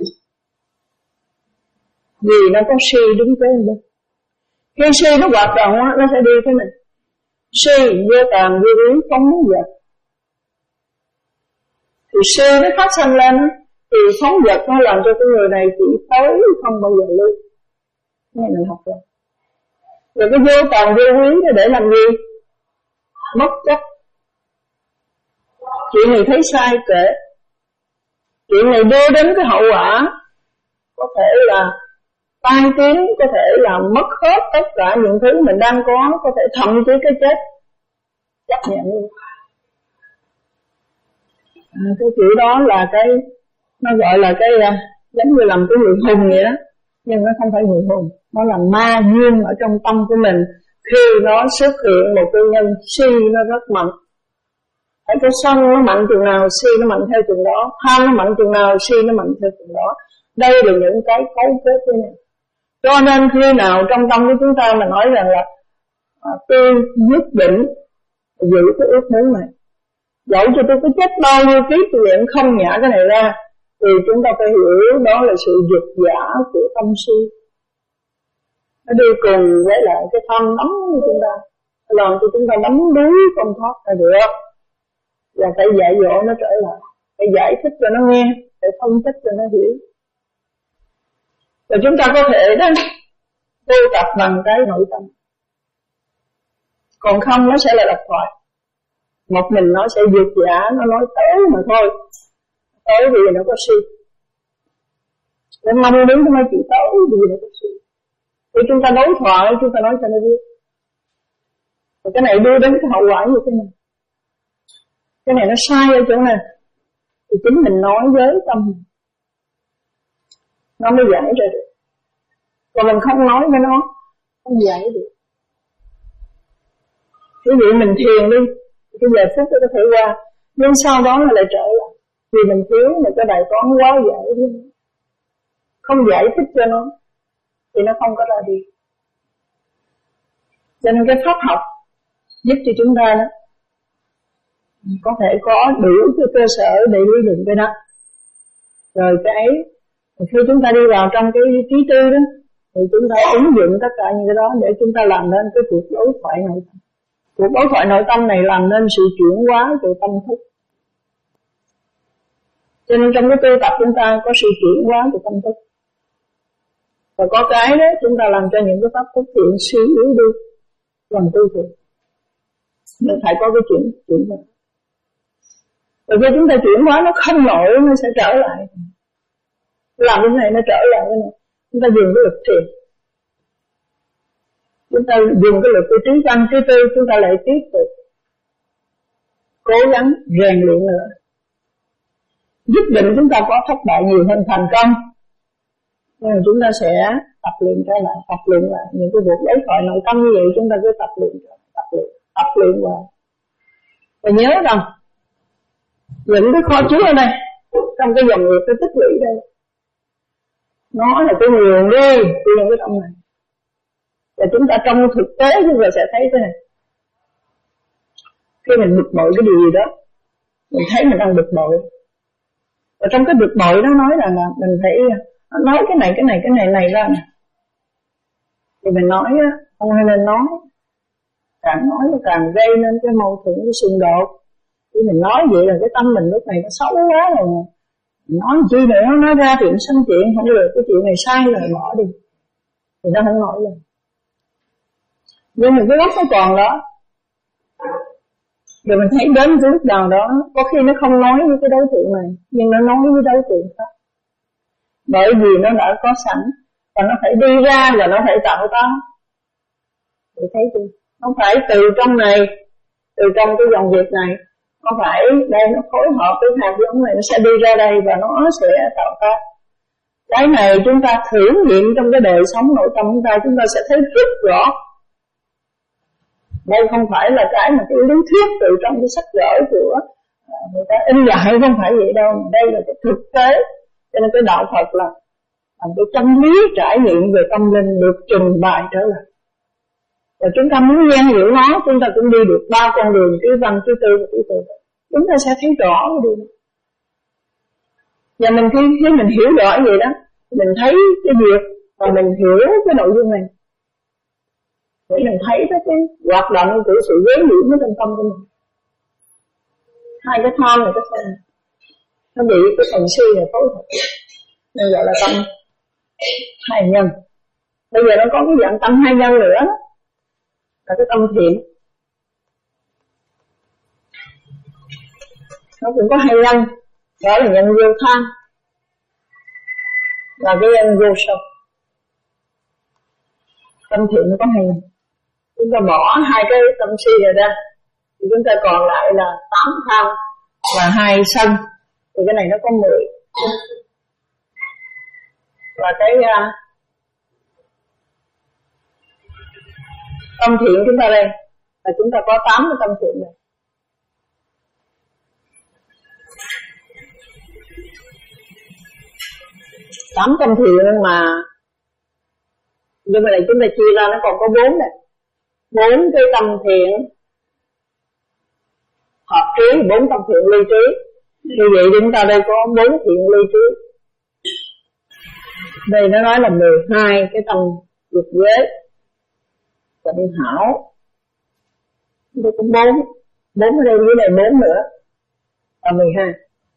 Vì nó có si đứng kế bên. Khi si nó hoạt động nó sẽ đi thế này. Si vô tàm vô lý không muốn vật. Thì si nó phát sinh lên thì phóng vật nó làm cho cái người này chỉ tới không bao giờ lui. Nghe mình học rồi. Rồi cái vô tàm vô lý nó để làm gì? Mất chấp. Chuyện này thấy sai kệ. Chuyện này đưa đến cái hậu quả có thể là tai tiếng, có thể là mất hết tất cả những thứ mình đang có, có thể thậm chí cái chết. Chấp nhận luôn. À, cái kiểu đó là cái nó gọi là cái giống như làm cái người hùng vậy đó, nhưng nó không phải người hùng, nó là ma duyên ở trong tâm của mình. Khi nó xuất hiện một cái nhân si nó rất mạnh, ở cái sân nó mạnh chừng nào si nó mạnh theo chừng đó, tham nó mạnh chừng nào si nó mạnh theo chừng đó. Đây là những cái cấu kết của mình. Cho nên khi nào trong tâm của chúng ta mà nói rằng là à, tôi nhất định giữ cái ước muốn này, dẫu cho tôi có chết bao nhiêu kiếp tôi vẫn không nhả cái này ra, thì chúng ta phải hiểu đó là sự giật giả của tâm si. Nó đi cùng với lại cái tham đắm của chúng ta, làm cho chúng ta đắm đuối không thoát ra được. Và phải dạy dỗ nó trở lại, phải giải thích cho nó nghe, phải phân tích cho nó hiểu. Rồi chúng ta có thể đó tu tập bằng cái nội tâm. Còn không nó sẽ là độc thoại. Một mình nó sẽ vượt giả, nó nói tới mà thôi. Tới vì nó có si. Nó mong đến nó nói chỉ tới vì nó có si. Thì chúng ta đối thoại, chúng ta nói cho nó biết. Rồi cái này đưa đến cái hậu quả như thế này. Cái này nó sai ở chỗ này. Thì chính mình nói với tâm mình, nó mới giải ra được. Còn mình không nói với nó, không giải được. Ví dụ mình thiền đi, cái giờ phút nó có thể qua, Nhưng sau đó nó lại trở lại, vì mình thiếu một cái bài toán quá dễ, không giải thích cho nó thì nó không có ra đi. Cho nên cái pháp học giúp cho chúng ta đó có thể có đủ cái cơ sở để lý luận cái đó. Rồi cái khi chúng ta đi vào trong cái trí tư đó thì chúng ta ứng dụng tất cả những cái đó để chúng ta làm nên cái cuộc đối thoại nội tâm. Cuộc đối thoại nội tâm này làm nên sự chuyển hóa từ tâm thức. Cho nên trong cái tu tập chúng ta có sự chuyển hóa từ tâm thức. Và có cái đó chúng ta làm cho những cái pháp thức thiện suy yếu đi bằng tư tưởng. Nên phải có cái chuyển chuyển hóa. Rồi khi chúng ta chuyển hóa nó không nổi, nó sẽ trở lại. Làm cái này nó trở lại cái này. Chúng ta dùng cái lực thiền, chúng ta dùng cái lực của trí văn trí tư, chúng ta lại tiếp tục cố gắng rèn luyện nữa. Nhất định chúng ta có thất bại nhiều hơn thành công, nhưng mà chúng ta sẽ tập luyện trở lại, tập luyện lại những cái cuộc đối thoại nội tâm như vậy. Chúng ta cứ tập luyện, tập luyện, tập luyện vào. Và nhớ rằng những cái kho chứa ở đây, trong cái dòng nghiệp cái tích lũy đây, nó là cái nguồn đi của những cái tâm này. Và chúng ta trong thực tế chúng ta sẽ thấy thế này. Khi mình bực bội cái điều gì đó, mình thấy mình đang bực bội. Và trong cái bực bội đó nói rằng là mình phải nói cái này, cái này, cái này này ra nè. Thì mình nói á, không hay nên nói. Càng nói nó càng gây nên cái mâu thuẫn, cái xung đột. Khi mình nói vậy là cái tâm mình lúc này nó xấu quá rồi. Nói chi nữa, nói ra chuyện sanh chuyện, không được, cái chuyện này sai rồi bỏ đi. Thì nó không nói lên. Nhưng mà cái gốc nó còn đó. Rồi mình thấy đến cái lúc nào đó, có khi nó không nói với cái đối tượng này, nhưng nó nói với đối tượng khác. Bởi vì nó đã có sẵn, và nó phải đi ra và nó phải tạo ra. Thì thấy chưa? Không phải từ trong này, từ trong cái dòng việc này, không phải đây nó phối hợp với hạt giống này, nó sẽ đi ra đây và nó sẽ tạo ra. Cái này chúng ta thử nghiệm trong cái đời sống nội tâm chúng ta, chúng ta sẽ thấy rất rõ. Đây không phải là cái mà cái lý thuyết từ trong cái sách vở của người ta in lại, không phải vậy đâu. Đây là cái thực tế. Cho nên cái đạo Phật là làm cái chân lý trải nghiệm về tâm linh được trình bày trở lại. Và chúng ta muốn nghe hiểu nó, chúng ta cũng đi được ba con đường, trí văn, trí tư và trí tuệ. Chúng ta sẽ thấy rõ cái điều này. Và mình khi, khi mình hiểu rõ vậy đó, mình thấy cái việc và mình hiểu cái nội dung này, để mình thấy cái, cái hoạt động của sự quấy nhiễm ở trong tâm của mình. Hai cái tham này, cái sân này, nó bị cái phần si này phối hợp, nên gọi là tâm hai nhân. Bây giờ nó có cái dạng tâm hai nhân nữa đó, là cái tâm thiện. Nó cũng có hai nhân, đó là nhân vô tham và cái nhân vô sân. Tâm thiện nó có hai nhân. Chúng ta bỏ hai cái tâm si này ra thì chúng ta còn lại là tám tham và hai sân. Thì cái này nó có mười. Và cái uh, tâm thiện chúng ta đây là chúng ta có tám cái tâm thiện này. Tám tâm thiện mà nhưng mà này chúng ta chia ra nó còn có bốn này. Bốn cái tâm thiện hợp trí, bốn tâm thiện ly trí. Như vậy chúng ta đây có bốn thiện ly trí. Đây nó nói là mười hai cái tâm dục giới và đi hảo. Đây cũng bốn. Bốn ở đây dưới này bốn nữa là mười hai.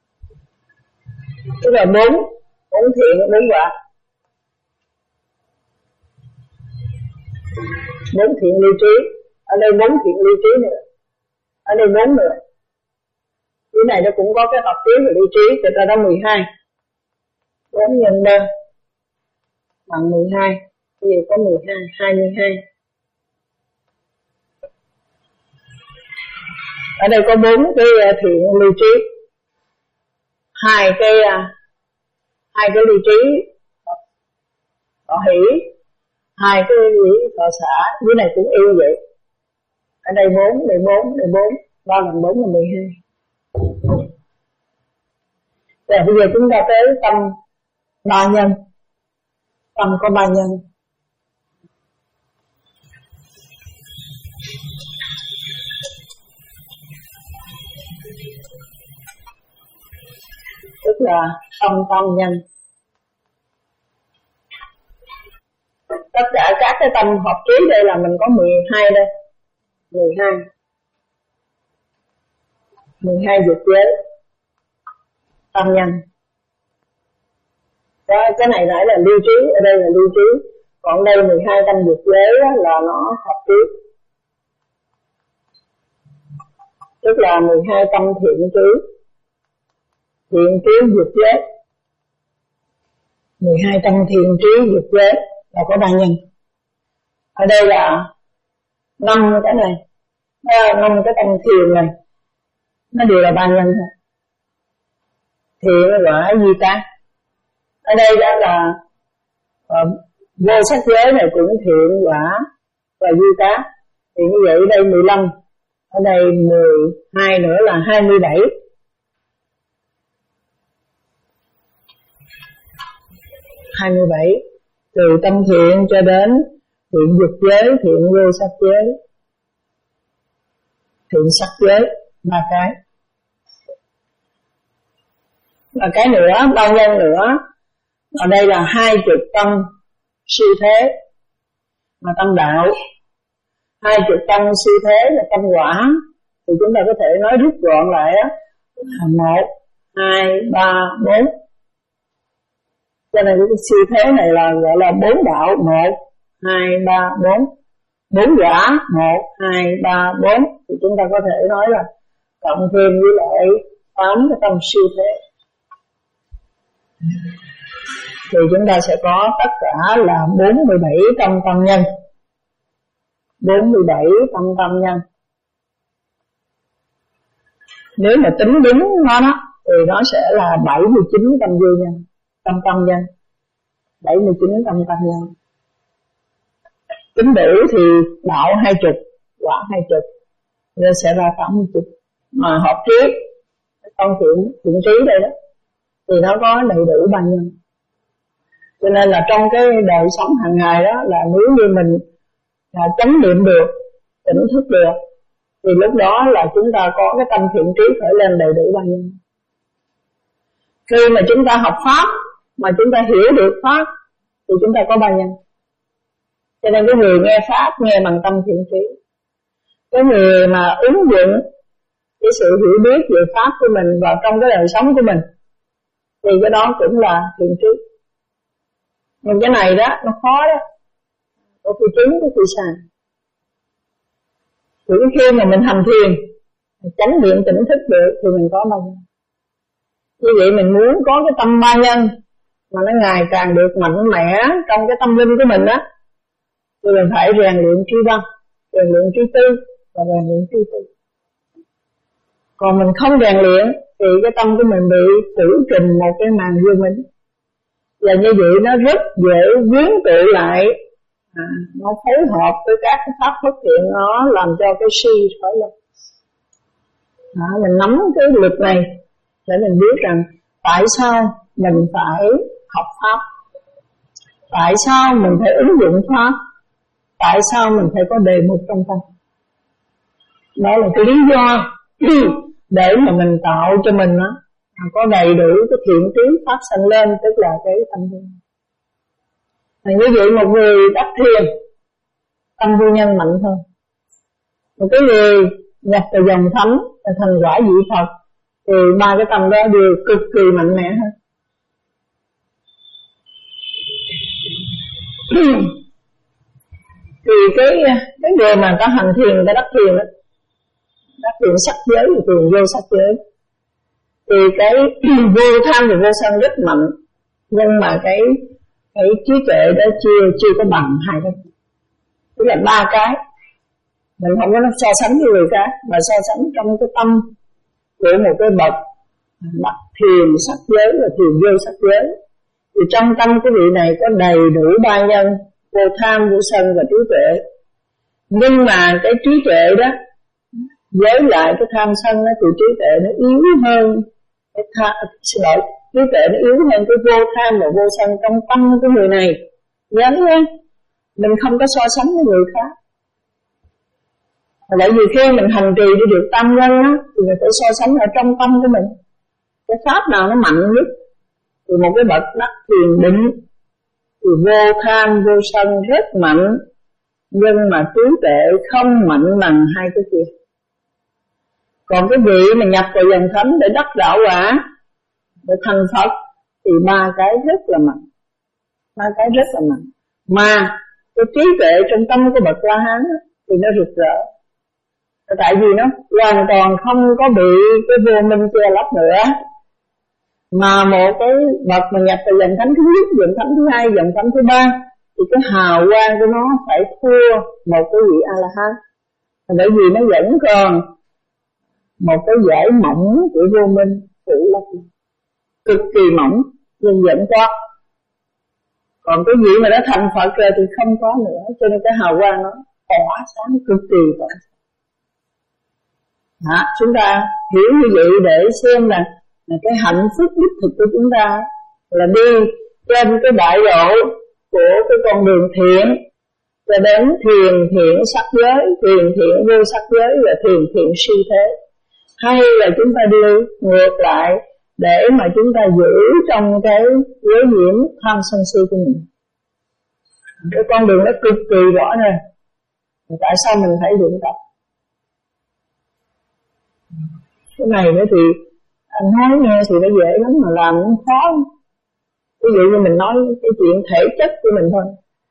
Tức là bốn, bốn thiện, bốn quả. Bốn thiện ly trí. Ở đây bốn thiện ly trí nữa. Ở đây bốn nữa. Dưới này nó cũng có cái hợp trí và ly trí, thì ta đó mười hai. Bốn nhân ba bằng mười hai. Bây giờ có mười hai, hai mươi hai. Ở đây có bốn cái thiện ly trí. Hai cái hai cái ly trí thọ hỷ, hai cái ly thọ xả, dưới này cũng yêu vậy. Ở đây bốn, đây bốn, đây bốn, ba lần bốn là mười hai. Rồi bây giờ chúng ta tới tâm ba nhân. Tâm có ba nhân. Tức là tâm tâm nhân. Tất cả các cái tâm hợp trí đây là mình có mười hai đây. mười hai. mười hai dục giới. Tâm nhân. Đó, cái này nãy là lưu trí, ở đây là lưu trí. Còn đây mười hai tâm dục giới là nó hợp trí. Tức là mười hai tâm thiện trí. Thiện trí dục giới. mười hai tâm thiện trí dục giới là có ba nhân. Ở đây là năm cái này, năm cái tâm thiền này, nó đều là ba nhân thôi. Thiện quả di tác. Ở đây đó là uh, vô sắc giới này cũng thiện quả và di tác. Thì như vậy ở đây mười lăm, ở đây mười hai nữa là hai mươi bảy. hai mươi bảy. Từ tâm thiện cho đến thiện dục giới, thiện vô sắc giới, thiện sắc giới, ba cái. Và cái nữa, bao nhân nữa, ở đây là hai chục tâm siêu thế mà tâm đạo. Hai chục tâm siêu thế là tâm quả. Thì chúng ta có thể nói rút gọn lại á, một, hai, ba, bốn. Cho nên cái siêu thế này là gọi là bốn đạo. Một, hai, ba, bốn. Bốn quả. Một, hai, ba, bốn. Thì chúng ta có thể nói là cộng thêm với lại tám cái tâm siêu thế. Thì chúng ta sẽ có tất cả là bốn mươi bảy tâm tâm nhân. bốn mươi bảy tâm tâm nhân. Nếu mà tính đúng nó đó, thì nó sẽ là bảy mươi chín tâm dư nhân. Tâm tâm nhân. bảy mươi chín tâm tâm nhân. Tính đủ thì đạo hai chục, quả hai chục, nên sẽ ra tám mươi chục. Mà hợp trí, con thiện, thiện trí đây đó, thì nó có đầy đủ ba nhân. Cho nên là trong cái đời sống hàng ngày đó, là nếu như mình là chánh niệm được, tỉnh thức được, thì lúc đó là chúng ta có cái tâm thiện trí khởi lên đầy đủ ba nhân. Khi mà chúng ta học Pháp, mà chúng ta hiểu được Pháp, thì chúng ta có ba nhân. Cho nên cái người nghe Pháp, nghe bằng tâm thiện trí. Cái người mà ứng dụng cái sự hiểu biết về Pháp của mình vào trong cái đời sống của mình, thì cái đó cũng là thiện trí. Nhưng cái này đó, nó khó đó. Có khi trúng, có khi sai. Thì khi mà mình hành thiền, chánh niệm tỉnh thức được, thì mình có ba nhân. Như vậy mình muốn có cái tâm ba nhân mà nó ngày càng được mạnh mẽ trong cái tâm linh của mình đó, thì mình phải rèn luyện trí văn, rèn luyện trí tư và rèn luyện trí tư. Còn mình không rèn luyện thì cái tâm của mình bị phủ trình một cái màn dương minh. Và như vậy nó rất dễ quyến tụ lại, à, nó phối hợp với các cái pháp xuất hiện, nó làm cho cái si khởi lên. À, mình nắm cái luật này để mình biết rằng tại sao mình phải học Pháp, tại sao mình phải ứng dụng Pháp, tại sao mình phải có đề mục trong tâm. Đó là cái lý do để mà mình tạo cho mình đó, có đầy đủ cái thiện trí phát sanh lên, tức là cái tâm vô. Như vậy một người đắc thiền, tâm vô nhân mạnh hơn. Một cái người nhập vào dòng thánh thành quả vị Phật, thì ba cái tâm đó đều cực kỳ mạnh mẽ hơn. Thì cái cái người mà ta hành thiền, người ta đắc thiền đó, đắc thiền sắc giới thì thiền vô sắc giới, thì cái vô tham và vô sân rất mạnh, nhưng mà cái cái trí tuệ đó chưa chưa có bằng hai cái, tức là ba cái mình không có so sánh với người khác, mà so sánh trong cái tâm của một cái bậc bậc thiền sắc giới và thiền vô sắc giới. Thì trong tâm cái vị này có đầy đủ ba nhân, vô tham, vô sân và trí tuệ. Nhưng mà cái trí tuệ đó với lại cái tham sân đó, thì trí tuệ nó yếu hơn Cái tha, xin lỗi, trí tuệ nó yếu hơn cái vô tham và vô sân trong tâm của người này. Nhớ nhé, mình không có so sánh với người khác. Bởi vì khi mình hành trì để được tam nhân á, thì mình phải so sánh ở trong tâm của mình. Cái pháp nào nó mạnh nhất? Thì một cái bậc đắc thiền định thì vô tham vô sân rất mạnh, nhưng mà trí tuệ không mạnh bằng hai cái kia. Còn cái vị mà nhập vào dòng thánh để đắc đạo quả, để thành Phật, thì ba cái rất là mạnh, ba cái rất là mạnh. Mà cái trí tuệ trong tâm của bậc La Hán thì nó rực rỡ. Tại vì nó hoàn toàn không có bị cái vô minh che lấp nữa. Mà một cái bậc mà nhập vào dòng thánh thứ nhất, dòng thánh thứ hai, dòng thánh thứ ba, thì cái hào quang của nó phải thua một cái vị A-la-hán. Bởi vì nó vẫn còn một cái giải mỏng của vô minh phủ lấp, cực kỳ mỏng nhưng vẫn có. Còn cái vị mà nó thành Phật rồi thì không có nữa, cho nên cái hào quang nó tỏa sáng cực kỳ tỏa sáng. Đó, chúng ta hiểu như vậy để xem là, là cái hạnh phúc đích thực của chúng ta là đi trên cái đại độ của cái con đường thiện, cho đến thiền thiện sắc giới, thiền thiện vô sắc giới và thiền thiện siêu thế. Hay là chúng ta đi ngược lại để mà chúng ta giữ trong cái giới nhiễm tham sân si của mình. Cái con đường nó cực kỳ rõ ràng. Tại sao mình phải luyện tập? Cái này nữa thì anh nói nghe thì nó dễ lắm, mà làm nó khó. Ví dụ như mình nói cái chuyện thể chất của mình thôi.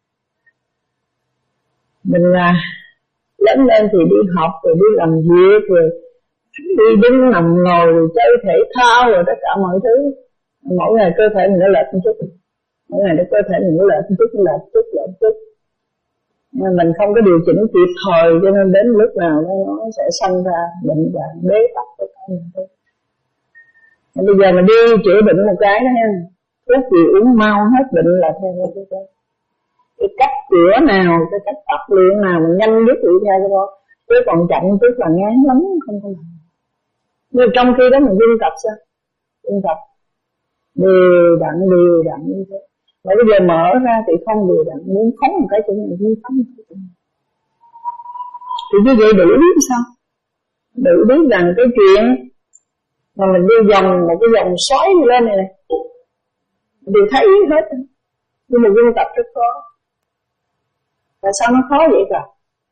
Mình là lớn lên thì đi học rồi đi làm việc rồi đi đứng nằm ngồi rồi chơi thể thao rồi tất cả mọi thứ. Mỗi ngày cơ thể mình nó lệch một chút, mỗi ngày cơ thể mình nó lệch một chút, lệch một chút, lệch một chút. Nhưng mình không có điều chỉnh kịp thời, cho nên đến lúc nào nó, nó sẽ sanh ra bệnh hoạn bế tắc tất cả mọi thứ. Bây giờ mình đi chữa bệnh một cái đó ha, thuốc gì uống mau hết bệnh là theo cái đó. Cái cách chữa nào, cái cách tập luyện nào mình nhanh nhất thì theo cái đó. Chứ còn chậm tức là ngán lắm, không có làm. Nhưng trong khi đó mình luyện tập sao? Luyện tập đều đặn đều đặn như thế. Mà bây giờ mở ra thì không đều đặn, muốn phóng một cái chỗ này, muốn phóng một cái chỗ này. Thì như vậy đủ biết sao? Đủ biết rằng cái chuyện mà mình đi vòng một cái vòng xoáy lên này này, mình thấy hết. Nhưng mà luyện tập rất khó. Tại sao nó khó vậy cả?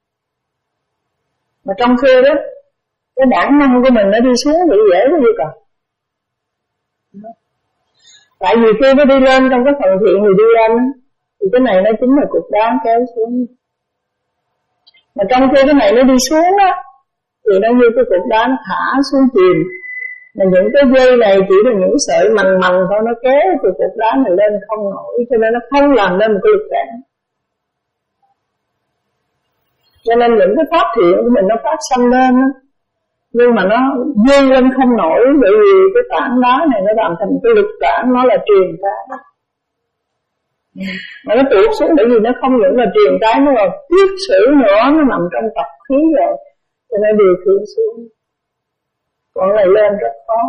Mà trong khi đó cái bản năng của mình nó đi xuống thì dễ quá vậy cả. Tại vì khi nó đi lên trong cái phần thiện thì đi lên, thì cái này nó chính là cục đá kéo xuống. Mà trong khi cái này nó đi xuống á, thì nó như cái cục đá nó thả xuống chìm. Mà những cái dây này chỉ là những sợi mằn mằn thôi, nó kéo từ cục đá này lên không nổi, cho nên nó không làm nên một cái lực cản. Cho nên những cái pháp thiện của mình nó phát sanh lên á, nhưng mà nó dây lên không nổi, bởi vì cái tảng đá này nó làm thành cái lực cản, nó là truyền cái. Mà nó tuột xuống bởi vì nó không những là truyền cái, nó là tiết sử nữa, nó nằm trong tập khí rồi, cho nên điều khiển xuống. Còn này lên rất khó.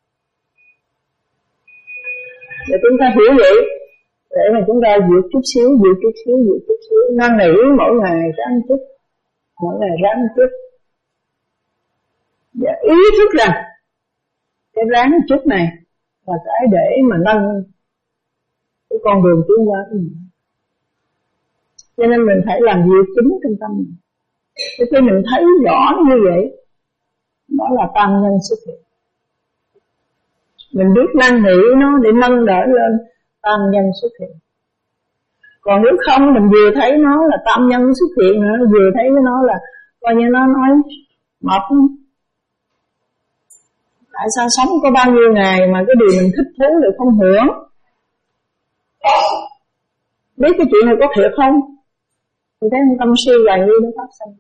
Để chúng ta hiểu vậy, để mà chúng ta vượt chút xíu, vượt chút xíu, vượt chút xíu, năn nỉ mỗi ngày ráng chút, mỗi ngày ráng chút. Và ý thức rằng cái ráng chút này là cái để mà nâng cái con đường tiến hóa của mình. Cho nên mình phải làm việc chính trong tâm mình. Khi mình thấy rõ như vậy, đó là tam nhân xuất hiện. Mình biết năn nỉ nó để nâng đỡ lên, tam nhân xuất hiện. Còn nếu không mình vừa thấy nó là tam nhân xuất hiện nữa, vừa thấy nó là coi như nó nói mập. Tại sao sống có bao nhiêu ngày mà cái điều mình thích thú lại không hưởng? Biết cái chuyện này có thiệt không? Thì thấy tâm si hoài nghi nó phát sinh.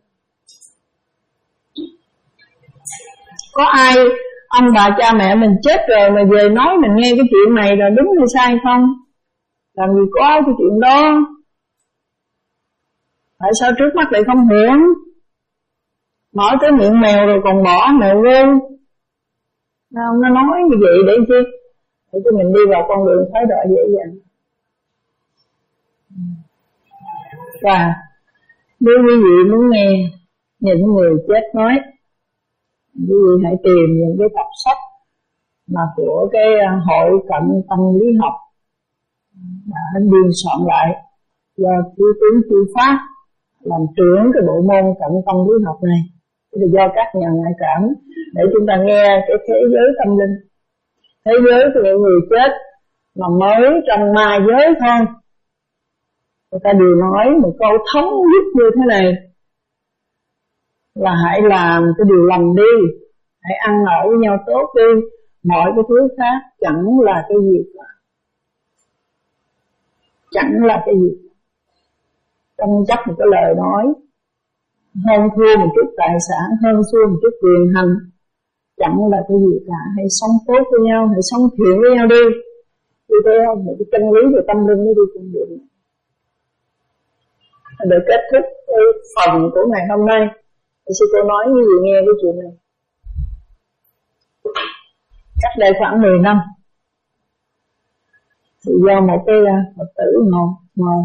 Có ai ông bà cha mẹ mình chết rồi mà về nói mình nghe cái chuyện này là đúng hay sai không? Làm gì có cái chuyện đó. Tại sao trước mắt lại không hưởng? Mở tới miệng mèo rồi còn bỏ mèo luôn. Nó, nó nói như vậy để chi? Để cho mình đi vào con đường thái độ dễ dàng. Và nếu quý vị muốn nghe những người chết nói, quý vị hãy tìm những cái tập sách mà của cái hội cận tâm lý học đã biên soạn lại do thiếu tướng Chu Phát làm trưởng cái bộ môn cận tâm lý học này. Thì do các nhà ngoại cảm để chúng ta nghe cái thế giới tâm linh, thế giới của những người chết mà mới trong ma giới thôi. Người ta đều nói một câu thống nhất như thế này là hãy làm cái điều lành đi, hãy ăn ở với nhau tốt đi, mọi cái thứ khác chẳng là cái gì cả. Chẳng là cái gì. Trong chấp một cái lời nói hơn thua một chút tài sản, hơn thua một chút quyền hành, chẳng là cái gì cả. Hãy sống tốt với nhau, hãy sống thiện với nhau đi. Như thế không? Một cái chân lý về tâm linh nó đi cùng đường. Để kết thúc cái phần của ngày hôm nay, thì sư cô nói như vậy nghe cái chuyện này. Cách đây khoảng mười năm, thì do một cái Phật tử ngồi ngồi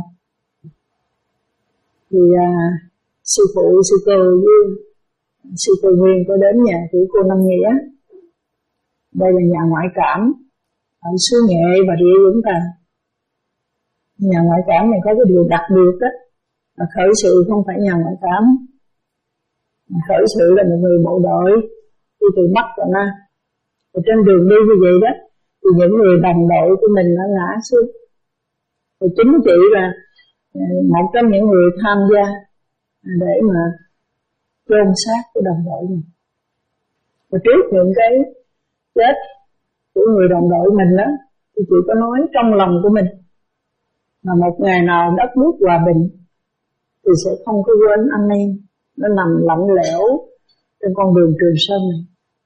thì à, sư phụ sư cô với sư cô Nguyên có đến nhà của cô Năm Nghĩa. Đây là nhà ngoại cảm ở xứ Nghệ và Rịa Vũng Tàu. Nhà ngoại cảm này có cái điều đặc biệt đó là khởi sự không phải nhà ngoại cảm. Khởi sự là một người bộ đội đi từ Bắc vào Nam. Ở trên đường đi như vậy đó thì những người đồng đội của mình đã ngã xuống. Thì chính chị là một trong những người tham gia để mà chôn xác của đồng đội mình. Và trước những cái chết của người đồng đội mình đó, thì chị có nói trong lòng của mình là một ngày nào đất nước hòa bình thì sẽ không có quên anh em. Nó nằm lạnh lẽo trên con đường Trường Sơn này.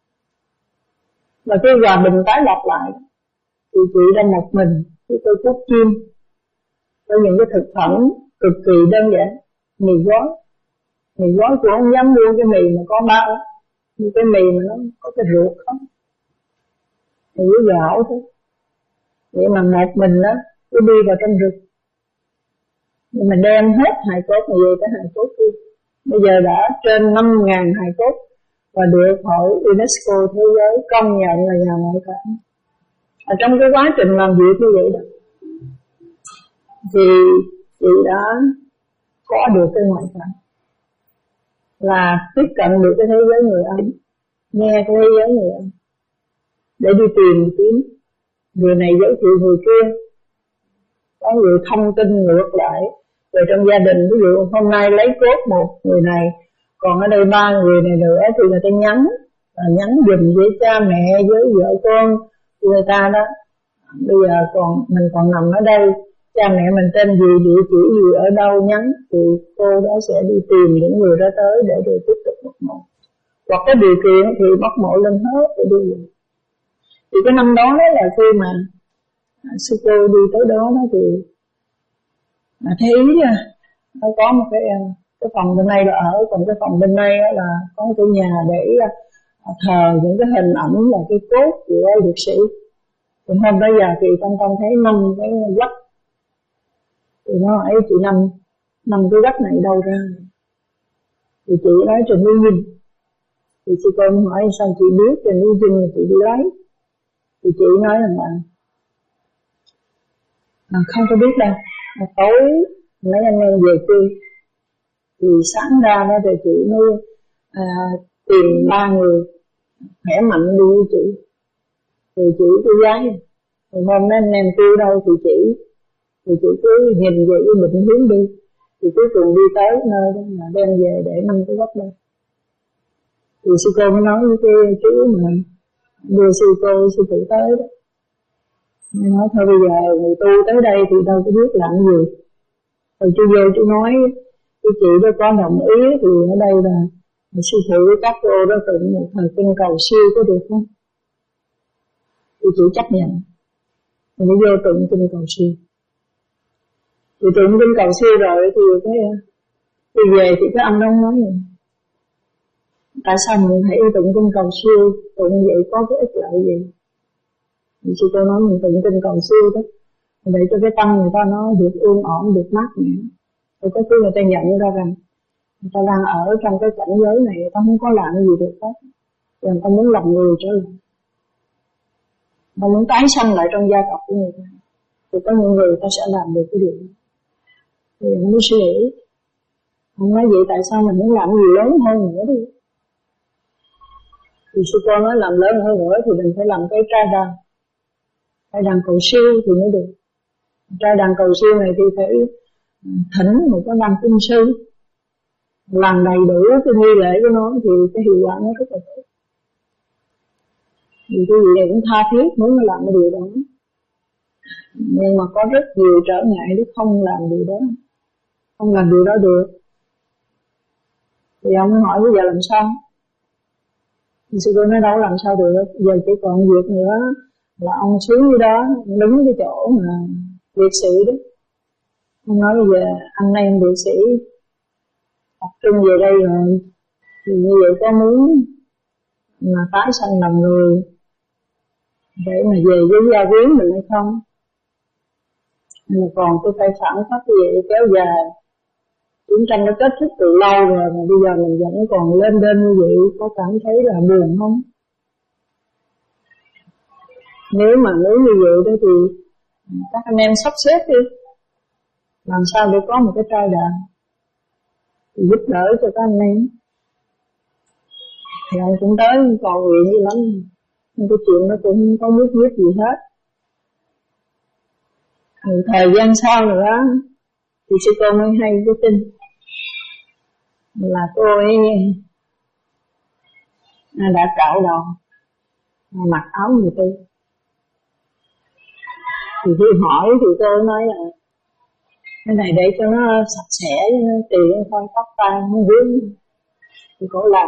Và cái hòa bình tái lập lại thì chị đã một mình với tôi cút chim với những cái thực phẩm cực kỳ đơn giản, mì gói. Mì gói cũng không dám mua cái mì mà có bao, như cái mì mà nó có cái ruột không, thì với gạo thôi. Vậy mà một mình đó cứ đi vào trong rừng, nhưng mà đem hết hài cốt này về cái hài cốt kia. Bây giờ đã trên năm ngàn hài cốt và được hội UNESCO thế giới công nhận là nhà ngoại cảm. Ở trong cái quá trình làm việc như vậy đó thì chị đã có được cái ngoại cảm, là tiếp cận được cái thế giới người âm, nghe cái thế giới người âm để đi tìm kiếm người này giới thiệu người kia, có người thông tin ngược lại. Rồi trong gia đình ví dụ hôm nay lấy cốt một người này, còn ở đây ba người này nữa thì người ta nhắn à, nhắn dùm với cha mẹ với vợ con người ta đó. Bây giờ còn mình còn nằm ở đây, cha mẹ mình tên gì, địa chỉ gì, ở đâu nhắn, thì cô đó sẽ đi tìm những người đó tới để rồi tiếp tục bắt mộ. Hoặc cái điều kiện thì bắt mộ lên hết để đi. Thì cái năm đó đó là khi mà sư cô đi tới đó đó thì mà thấy nha, nó có một cái cái phòng bên đây là ở, còn cái phòng bên đây là có cái nhà để thờ những cái hình ảnh là cái cốt của liệt sĩ. Thì hôm bây giờ thì con con thấy năm cái quách, thì nó hỏi chị năm năm cái quách này đâu ra? Thì chị nói Trần Lưu Vinh. Thì sư cô hỏi sao chị biết Trần Lưu Vinh thì chị đi lấy. Thì chị nói rằng là à, không có biết đâu. À, tối mấy anh em về chơi thì sáng ra đó thì chị mới à, tìm ba người khỏe mạnh đi với chị. Thì chị tôi gái. Thì hôm nay anh em kêu đâu thì chị thì chị cứ nhìn về cái định hướng đi. Thì cuối cùng đi tới nơi đó là đem về để năm cái góc đây. Thì sư cô mới nói với cái chú mà đưa sư cô sư phụ tới đó. Nên nói thôi bây giờ người tu tới đây thì đâu có biết làm gì. Rồi chú vô chú nói cái chị đó có đồng ý thì ở đây là sư phụ với các cô đó tụng một thời kinh cầu siêu có được không? Thì chị chấp nhận. Thì mới vô tụng kinh cầu siêu. Thì tụng kinh cầu siêu rồi thì cái đi về thì cái anh đó nói gì? Tại sao mình phải tụng kinh cầu siêu? Tụng vậy có cái ích lợi gì? Thì sư cô nói mình tụng kinh cầu siêu đó, để cho cái tâm người ta nó được yên ổn, được mát mẻ. Thì có khi người ta nhận ra rằng người ta đang ở trong cái cảnh giới này, người ta không có làm gì được hết. Rồi người ta muốn làm người trở lại, người ta muốn tái sanh lại trong gia tộc của người ta. Thì có những người ta sẽ làm được cái điều đó. Thì mình mới suy nghĩ, không nói vậy tại sao mình muốn làm gì lớn hơn nữa đi. Thì sư cô nói làm lớn hơn nữa thì mình phải làm cái trai đàn. Trai đàn cầu siêu thì mới được. Trai đàn cầu siêu này thì phải thỉnh một cái văn kinh sư, làm đầy đủ cái nghi lễ của nó thì cái hiệu quả nó rất là tốt. Thì cái gì cũng tha thiết muốn làm cái điều đó. Nhưng mà có rất nhiều trở ngại để không làm điều đó. Không làm điều đó được. Thì ông hỏi bây giờ làm sao? Thì sư cô nói đâu làm sao được. Giờ chỉ còn việc nữa là ông xuống dưới đó, đứng cái chỗ mà liệt sĩ đó. Ông nói bây giờ anh em liệt sĩ tập trung về đây rồi, thì như vậy có muốn mà tái sanh làm người để mà về với gia quyến mình hay không? Mà còn cái tay phản phát cái gì kéo dài, chiến tranh nó kết thúc từ lâu rồi mà bây giờ mình vẫn còn lên đên như vậy, có cảm thấy là buồn không? Nếu mà nếu như vậy đó thì các anh em sắp xếp đi, làm sao để có một cái trai đàn giúp đỡ cho các anh em. Thì ông cũng tới cầu nguyện dữ lắm, nhưng cái chuyện nó cũng không có nước nhất gì hết. Thì thời gian sau nữa thì sư cô mới hay cái tin là cô ấy đã cạo đầu, mặc áo người tư. Thì khi hỏi thì cô nói là cái này để cho nó sạch sẽ, nó tiện thôi, tóc tai không vướng. Thì cô làm.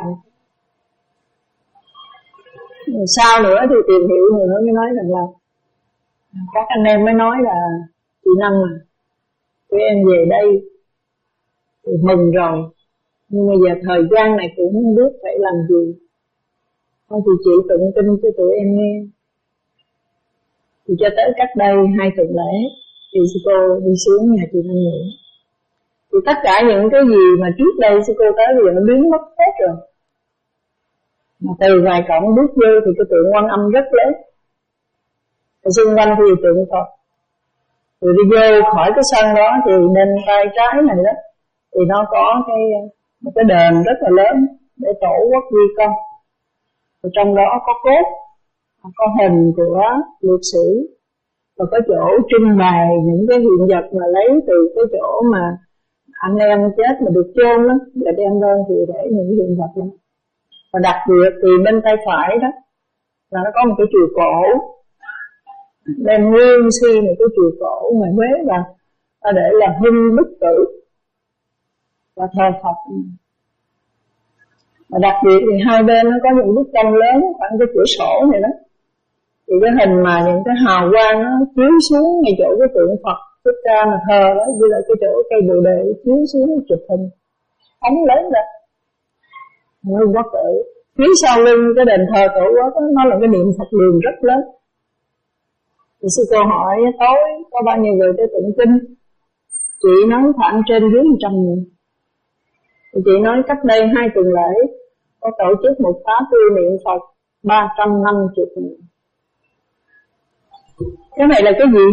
Sau nữa thì tìm hiểu nữa mới nói rằng là các anh em mới nói là chị Năm à, tụi em về đây thì mừng rồi, nhưng mà giờ thời gian này cũng không biết phải làm gì. Thôi thì chị tụng kinh cho tụi em nghe. Thì cho tới cách đây hai tuần lễ thì sư cô đi xuống nhà chị Năm nữa. Thì tất cả những cái gì mà trước đây sư cô tới bây giờ nó biến mất hết rồi. Mà từ vài cổng bước vô thì cái tượng Quan Âm rất lớn. Ở xung quanh thì tượng Phật. Rồi đi vô khỏi cái sân đó thì bên tay trái này đó thì nó có cái một cái đền rất là lớn để tổ quốc ghi công. Rồi trong đó có cốt, có hình của liệt sĩ, và có chỗ trưng bày những cái hiện vật mà lấy từ cái chỗ mà anh em chết mà được chôn đó, và đem lên thì để những cái hiện vật đó. Và đặc biệt thì bên tay phải đó là nó có một cái chùa cổ, đem nguyên si một cái chùa cổ ngoài Huế, và ta để là hưng bức tự và thờ Phật. Và đặc biệt thì hai bên nó có những bức tranh lớn khoảng cái cửa sổ này đó, thì cái hình mà những cái hào quang nó chiếu xuống ngay chỗ cái tượng Phật Thích Ca mà thờ đó, như là cái chỗ cây bồ đề chiếu xuống chụp hình phóng lớn ra nguyên quốc tự. Phía sau lưng cái đền thờ tổ quốc đó, nó là cái niệm Phật đường rất lớn. Thì sư cô hỏi tối có bao nhiêu người tới tụng kinh? Chị nói khoảng trên dưới một trăm người. Thì chị nói cách đây hai tuần lễ có tổ chức một khóa tu niệm Phật ba trăm năm mươi người. Cái này là cái gì?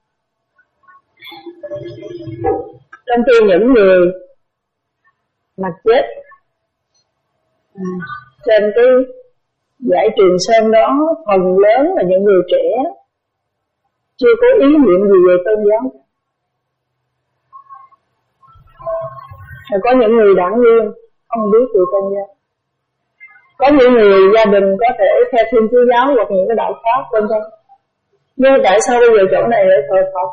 Trong khi những người mà chết à, trên cái giải Trường Sơn đó phần lớn là những người trẻ chưa có ý niệm gì về tôn giáo. Rồi có những người đảng viên không biết về tôn giáo. Có những người gia đình có thể theo Thiên Chúa giáo hoặc những cái đạo pháp vân vân. Nhưng tại sao bây giờ chỗ này lại thờ Phật?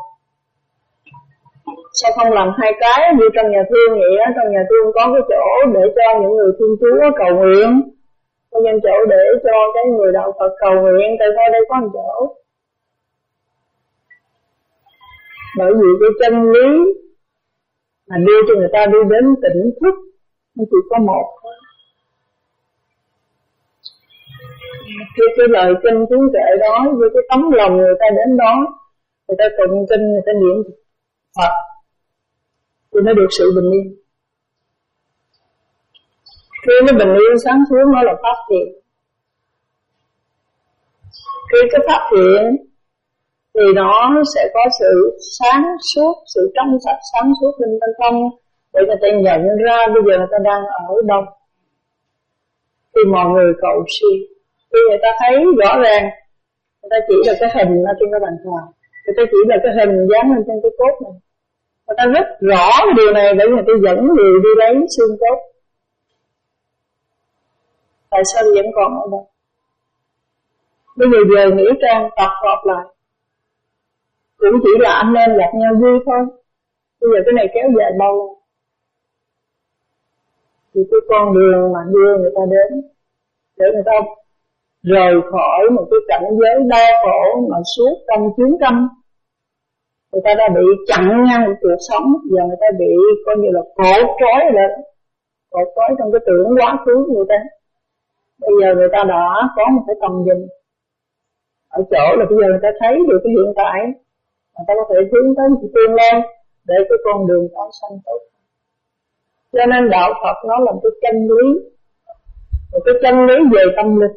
Sao không làm hai cái như trong nhà thương vậy á? Trong nhà thương có cái chỗ để cho những người Thiên Chúa cầu nguyện, có những chỗ để cho cái người đạo Phật cầu nguyện. Tại sao đây có một chỗ? Bởi vì cái chân lý mà đưa cho người ta đi đến tỉnh thức nó chỉ có một thôi. Cái, cái lời kinh chú kệ đó, với cái tấm lòng người ta đến đó, người ta tụng kinh, người ta niệm Phật, thì nó được sự bình yên. Khi cái bình yên sáng suốt nó là pháp thiện. Khi cái pháp thiện thì nó sẽ có sự sáng suốt, sự trong sạch sáng suốt bên bên trong, để người ta nhận ra bây giờ người ta đang ở đâu. Khi mọi người cầu siêu, khi người ta thấy rõ ràng, người ta chỉ là cái hình ở trên cái bàn thờ, người ta chỉ là cái hình dán lên trên cái cốt này, người ta rất rõ điều này để người ta dẫn người đi lấy xương cốt. Tại sao vẫn còn ở đây? Bây giờ về nghĩa trang tập hợp lại, cũng chỉ là anh em gặp nhau vui thôi. Bây giờ cái này kéo dài bao lâu? Thì cái con đường mà đưa người ta đến, để người ta rời khỏi một cái cảnh giới đau khổ mà suốt trong chiến tranh, người ta đã bị chặn ngang cuộc sống, và người ta bị coi như là cột trói rồi, cột trói trong cái tưởng quá khứ của người ta. Bây giờ người ta đã có một cái tầm nhìn ở chỗ là bây giờ người ta thấy được cái hiện tại, người ta có thể hướng tới một tương lai để cái con đường tái sanh tốt. Cho nên đạo Phật nó là một cái chân lý, một cái chân lý về tâm linh.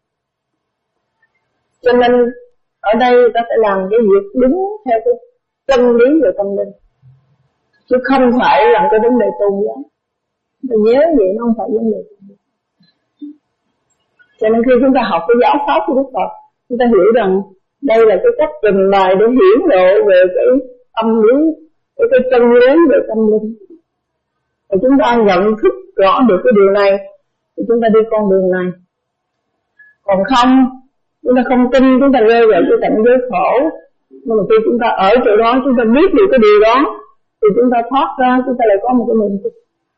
Cho nên ở đây người ta phải làm cái việc đúng theo cái chân lý về tâm linh, chứ không phải làm cái vấn đề tôn giáo. Mình nhớ vậy nó không phải vấn đề tôn giáo. Cho nên khi chúng ta học cái giáo pháp của Đức Phật, chúng ta hiểu rằng đây là cái cách trình bày để hiểu lộ về cái tâm lý, cái, cái chân lý về tâm linh. Và chúng ta nhận thức rõ được cái điều này thì chúng ta đi con đường này. Còn không, chúng ta không tin, chúng ta rơi vào cái cảnh giới khổ. Nhưng mà khi chúng ta ở chỗ đó, chúng ta biết được cái điều đó, thì chúng ta thoát ra, chúng ta lại có một cái niềm tin.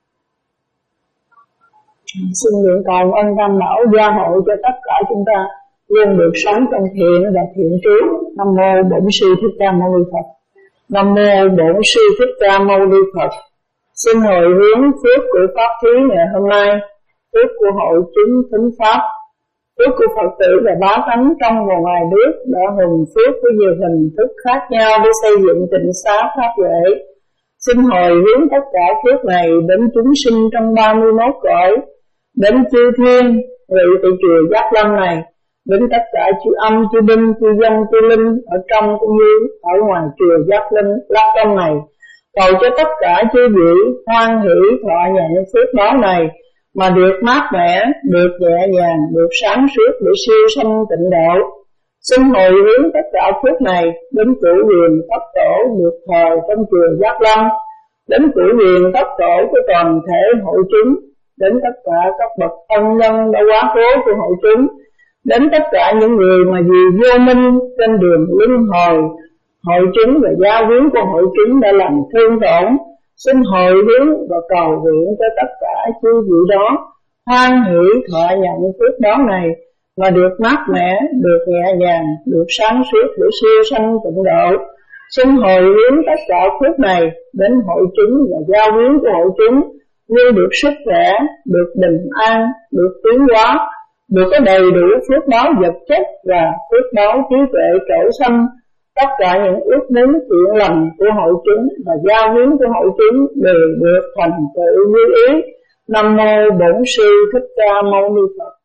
Xin nguyện cầu ân Tam Bảo gia hộ cho tất cả chúng ta luôn được sống trong thiện và thiện trí. Nam mô Bổn Sư Thích Ca Mâu Ni Phật. Nam mô Bổn Sư Thích Ca Mâu Ni Phật. Xin hồi hướng phước của pháp thí ngày hôm nay, phước của hội chúng thính pháp, phước của Phật tử và bá tánh trong và ngoài nước đã hùng phước với nhiều hình thức khác nhau để xây dựng tịnh xá pháp lễ. Xin hồi hướng tất cả phước này đến chúng sinh trong ba mươi mốt cõi, đến chư thiên ngự tại chùa Giác Lâm này, đến tất cả chư âm, chư binh, chư dân, chư linh ở trong cũng như ở ngoài chùa Giác Linh Giác Lâm này. Cầu cho tất cả chư vị hoan hỷ thọ nhận phước báo này mà được mát mẻ, được nhẹ nhàng, được sáng suốt để siêu sanh tịnh độ. Xin hồi hướng tất cả phước này đến chủ quyền tất tổ được thờ trong chùa Giác Lâm, đến chủ quyền tất tổ của toàn thể hội chúng, đến tất cả các bậc ân nhân đã quá cố của hội chúng, đến tất cả những người mà vì vô minh trên đường luân hồi hội chúng và gia quyến của hội chúng đã làm thương tổn. Xin hồi hướng và cầu nguyện cho tất cả chư vị đó hoan hỷ thọ nhận phước báo này và được mát mẻ, được nhẹ nhàng, được sáng suốt để siêu sanh tịnh độ. Xin hồi hướng tất cả phước này đến hội chúng và gia quyến của hội chúng, như được sức khỏe, được bình an, được tiến hóa, được có đầy đủ phước báo vật chất và phước báo trí tuệ trổ sanh. Tất cả những ước muốn thiện lành của hội chúng và gia quyến của hội chúng đều được thành tựu như ý. Nam mô Bổn Sư Thích Ca Mâu Ni Phật.